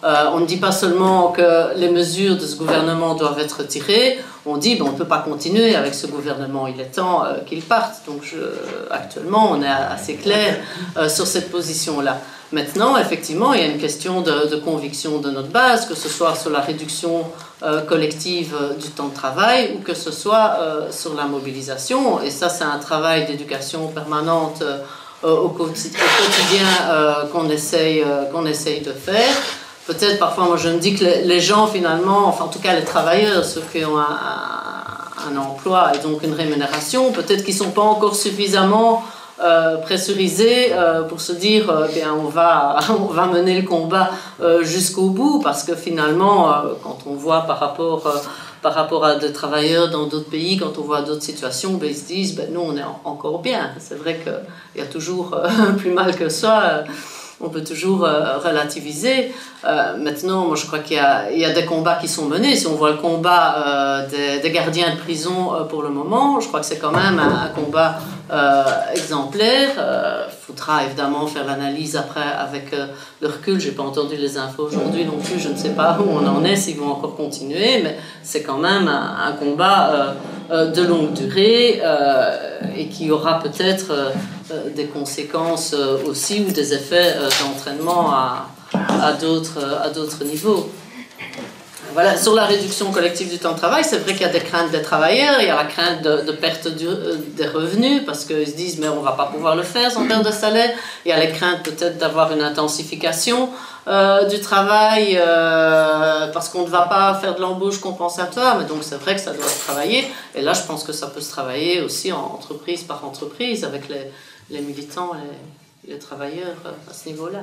On ne dit pas seulement que les mesures de ce gouvernement doivent être retirées, on dit on ne peut pas continuer avec ce gouvernement, il est temps qu'il parte. Donc actuellement, on est assez clair sur cette position-là. Maintenant, effectivement, il y a une question de conviction de notre base, que ce soit sur la réduction collective du temps de travail ou que ce soit sur la mobilisation. Et ça, c'est un travail d'éducation permanente au quotidien qu'on essaye de faire. Peut-être parfois, moi je me dis que les gens finalement, enfin en tout cas les travailleurs, ceux qui ont un emploi et donc une rémunération, peut-être qu'ils ne sont pas encore suffisamment pressurisés pour se dire bien on va mener le combat jusqu'au bout, parce que finalement quand on voit par rapport à des travailleurs dans d'autres pays, quand on voit d'autres situations, ils se disent nous on est encore bien. C'est vrai qu'il y a toujours plus mal que ça, on peut toujours relativiser. Maintenant, moi je crois qu'il y a des combats qui sont menés. Si on voit le combat des gardiens de prison pour le moment, je crois que c'est quand même un combat exemplaire. Il faudra évidemment faire l'analyse après avec le recul. Je n'ai pas entendu les infos aujourd'hui non plus, je ne sais pas où on en est, s'ils vont encore continuer, mais c'est quand même un combat de longue durée et qui aura peut-être des conséquences aussi ou des effets d'entraînement à d'autres niveaux. Voilà, sur la réduction collective du temps de travail, c'est vrai qu'il y a des craintes des travailleurs, il y a la crainte de perte des revenus, parce qu'ils se disent mais on ne va pas pouvoir le faire sans perte de salaire. Il y a les craintes peut-être d'avoir une intensification du travail, parce qu'on ne va pas faire de l'embauche compensatoire, mais donc c'est vrai que ça doit se travailler. Et là, je pense que ça peut se travailler aussi en entreprise par entreprise, avec les militants, les travailleurs à ce niveau-là.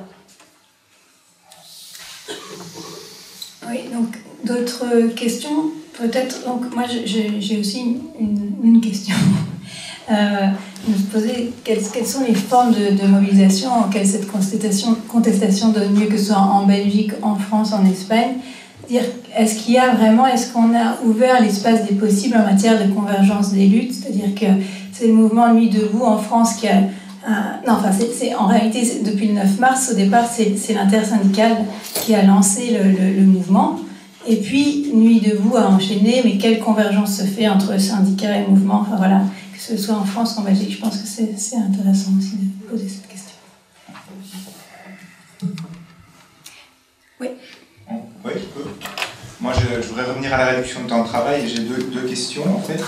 Oui, donc d'autres questions peut-être. Donc moi j'ai aussi une question. Je me posais quelles sont les formes de mobilisation auxquelles cette contestation donne lieu, que ce soit en Belgique, en France, en Espagne. Est-ce qu'on a ouvert l'espace des possibles en matière de convergence des luttes, c'est-à-dire que c'est le mouvement Nuit debout en France qui a en réalité, depuis le 9 mars, au départ, c'est l'intersyndicale qui a lancé le mouvement. Et puis, Nuit debout a enchaîné, mais quelle convergence se fait entre syndicats et mouvement? Enfin voilà, que ce soit en France ou en Belgique, je pense que c'est intéressant aussi de poser cette question. Oui. Oui, je peux. Moi, je voudrais revenir à la réduction de temps de travail. J'ai deux questions, en fait.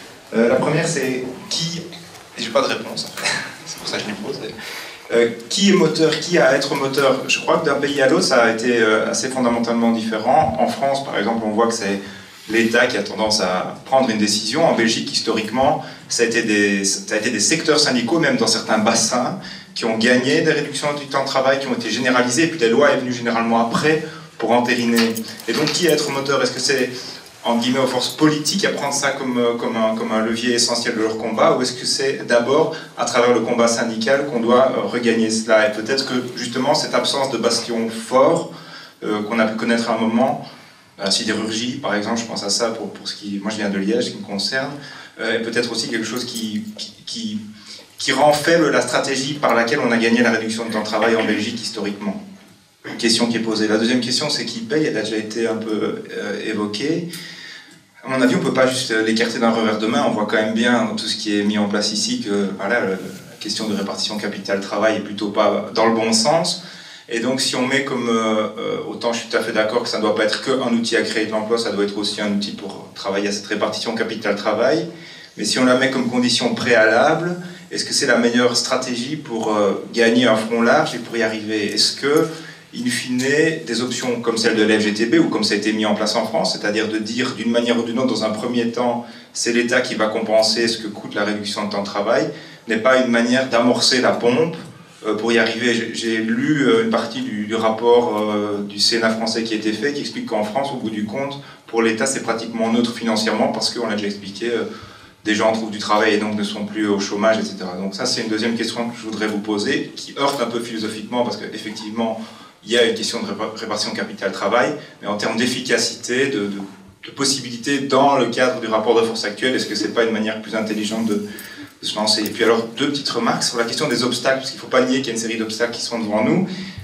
La première, c'est qui... Et j'ai pas de réponse, en fait. C'est pour ça que je les pose. Qui est moteur, qui a à être moteur? Je crois que d'un pays à l'autre, ça a été assez fondamentalement différent. En France, par exemple, on voit que c'est l'État qui a tendance à prendre une décision. En Belgique, historiquement, ça a été des secteurs syndicaux, même dans certains bassins, qui ont gagné des réductions du temps de travail, qui ont été généralisées, et puis la loi est venue généralement après pour entériner. Et donc, qui est à être moteur? Est-ce que c'est, en guillemets, aux forces politiques à prendre ça comme un levier essentiel de leur combat, ou est-ce que c'est d'abord à travers le combat syndical qu'on doit regagner cela? Et peut-être que justement cette absence de bastion fort qu'on a pu connaître à un moment, la sidérurgie par exemple, je pense à ça pour ce qui... Moi je viens de Liège, ce qui me concerne, et peut-être aussi quelque chose qui rend faible la stratégie par laquelle on a gagné la réduction de temps de travail en Belgique historiquement. Une question qui est posée. La deuxième question, c'est qui paye? Elle a déjà été un peu évoquée. À mon avis, on ne peut pas juste l'écarter d'un revers de main. On voit quand même bien dans tout ce qui est mis en place ici que voilà, la question de répartition capital-travail est plutôt pas dans le bon sens. Et donc, si on met comme... autant je suis tout à fait d'accord que ça ne doit pas être qu'un outil à créer de l'emploi, ça doit être aussi un outil pour travailler à cette répartition capital-travail. Mais si on la met comme condition préalable, est-ce que c'est la meilleure stratégie pour gagner un front large et pour y arriver? Est-ce que, in fine, des options comme celle de l'FGTB, ou comme ça a été mis en place en France, c'est-à-dire de dire d'une manière ou d'une autre, dans un premier temps, c'est l'État qui va compenser ce que coûte la réduction de temps de travail, n'est pas une manière d'amorcer la pompe pour y arriver? J'ai lu une partie du rapport du Sénat français qui a été fait, qui explique qu'en France, au bout du compte, pour l'État, c'est pratiquement neutre financièrement, parce qu'on l'a déjà expliqué, des gens trouvent du travail et donc ne sont plus au chômage, etc. Donc ça, c'est une deuxième question que je voudrais vous poser, qui heurte un peu philosophiquement, parce qu'effectivement, il y a une question de répartition capital-travail, mais en termes d'efficacité, de possibilités dans le cadre du rapport de force actuel, est-ce que c'est pas une manière plus intelligente de se lancer? Et puis alors, deux petites remarques sur la question des obstacles, parce qu'il ne faut pas nier qu'il y a une série d'obstacles qui sont devant nous.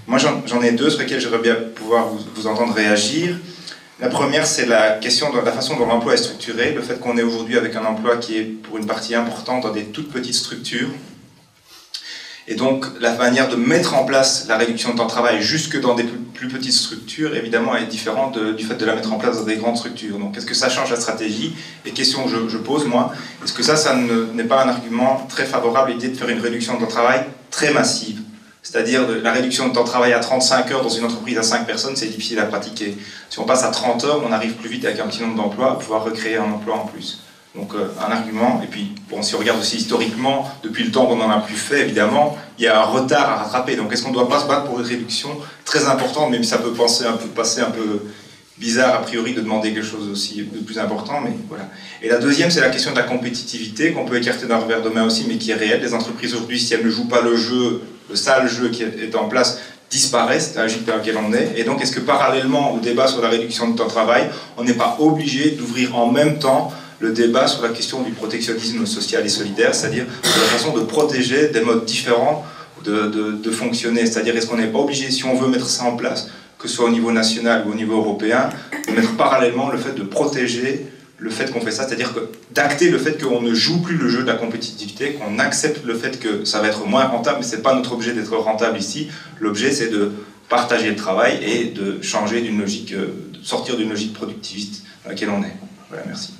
Moi, j'en ai deux sur lesquels j'aimerais bien pouvoir vous entendre réagir. La première, c'est la question de la façon dont l'emploi est structuré, le fait qu'on est aujourd'hui avec un emploi qui est pour une partie importante dans des toutes petites structures. Et donc, la manière de mettre en place la réduction de temps de travail jusque dans des plus petites structures, évidemment, est différente du fait de la mettre en place dans des grandes structures. Donc, est-ce que ça change la stratégie? Et question que je pose, moi, est-ce que ça n'est pas un argument très favorable à l'idée de faire une réduction de temps de travail très massive? C'est-à-dire la réduction de temps de travail à 35 heures dans une entreprise à 5 personnes, c'est difficile à pratiquer. Si on passe à 30 heures, on arrive plus vite avec un petit nombre d'emplois à pouvoir recréer un emploi en plus. Donc un argument, et puis bon, si on regarde aussi historiquement, depuis le temps qu'on n'en a plus fait, évidemment, il y a un retard à rattraper. Donc est-ce qu'on ne doit pas se battre pour une réduction très importante, même si ça peut passer un peu bizarre a priori de demander quelque chose aussi de plus important, mais voilà. Et la deuxième, c'est la question de la compétitivité, qu'on peut écarter d'un revers de main aussi, mais qui est réelle. Les entreprises aujourd'hui, si elles ne jouent pas le jeu, le sale jeu qui est en place, disparaissent, c'est la logique dans laquelle on est. Et donc est-ce que parallèlement au débat sur la réduction du temps de travail, on n'est pas obligé d'ouvrir en même temps le débat sur la question du protectionnisme social et solidaire, c'est-à-dire de la façon de protéger des modes différents de fonctionner. C'est-à-dire, est-ce qu'on n'est pas obligé, si on veut mettre ça en place, que ce soit au niveau national ou au niveau européen, de mettre parallèlement le fait de protéger le fait qu'on fait ça, c'est-à-dire d'acter le fait qu'on ne joue plus le jeu de la compétitivité, qu'on accepte le fait que ça va être moins rentable, mais ce n'est pas notre objet d'être rentable ici. L'objet, c'est de partager le travail et de changer d'une logique, de sortir d'une logique productiviste dans laquelle on est. Voilà, merci.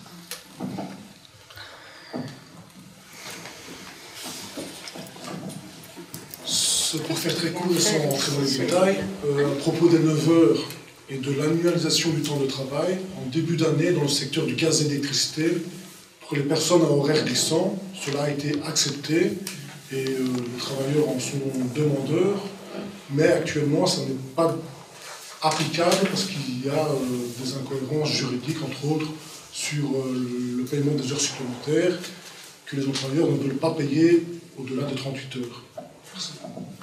Pour faire très court et sans rentrer dans les détails, à propos des 9 heures et de l'annualisation du temps de travail, en début d'année, dans le secteur du gaz et de l'électricité, pour les personnes à horaire glissant, cela a été accepté et les travailleurs en sont demandeurs, mais actuellement, ça n'est pas applicable parce qu'il y a des incohérences juridiques, entre autres, sur le paiement des heures supplémentaires que les employeurs ne veulent pas payer au-delà de 38 heures. Merci.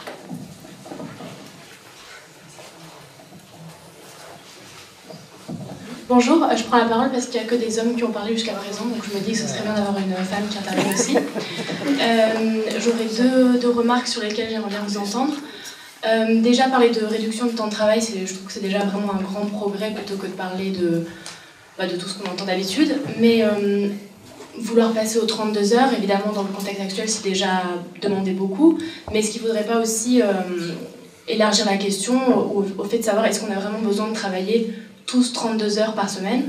Bonjour, je prends la parole parce qu'il n'y a que des hommes qui ont parlé jusqu'à présent, donc je me dis que ce serait bien d'avoir une femme qui intervienne aussi. J'aurais deux remarques sur lesquelles j'aimerais bien vous entendre. Déjà, parler de réduction du temps de travail, je trouve que c'est déjà vraiment un grand progrès plutôt que de parler de tout ce qu'on entend d'habitude. Mais vouloir passer aux 32 heures, évidemment, dans le contexte actuel, c'est déjà demandé beaucoup. Mais est-ce qu'il ne faudrait pas aussi élargir la question au fait de savoir est-ce qu'on a vraiment besoin de travailler tous 32 heures par semaine.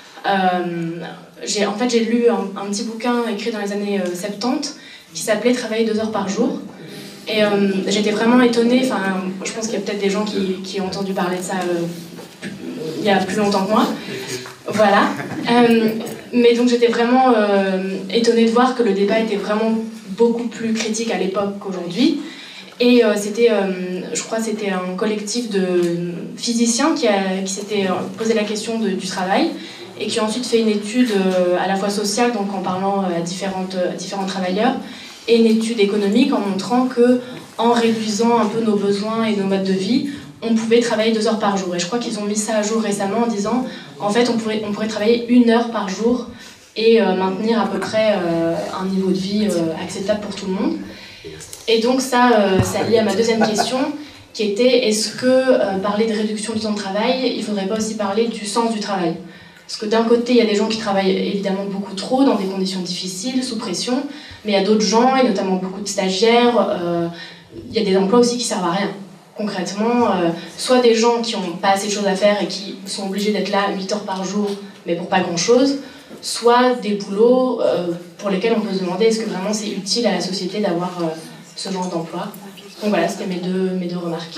J'ai lu un petit bouquin écrit dans les années 70 qui s'appelait « Travailler 2 heures par jour ». Et j'étais vraiment étonnée, je pense qu'il y a peut-être des gens qui ont entendu parler de ça il y a plus longtemps que moi. Voilà. Mais donc j'étais vraiment étonnée de voir que le débat était vraiment beaucoup plus critique à l'époque qu'aujourd'hui. Et je crois que c'était un collectif de physiciens qui s'était posé la question du travail et qui a ensuite fait une étude à la fois sociale, donc en parlant à différents travailleurs, et une étude économique en montrant qu'en réduisant un peu nos besoins et nos modes de vie, on pouvait travailler 2 heures par jour. Et je crois qu'ils ont mis ça à jour récemment en disant en fait on pourrait travailler 1 heure par jour et maintenir à peu près un niveau de vie acceptable pour tout le monde. Et donc ça lié à ma deuxième question, qui était est-ce que parler de réduction du temps de travail, il ne faudrait pas aussi parler du sens du travail? Parce que d'un côté, il y a des gens qui travaillent évidemment beaucoup trop, dans des conditions difficiles, sous pression, mais il y a d'autres gens, et notamment beaucoup de stagiaires, il y a des emplois aussi qui ne servent à rien. Concrètement, soit des gens qui n'ont pas assez de choses à faire et qui sont obligés d'être là 8 heures par jour, mais pour pas grand-chose, soit des boulots pour lesquels on peut se demander est-ce que vraiment c'est utile à la société d'avoir ce genre d'emploi. Donc voilà, c'était mes deux remarques.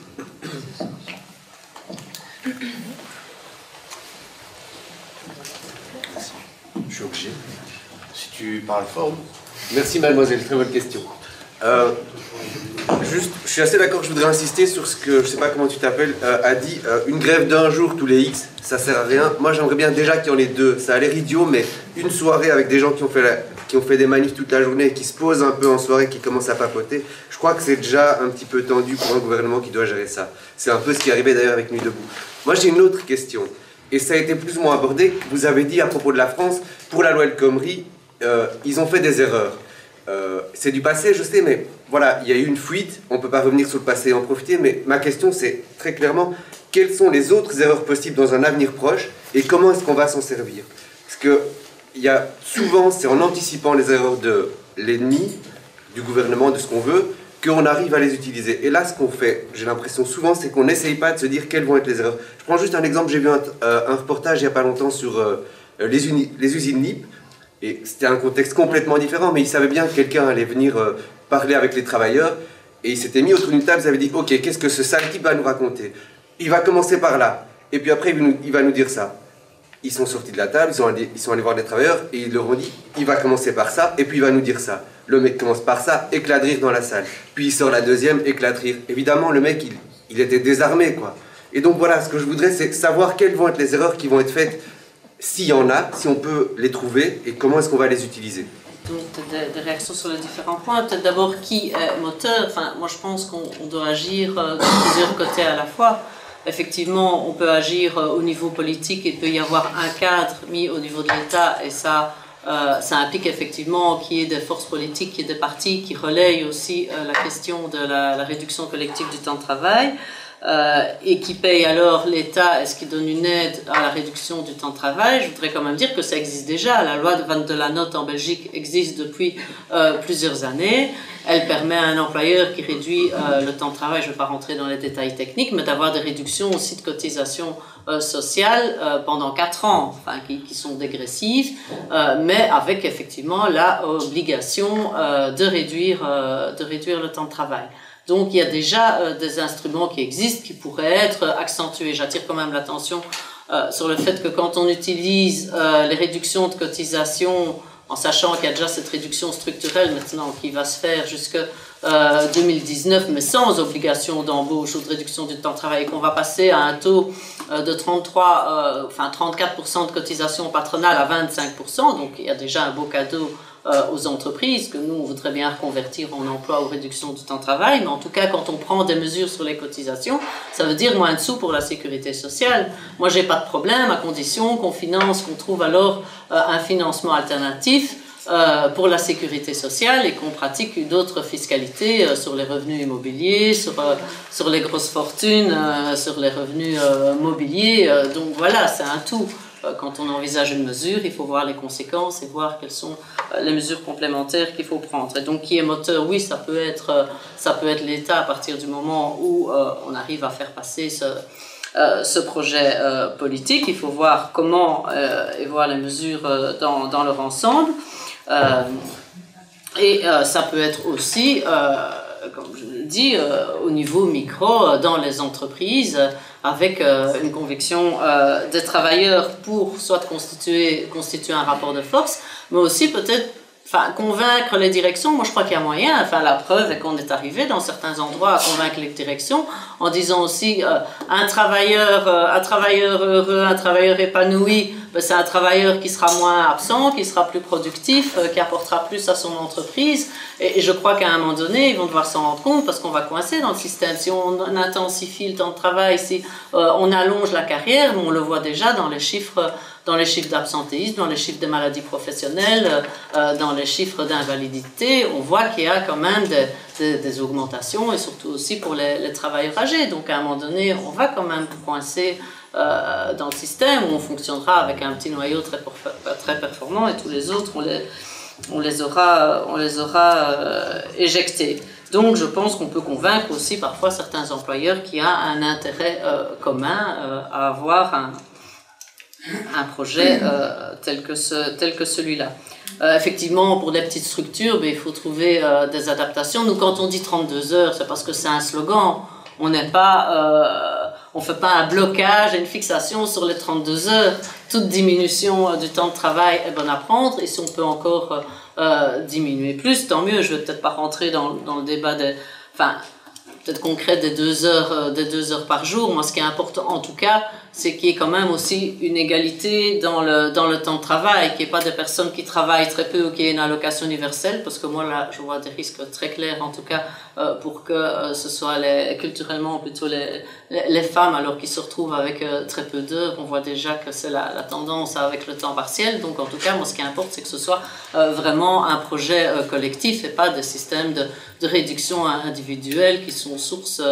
Je suis obligé. Si tu parles fort. Merci mademoiselle, très bonne question. Juste, je suis assez d'accord, je voudrais insister sur ce que, je sais pas comment tu t'appelles, a dit, une grève d'un jour tous les X, ça sert à rien. Moi j'aimerais bien déjà qu'il y en ait 2, ça a l'air idiot, mais une soirée avec des gens qui ont fait des manifs toute la journée et qui se posent un peu en soirée, qui commencent à papoter, je crois que c'est déjà un petit peu tendu pour un gouvernement qui doit gérer ça. C'est un peu ce qui est arrivé d'ailleurs avec Nuit debout. Moi j'ai une autre question, et ça a été plus ou moins abordé. Vous avez dit à propos de la France, pour la loi El Khomri, ils ont fait des erreurs. c'est du passé, je sais, mais voilà, il y a eu une fuite, on ne peut pas revenir sur le passé et en profiter, mais ma question c'est très clairement, quelles sont les autres erreurs possibles dans un avenir proche et comment est-ce qu'on va s'en servir? Parce que il y a souvent, c'est en anticipant les erreurs de l'ennemi, du gouvernement, de ce qu'on veut, qu'on arrive à les utiliser. Et là, ce qu'on fait, j'ai l'impression souvent, c'est qu'on n'essaye pas de se dire quelles vont être les erreurs. Je prends juste un exemple, j'ai vu un reportage il n'y a pas longtemps sur les usines NIP, et c'était un contexte complètement différent, mais ils savaient bien que quelqu'un allait venir parler avec les travailleurs, et ils s'étaient mis autour d'une table, ils avaient dit, ok, qu'est-ce que ce sale type va nous raconter? Il va commencer par là, et puis après il va nous dire ça. Ils sont sortis de la table, ils sont allés voir les travailleurs, et ils leur ont dit, il va commencer par ça, et puis il va nous dire ça. Le mec commence par ça, éclat de rire dans la salle. Puis il sort la deuxième, éclat de rire. Évidemment, le mec, il était désarmé, quoi. Et donc voilà, ce que je voudrais, c'est savoir quelles vont être les erreurs qui vont être faites, s'il y en a, si on peut les trouver, et comment est-ce qu'on va les utiliser. Donc, des réactions sur les différents points. Peut-être d'abord qui est moteur. Enfin, moi, je pense qu'on doit agir de plusieurs côtés à la fois. Effectivement, on peut agir au niveau politique, il peut y avoir un cadre mis au niveau de l'État, et ça implique effectivement qu'il y ait des forces politiques, qu'il y ait des partis qui relayent aussi la question de la réduction collective du temps de travail. Et qui paye alors l'État, est-ce qu'il donne une aide à la réduction du temps de travail? Je voudrais quand même dire que ça existe déjà. La loi de la note en Belgique existe depuis plusieurs années. Elle permet à un employeur qui réduit le temps de travail, je ne vais pas rentrer dans les détails techniques, mais d'avoir des réductions aussi de cotisations sociales pendant 4 ans, enfin, qui sont dégressives, mais avec effectivement l'obligation de réduire le temps de travail. Donc il y a déjà des instruments qui existent, qui pourraient être accentués. J'attire quand même l'attention sur le fait que quand on utilise les réductions de cotisation, en sachant qu'il y a déjà cette réduction structurelle maintenant qui va se faire jusqu'à 2019, mais sans obligation d'embauche ou de réduction du temps de travail, et qu'on va passer à un taux de 34% de cotisation patronale à 25%, donc il y a déjà un beau cadeau aux entreprises que nous on voudrait bien reconvertir en emploi ou réduction du temps de travail, mais en tout cas quand on prend des mesures sur les cotisations, ça veut dire moins de sous pour la sécurité sociale. Moi j'ai pas de problème à condition qu'on trouve alors un financement alternatif pour la sécurité sociale et qu'on pratique d'autres fiscalités sur les revenus immobiliers, sur les grosses fortunes, sur les revenus mobiliers. Donc voilà, c'est un tout. Quand on envisage une mesure, il faut voir les conséquences et voir quelles sont les mesures complémentaires qu'il faut prendre. Et donc, qui est moteur? Oui, ça peut être l'État à partir du moment où on arrive à faire passer ce projet politique. Il faut voir comment et voir les mesures dans leur ensemble. Ça peut être aussi, comme je le dis, au niveau micro, dans les entreprises, avec une conviction des travailleurs pour soit constituer un rapport de force, mais aussi peut-être convaincre les directions. Moi je crois qu'il y a moyen, la preuve est qu'on est arrivé dans certains endroits à convaincre les directions en disant aussi un travailleur heureux, un travailleur épanoui, c'est un travailleur qui sera moins absent, qui sera plus productif, qui apportera plus à son entreprise. Et je crois qu'à un moment donné, ils vont devoir s'en rendre compte parce qu'on va coincer dans le système. Si on intensifie le temps de travail, si on allonge la carrière, on le voit déjà dans les chiffres d'absentéisme, dans les chiffres de maladies professionnelles, dans les chiffres d'invalidité, on voit qu'il y a quand même des augmentations et surtout aussi pour les travailleurs âgés. Donc à un moment donné, on va quand même coincer dans le système où on fonctionnera avec un petit noyau très performant et tous les autres, on les aura éjectés. Donc je pense qu'on peut convaincre aussi parfois certains employeurs qu'il y a un intérêt commun à avoir un projet tel que celui-là. Effectivement, pour des petites structures, il faut trouver des adaptations. Nous, quand on dit 32 heures, c'est parce que c'est un slogan. On ne fait pas un blocage et une fixation sur les 32 heures. Toute diminution du temps de travail est bonne à prendre. Et si on peut encore diminuer plus, tant mieux. Je ne vais peut-être pas rentrer dans le débat peut-être concret des 2 heures par jour. Moi, ce qui est important, en tout cas, c'est qu'il y ait quand même aussi une égalité dans le temps de travail, qu'il n'y ait pas des personnes qui travaillent très peu ou qui aient une allocation universelle, parce que moi là, je vois des risques très clairs, en tout cas, pour que ce soit culturellement plutôt les femmes, alors qu'ils se retrouvent avec très peu d'heures. On voit déjà que c'est la tendance avec le temps partiel. Donc en tout cas, moi ce qui importe, c'est que ce soit vraiment un projet collectif et pas des systèmes de réduction individuelle qui sont source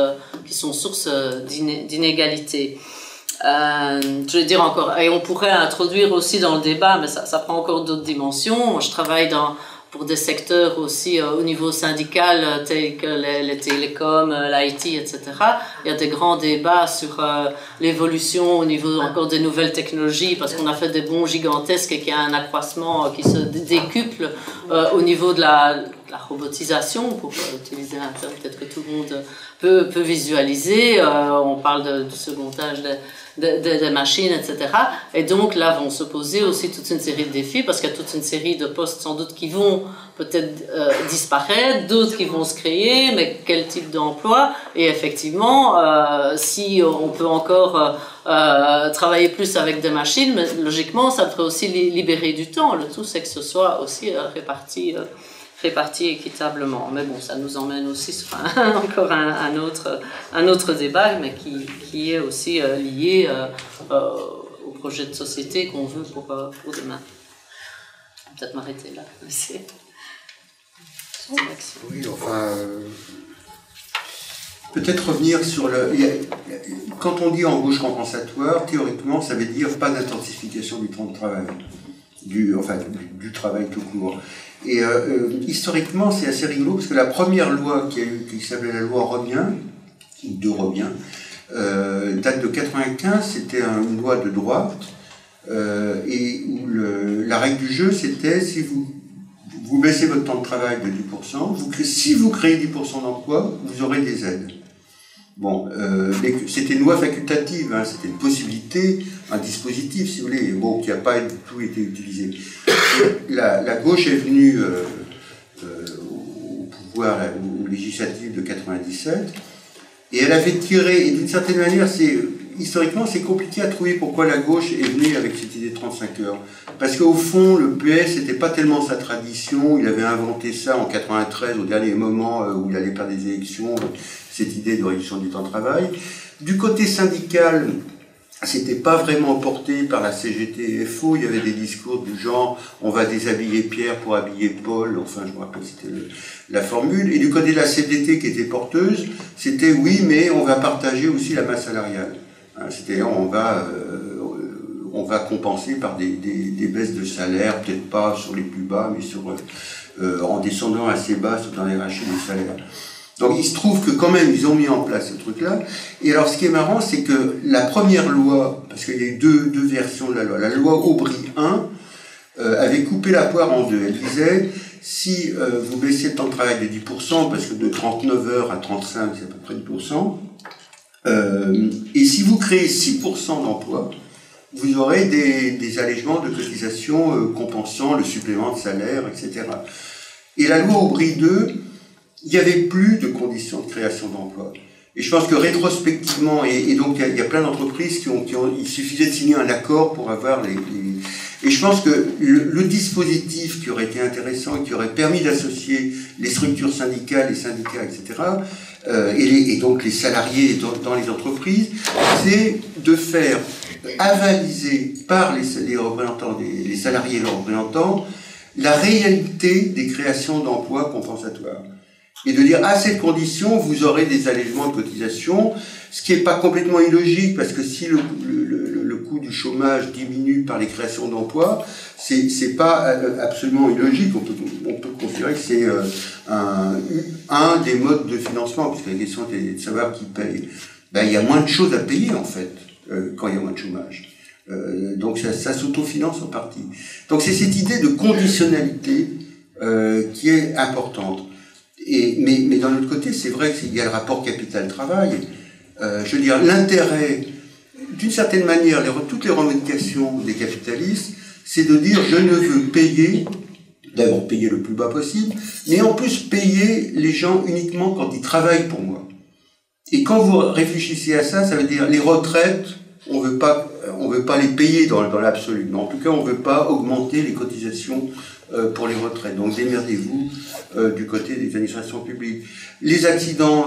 d'inégalité. Je veux dire encore, et on pourrait introduire aussi dans le débat, mais ça prend encore d'autres dimensions. Moi, je travaille pour des secteurs aussi au niveau syndical, tels que les télécoms, l'IT, etc. Il y a des grands débats sur l'évolution au niveau encore des nouvelles technologies, parce qu'on a fait des bonds gigantesques et qu'il y a un accroissement qui se décuple au niveau de la robotisation, pour utiliser un terme peut-être que tout le monde peut visualiser. On parle du secondage des machines, etc. Et donc là vont se poser aussi toute une série de défis, parce qu'il y a toute une série de postes sans doute qui vont peut-être disparaître, d'autres qui vont se créer, mais quel type d'emploi? Et effectivement, si on peut encore travailler plus avec des machines, mais logiquement ça devrait aussi libérer du temps. Le tout, c'est que ce soit aussi réparti équitablement. Mais bon, ça nous emmène aussi sur encore un autre débat, mais qui est aussi lié au projet de société qu'on veut pour demain. Je vais peut-être m'arrêter là. Oui, enfin... peut-être revenir sur quand on dit embauche compensatoire, théoriquement, ça veut dire pas d'intensification du temps de travail, du travail tout court. Et historiquement, c'est assez rigolo, parce que la première loi qui s'appelait la loi Robien, ou de Robien, date de 95, c'était une loi de droite, et où la règle du jeu, c'était si vous baissez votre temps de travail de 10%, si vous créez 10% d'emplois, vous aurez des aides. Bon, c'était une loi facultative, hein, c'était une possibilité, un dispositif, si vous voulez, bon, qui n'a pas du tout été utilisé. La gauche est venue au pouvoir, au législatif de 97, et elle avait tiré, et d'une certaine manière, historiquement, c'est compliqué à trouver pourquoi la gauche est venue avec cette idée de 35 heures. Parce qu'au fond, le PS, c'était pas tellement sa tradition, il avait inventé ça en 93, au dernier moment où il allait faire des élections, cette idée de réduction du temps de travail. Du côté syndical, c'était pas vraiment porté par la CGT et FO, il y avait des discours du genre on va déshabiller Pierre pour habiller Paul, enfin je me rappelle c'était la formule, et du côté de la CFDT qui était porteuse, c'était oui mais on va partager aussi la masse salariale. C'était on va compenser par des baisses de salaire, peut-être pas sur les plus bas, mais en descendant assez bas dans les rachats du salaire. Donc il se trouve que quand même ils ont mis en place ce truc-là. Et alors ce qui est marrant, c'est que la première loi, parce qu'il y a eu deux versions de la loi Aubry 1 avait coupé la poire en deux. Elle disait, si vous baissez le temps de travail de 10%, parce que de 39 heures à 35, c'est à peu près 10%, et si vous créez 6% d'emplois, vous aurez des allègements de cotisations compensant le supplément de salaire, etc. Et la loi Aubry 2, il n'y avait plus de conditions de création d'emplois. Et je pense que rétrospectivement, et donc il y a plein d'entreprises il suffisait de signer un accord pour avoir Et je pense que le dispositif qui aurait été intéressant et qui aurait permis d'associer les structures syndicales, les syndicats, etc., et donc les salariés dans les entreprises, c'est de faire avaliser par les représentants, les salariés et leurs représentants, la réalité des créations d'emplois compensatoires. Et de dire, à cette condition, vous aurez des allègements de cotisation, ce qui n'est pas complètement illogique, parce que si le coût du chômage diminue par les créations d'emplois, c'est pas absolument illogique. On peut considérer que c'est un des modes de financement, puisque la question est de savoir qui paye. Ben, il y a moins de choses à payer, en fait, quand il y a moins de chômage. Donc ça s'autofinance en partie. Donc c'est cette idée de conditionnalité qui est importante. Mais d'un autre côté, c'est vrai qu'il y a le rapport capital-travail. Je veux dire, l'intérêt, d'une certaine manière, toutes les revendications des capitalistes, c'est de dire je ne veux payer, d'abord payer le plus bas possible, mais en plus payer les gens uniquement quand ils travaillent pour moi. Et quand vous réfléchissez à ça, ça veut dire les retraites, on veut pas les payer dans l'absolu, mais en tout cas on veut pas augmenter les cotisations pour les retraites. Donc démerdez-vous du côté des administrations publiques. Les accidents,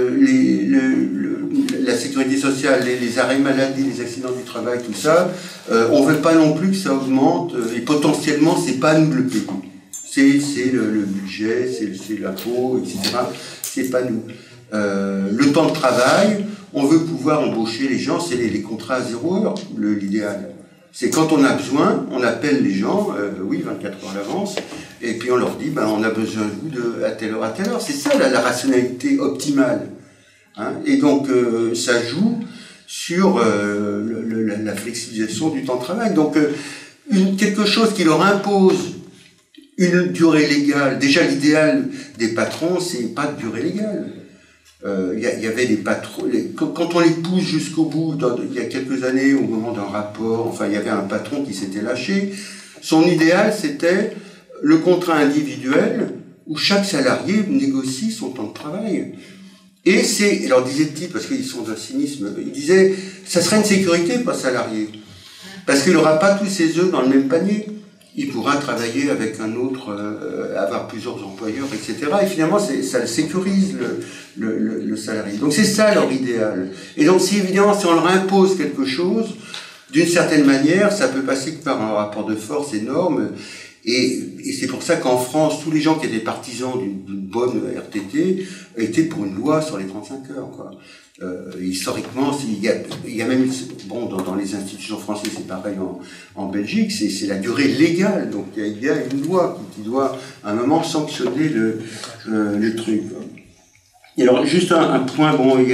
la sécurité sociale, les arrêts maladie, les accidents du travail, tout ça, on veut pas non plus que ça augmente, et potentiellement c'est pas à nous de le payer. C'est le budget, c'est l'impôt, etc. C'est pas nous. Le temps de travail, on veut pouvoir embaucher les gens, c'est les contrats à 0 heure, l'idéal. C'est quand on a besoin, on appelle les gens, 24 heures à l'avance, et puis on leur dit, on a besoin de vous à telle heure, à telle heure. C'est ça la rationalité optimale. Hein. Et donc, ça joue sur la flexibilisation du temps de travail. Donc, quelque chose qui leur impose une durée légale. Déjà, l'idéal des patrons, c'est pas de durée légale. Il y avait des patrons, quand on les pousse jusqu'au bout, il y a quelques années, au moment d'un rapport, il y avait un patron qui s'était lâché. Son idéal, c'était le contrat individuel où chaque salarié négocie son temps de travail. Et alors disait-il, parce qu'ils sont d'un cynisme, il disait, ça serait une sécurité pour le salarié. Parce qu'il n'aura pas tous ses œufs dans le même panier. Il pourra travailler avec un autre, avoir plusieurs employeurs, etc. Et finalement, ça sécurise le salarié. Donc c'est ça leur idéal. Et donc c'est évident, si on leur impose quelque chose, d'une certaine manière, ça peut passer par un rapport de force énorme. Et c'est pour ça qu'en France, tous les gens qui étaient partisans d'une bonne RTT étaient pour une loi sur les 35 heures, quoi. Historiquement, il y a même, dans les institutions françaises, c'est pareil en Belgique, c'est la durée légale. Donc il y a une loi qui doit à un moment sanctionner le truc. Et alors juste un point, il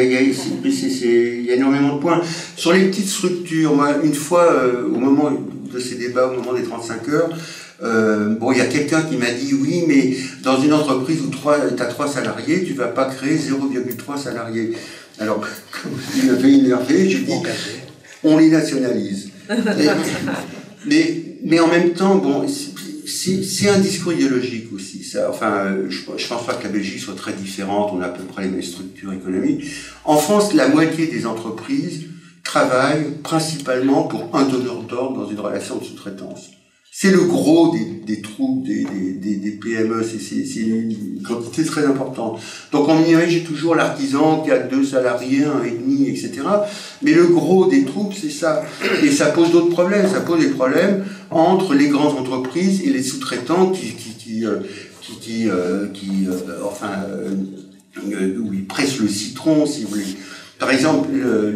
y a énormément de points sur les petites structures. Moi, une fois, au moment de ces débats, au moment des 35 heures, il y a quelqu'un qui m'a dit oui, mais dans une entreprise où tu as 3 salariés, tu vas pas créer 0,3 salariés. Alors, il m'avait énervé, j'ai dit, on les nationalise. Mais en même temps, c'est un discours idéologique aussi. Ça. Je pense pas que la Belgique soit très différente, on a à peu près les mêmes structures économiques. En France, la moitié des entreprises travaillent principalement pour un donneur d'ordre dans une relation de sous-traitance. C'est le gros des troupes, des PME, c'est une quantité très importante. Donc on imagine toujours l'artisan qui a 2 salariés, 1,5, etc. Mais le gros des troupes, c'est ça. Et ça pose d'autres problèmes. Ça pose des problèmes entre les grandes entreprises et les sous-traitants où ils pressent le citron, si vous voulez. Par exemple,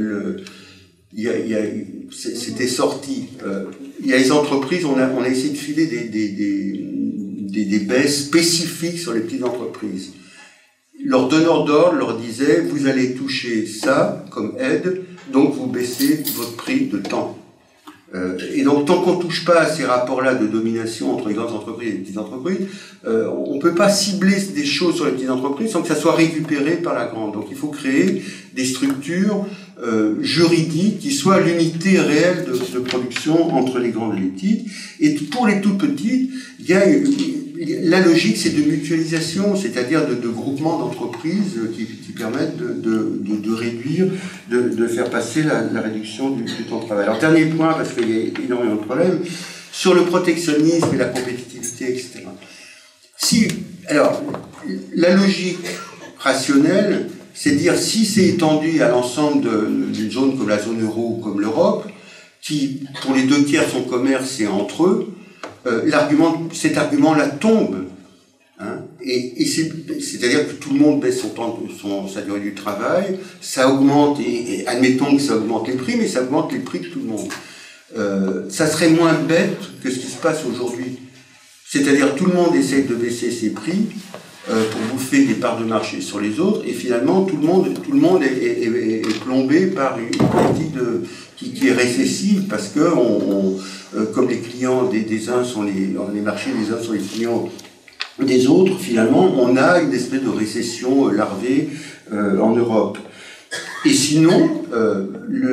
c'était sorti. Il y a les entreprises, on a essayé de filer des baisses spécifiques sur les petites entreprises. Leur donneur d'ordre leur disait, vous allez toucher ça comme aide, donc vous baissez votre prix de temps. Et donc, tant qu'on ne touche pas à ces rapports-là de domination entre les grandes entreprises et les petites entreprises, on ne peut pas cibler des choses sur les petites entreprises sans que ça soit récupéré par la grande. Donc, il faut créer des structures juridiques qui soient l'unité réelle de production entre les grandes et les petites. Et pour les toutes petites, la logique, c'est de mutualisation, c'est-à-dire de groupements d'entreprises qui permettent de réduire, de faire passer la réduction du temps de travail. Alors, dernier point, parce qu'il y a énormément de problèmes, sur le protectionnisme et la compétitivité, etc. Alors, la logique rationnelle, c'est de dire si c'est étendu à l'ensemble d'une zone comme la zone euro ou comme l'Europe, qui, pour les 2 tiers de son commerce, c'est entre eux, cet argument-là tombe. Hein, et c'est-à-dire que tout le monde baisse sa durée du travail, ça augmente, et admettons que ça augmente les prix, mais ça augmente les prix de tout le monde. Ça serait moins bête que ce qui se passe aujourd'hui. C'est-à-dire tout le monde essaie de baisser ses prix pour bouffer des parts de marché sur les autres, et finalement tout le monde est plombé par une politique qui est récessive, parce que comme les clients des uns sont les marchés des uns sont les clients des autres, finalement on a une espèce de récession larvée en Europe. Et sinon,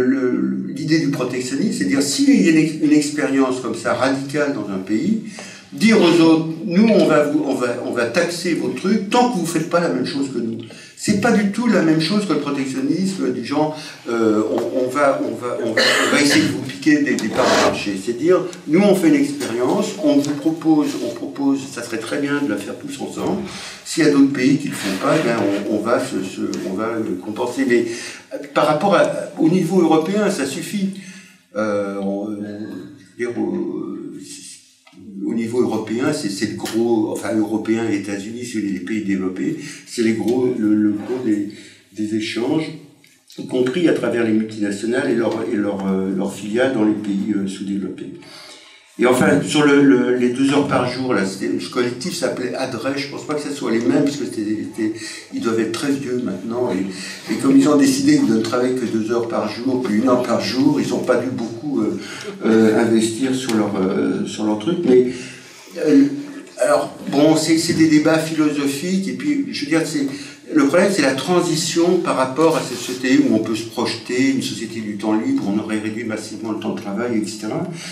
l'idée du protectionnisme, c'est de dire s'il y a une expérience comme ça radicale dans un pays, dire aux autres, nous on va taxer vos trucs tant que vous ne faites pas la même chose que nous. C'est pas du tout la même chose que le protectionnisme du genre on va essayer de vous piquer des parts de marché. C'est dire, nous on fait une expérience, on propose, ça serait très bien de la faire tous ensemble. S'il y a d'autres pays qui ne le font pas, ben on va compenser. Mais par rapport au niveau européen, ça suffit. Au niveau européen, c'est le gros, enfin européen et États-Unis, c'est les pays développés, c'est le gros des échanges, y compris à travers les multinationales et leurs filiales dans les pays sous-développés. Et enfin, sur les 2 heures par jour, là, ce collectif s'appelait Adresse, je pense pas que ce soit les mêmes, parce que ils doivent être très vieux maintenant, et comme ils ont décidé qu'ils ne travaillent que 2 heures par jour, puis 1 heure par jour, ils n'ont pas dû beaucoup investir sur leur truc, mais alors, bon, c'est des débats philosophiques, et puis, je veux dire, le problème, c'est la transition par rapport à cette société où on peut se projeter, une société du temps libre, où on aurait réduit massivement le temps de travail, etc.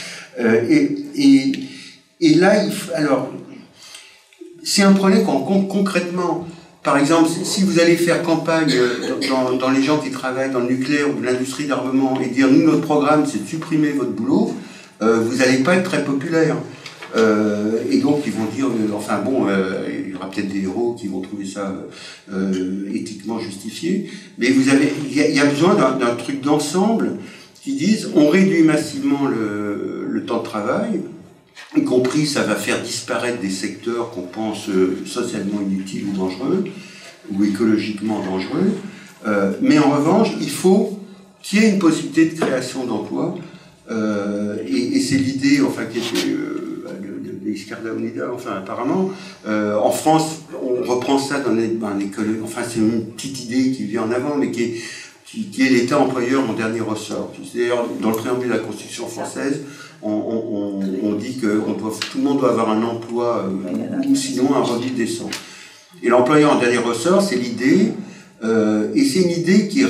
Et là, alors, c'est un problème concrètement, par exemple, si vous allez faire campagne dans les gens qui travaillent dans le nucléaire ou l'industrie d'armement et dire, nous, notre programme, c'est de supprimer votre boulot, vous n'allez pas être très populaire. Et donc, ils vont dire, enfin bon, il y aura peut-être des héros qui vont trouver ça éthiquement justifié, mais il y a besoin d'un truc d'ensemble qui disent, on réduit massivement le temps de travail, y compris ça va faire disparaître des secteurs qu'on pense socialement inutiles ou dangereux, ou écologiquement dangereux, mais en revanche, il faut qu'il y ait une possibilité de création d'emplois, et c'est l'idée, enfin, qui était l'Izquierda Unida, enfin, apparemment, en France, on reprend ça dans l'école, enfin, c'est une petite idée qui vient en avant, mais qui est l'État employeur en dernier ressort. C'est-à-dire, dans le préambule de la Constitution française, on dit que tout le monde doit avoir un emploi, ou sinon un revenu décent. Et l'employeur en dernier ressort, c'est l'idée, et c'est une idée qui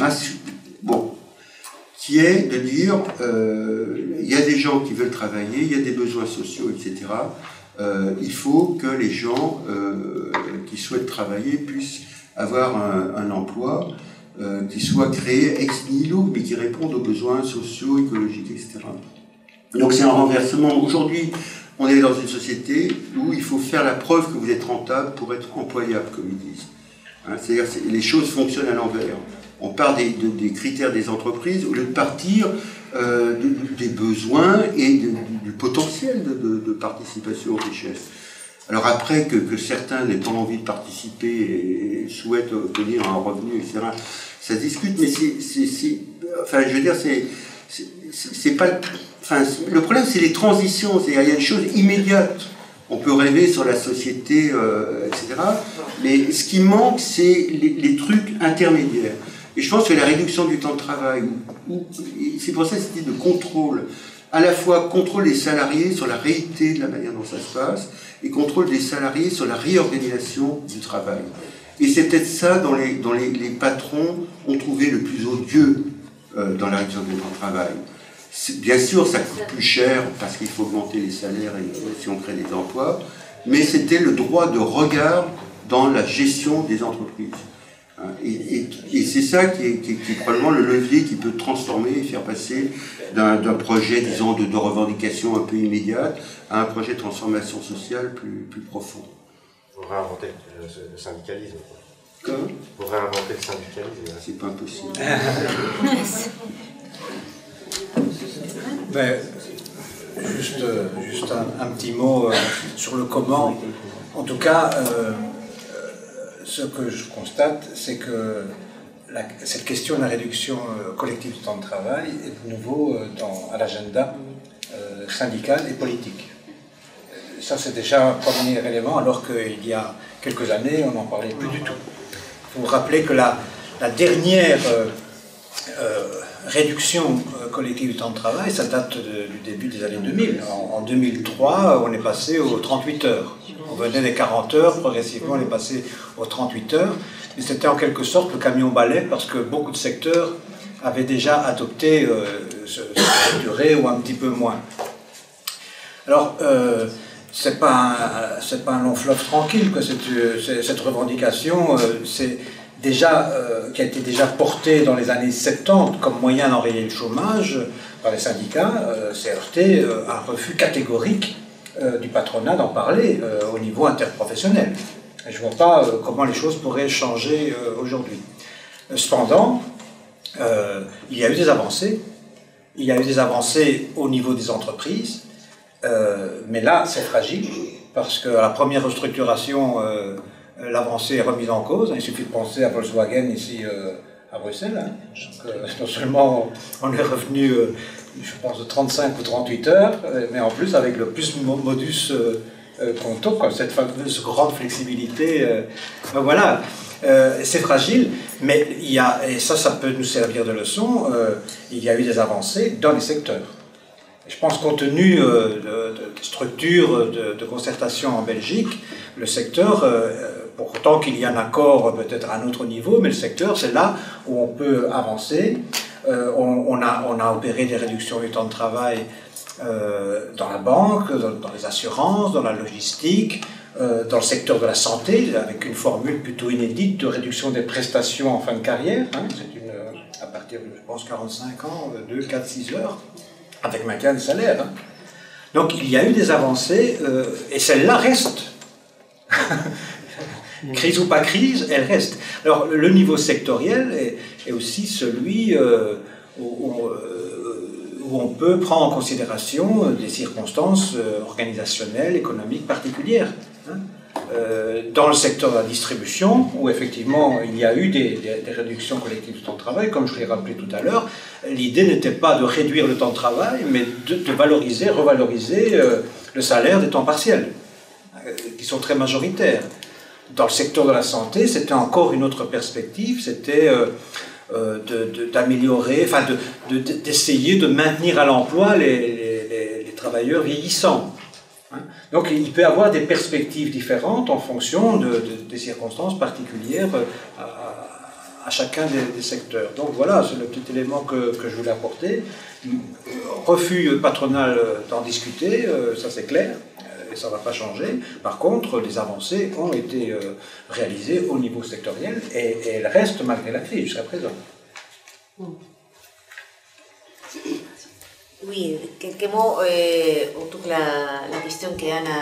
est de dire, il y a des gens qui veulent travailler, il y a des besoins sociaux, etc. Il faut que les gens qui souhaitent travailler puissent avoir un emploi qui soit créé ex nihilo, mais qui réponde aux besoins sociaux, écologiques, etc. Donc c'est un renversement. Aujourd'hui, on est dans une société où il faut faire la preuve que vous êtes rentable pour être employable, comme ils disent. Hein, c'est-à-dire que les choses fonctionnent à l'envers. On part des critères des entreprises au lieu de partir des besoins et du potentiel de participation aux richesses. Alors après que certains n'aient pas envie de participer et souhaitent obtenir un revenu, etc., ça se discute, mais enfin, je veux dire, c'est pas... Enfin, le problème, c'est les transitions, c'est-à-dire il y a des choses immédiates. On peut rêver sur la société, etc., mais ce qui manque, c'est les trucs intermédiaires. Et je pense que la réduction du temps de travail, c'est pour ça cette idée de contrôle, à la fois contrôle des salariés sur la réalité de la manière dont ça se passe, et contrôle des salariés sur la réorganisation du travail. Et c'est peut-être ça dont les patrons ont trouvé le plus odieux dans la réduction du temps de travail. Bien sûr, ça coûte plus cher parce qu'il faut augmenter les salaires si on crée des emplois, mais c'était le droit de regard dans la gestion des entreprises. Et c'est ça qui est probablement le levier qui peut transformer et faire passer d'un projet, disons, de revendication un peu immédiate à un projet de transformation sociale plus profond. Il faut réinventer le syndicalisme. Comment ? Il faut réinventer le syndicalisme. C'est pas impossible. Ben, juste un petit mot sur le comment. En tout cas, ce que je constate, c'est que cette question de la réduction collective du temps de travail est de nouveau à l'agenda syndical et politique. Ça, c'est déjà un premier élément, alors qu'il y a quelques années, on n'en parlait plus du tout. Il faut vous rappeler que la dernière réduction collective du temps de travail, ça date du début des années 2000. En 2003, on est passé aux 38 heures. On venait des 40 heures, progressivement on est passé aux 38 heures. Mais c'était en quelque sorte le camion-balai, parce que beaucoup de secteurs avaient déjà adopté cette durée ou un petit peu moins. Alors, c'est pas un long fleuve tranquille, quoi. Cette revendication, c'est déjà, qui a été déjà portée dans les années 70 comme moyen d'enrayer le chômage par les syndicats, s'est heurté à un refus catégorique du patronat d'en parler au niveau interprofessionnel. Et je ne vois pas comment les choses pourraient changer aujourd'hui. Cependant, il y a eu des avancées. Il y a eu des avancées au niveau des entreprises, mais là, c'est fragile, parce qu'à la première restructuration, l'avancée est remise en cause. Il suffit de penser à Volkswagen ici à Bruxelles. Hein. Donc, non seulement on est revenu, je pense, de 35 ou 38 heures, mais en plus avec le plus modus conto, comme cette fameuse grande flexibilité. Voilà, c'est fragile, mais il y a, et ça peut nous servir de leçon, il y a eu des avancées dans les secteurs. Je pense compte tenu de structures de concertation en Belgique, le secteur, pourtant qu'il y a un accord peut-être à un autre niveau, mais le secteur, c'est là où on peut avancer. On a opéré des réductions du temps de travail dans la banque, dans les assurances, dans la logistique, dans le secteur de la santé, avec une formule plutôt inédite de réduction des prestations en fin de carrière. Hein, c'est à partir de, je pense, 45 ans, 2, 4, 6 heures, avec maintien de salaire. Hein. Donc il y a eu des avancées, et celle-là reste. Crise ou pas crise, elle reste. Alors le niveau sectoriel est aussi celui où on peut prendre en considération des circonstances organisationnelles, économiques particulières. Hein. Dans le secteur de la distribution, où effectivement il y a eu des réductions collectives du temps de travail, comme je l'ai rappelé tout à l'heure, l'idée n'était pas de réduire le temps de travail, mais de valoriser, revaloriser le salaire des temps partiels, qui sont très majoritaires. Dans le secteur de la santé, c'était encore une autre perspective, c'était d'améliorer, enfin d'essayer de maintenir à l'emploi les travailleurs vieillissants. Hein. Donc il peut y avoir des perspectives différentes en fonction des circonstances particulières à chacun des secteurs. Donc voilà, c'est le petit élément que je voulais apporter. Refus patronal d'en discuter, ça c'est clair. Et ça ne va pas changer. Par contre, les avancées ont été réalisées au niveau sectoriel et elles restent malgré la crise jusqu'à présent. Oui, quelques mots autour de la question qu'Anne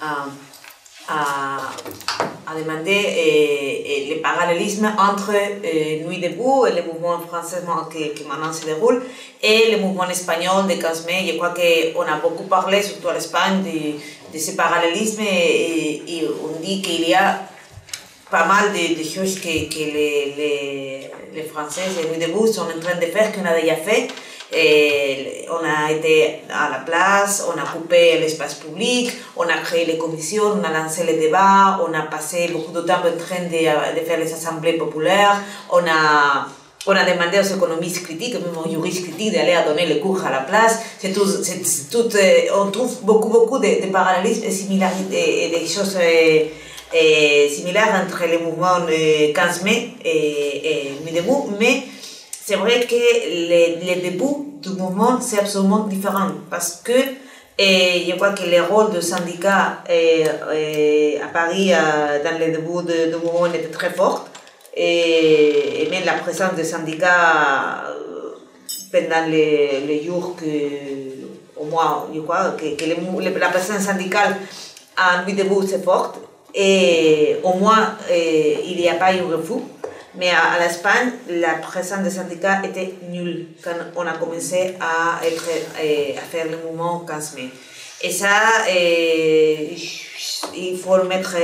a demandé, le parallélisme entre Nuit debout et le mouvement français qui maintenant se déroule et le mouvement espagnol de 15 mai. Je crois qu'on a beaucoup parlé, surtout à l'Espagne, de ce parallélisme et on dit qu'il y a pas mal de choses que les Français et Nuit debout sont en train de faire, qu'on a déjà fait. Et on a été à la place, on a coupé l'espace public, on a créé les conditions, on a lancé les débats, on a passé beaucoup de temps en train de faire les assemblées populaires, on a demandé aux économistes critiques, même aux juristes critiques, d'aller donner les cours à la place. On trouve beaucoup de parallélismes et similarités, des choses similaires entre les mouvements 15 mai et Nuit debout, mais c'est vrai que le début du mouvement, c'est absolument différent parce que je crois que le rôle du syndicat à Paris dans le début du mouvement était très fort et même la présence des syndicats pendant les jours au moins, je crois que la présence syndicale à Nuit debout c'est forte et au moins il n'y a pas eu refus. Mais à l'Espagne, la présence des syndicats était nulle quand on a commencé à faire le mouvement 15 mai. Et ça, il faut le mettre,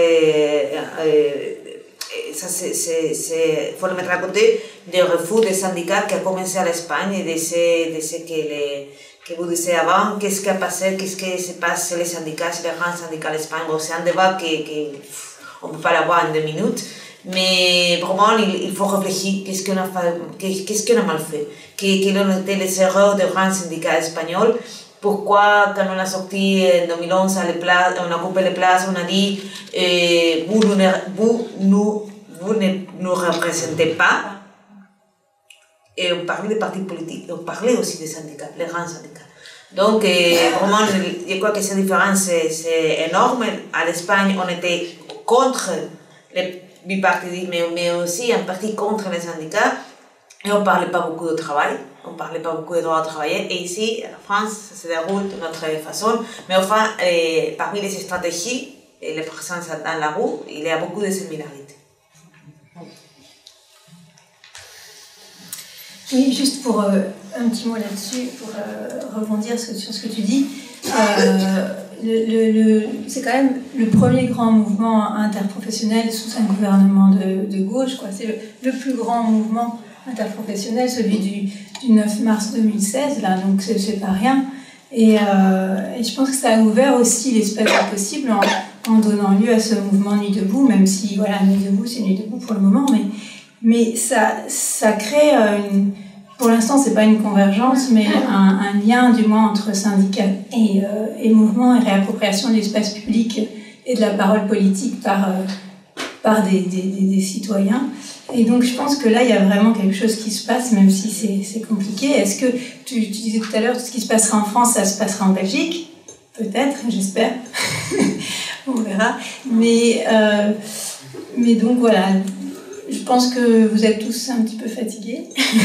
faut le mettre à côté des refus des syndicats qui a commencé à l'Espagne et de ce que vous disiez avant, qu'est-ce qui a passé, qu'est-ce qui se passe chez les syndicats, chez les grands syndicats d'Espagne. Bon, c'est un débat qu'on ne peut pas l'avoir en 2 minutes. Mais vraiment, il faut réfléchir qu'est-ce qu'on a mal fait, quelles ont été les erreurs des grands syndicats espagnols, pourquoi quand on a sorti en 2011 on a coupé les places, on a dit vous ne nous représentez pas, et on parlait des partis politiques, et on parlait aussi des syndicats, les grands syndicats. Donc, vraiment, je crois que cette différence, c'est énorme. À l'Espagne, on était contre le bipartidisme, mais aussi en partie contre les syndicats. Et on ne parlait pas beaucoup de travail, on ne parlait pas beaucoup de droit de travailler. Et ici, en France, ça se déroule de notre façon. Mais enfin, parmi les stratégies et les présences dans la rue, il y a beaucoup de similarités. Oui, juste pour un petit mot là-dessus, pour rebondir sur ce que tu dis. C'est quand même le premier grand mouvement interprofessionnel sous un gouvernement de gauche, quoi. C'est le plus grand mouvement interprofessionnel, celui du 9 mars 2016, là, donc c'est pas rien. Et je pense que ça a ouvert aussi l'espace du possible en donnant lieu à ce mouvement Nuit debout, même si, voilà, Nuit debout, c'est Nuit debout pour le moment, mais ça crée pour l'instant, c'est pas une convergence, mais un lien, du moins, entre syndicats et mouvement et réappropriation de l'espace public et de la parole politique par des citoyens. Et donc, je pense que là, il y a vraiment quelque chose qui se passe, même si c'est compliqué. Est-ce que, tu disais tout à l'heure, tout ce qui se passera en France, ça se passera en Belgique? Peut-être, j'espère. On verra. Mais donc, voilà. Je pense que vous êtes tous un petit peu fatigués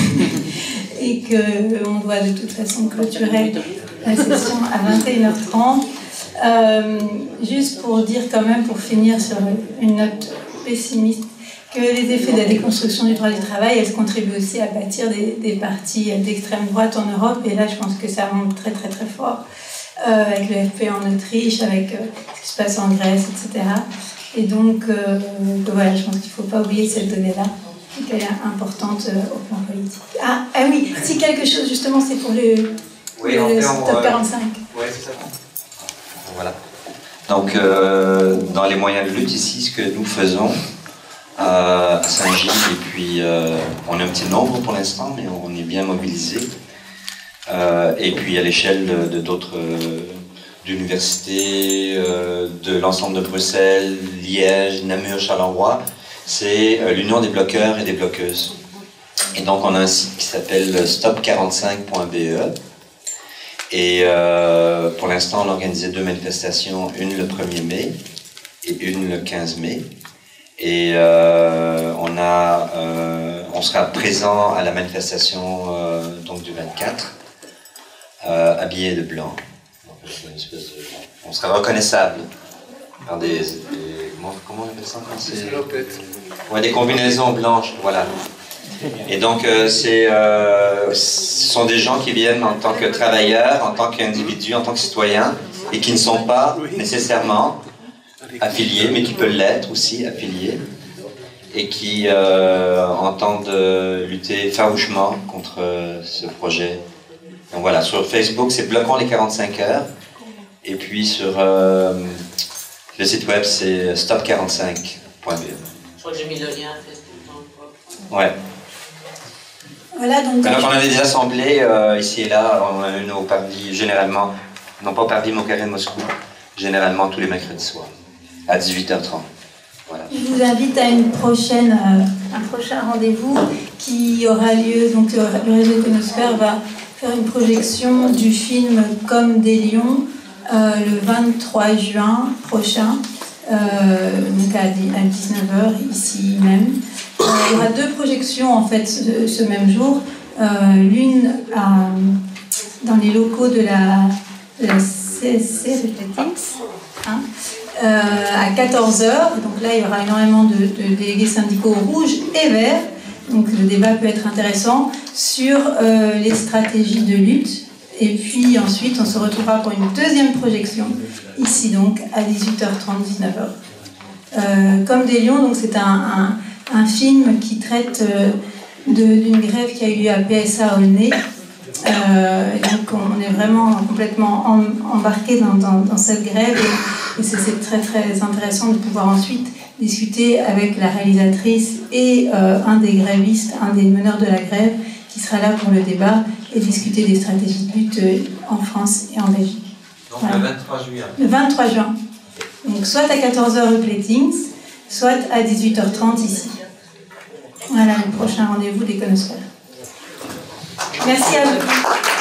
et qu'on doit de toute façon clôturer la session à 21h30. Juste pour dire quand même, pour finir sur une note pessimiste, que les effets de la déconstruction du droit du travail, elles contribuent aussi à bâtir des partis d'extrême droite en Europe. Et là, je pense que ça monte très très très fort avec le FPÖ en Autriche, avec ce qui se passe en Grèce, etc. Et donc, voilà, je pense qu'il ne faut pas oublier cette donnée-là, qu'elle est importante au plan politique. Ah oui, si quelque chose, justement, c'est pour le top 45. Oui, c'est ça. Voilà. Donc, dans les moyens de lutte, ici, ce que nous faisons à Saint-Gilles, et puis on est un petit nombre pour l'instant, mais on est bien mobilisés. Et puis à l'échelle de d'autres... d'universités, de l'ensemble de Bruxelles, Liège, Namur, Charleroi, c'est l'Union des bloqueurs et des bloqueuses. Et donc on a un site qui s'appelle stop45.be et pour l'instant on a organisé 2 manifestations, une le 1er mai et une le 15 mai. Et on sera présent à la manifestation donc du 24, habillés de blanc. On sera reconnaissable par comment on appelle ça quand c'est des combinaisons blanches, voilà. Et donc ce sont des gens qui viennent en tant que travailleurs, en tant qu'individus, en tant que citoyens, et qui ne sont pas nécessairement affiliés, mais qui peuvent l'être aussi affiliés, et qui entendent lutter farouchement contre ce projet. Donc voilà, sur Facebook, c'est Bloquons les 45 heures. Et puis sur le site web, c'est stop45.be. Je crois que j'ai mis le lien. Ouais. Voilà, donc on a des assemblées ici et là. On a une au Parvis, généralement, non pas au Parvis, mais au Carré de Moscou, généralement tous les mercredis soirs, à 18h30. Voilà. Je vous invite à un prochain rendez-vous qui aura lieu. Donc, le réseau Iconosphère va faire une projection du film Comme des lions le 23 juin prochain, donc à 19h ici même. Il y aura 2 projections en fait ce même jour, l'une dans les locaux de la CSC Reflectix, à 14h. Donc là, il y aura énormément de délégués syndicaux rouges et verts. Donc le débat peut être intéressant sur les stratégies de lutte. Et puis ensuite, on se retrouvera pour une deuxième projection, ici donc, à 18h30, 19h. Comme des lions, donc c'est un film qui traite d'une grève qui a eu lieu à PSA Aulnay. Donc on est vraiment complètement embarqué dans cette grève et c'est très très intéressant de pouvoir ensuite discuter avec la réalisatrice et un des grévistes, un des meneurs de la grève qui sera là pour le débat et discuter des stratégies de lutte en France et en Belgique. Donc voilà. Le 23 juin. Le 23 juin. Donc soit à 14h rue Plétings, soit à 18h30 ici. Voilà le prochain rendez-vous des Iconosphères. Merci à vous.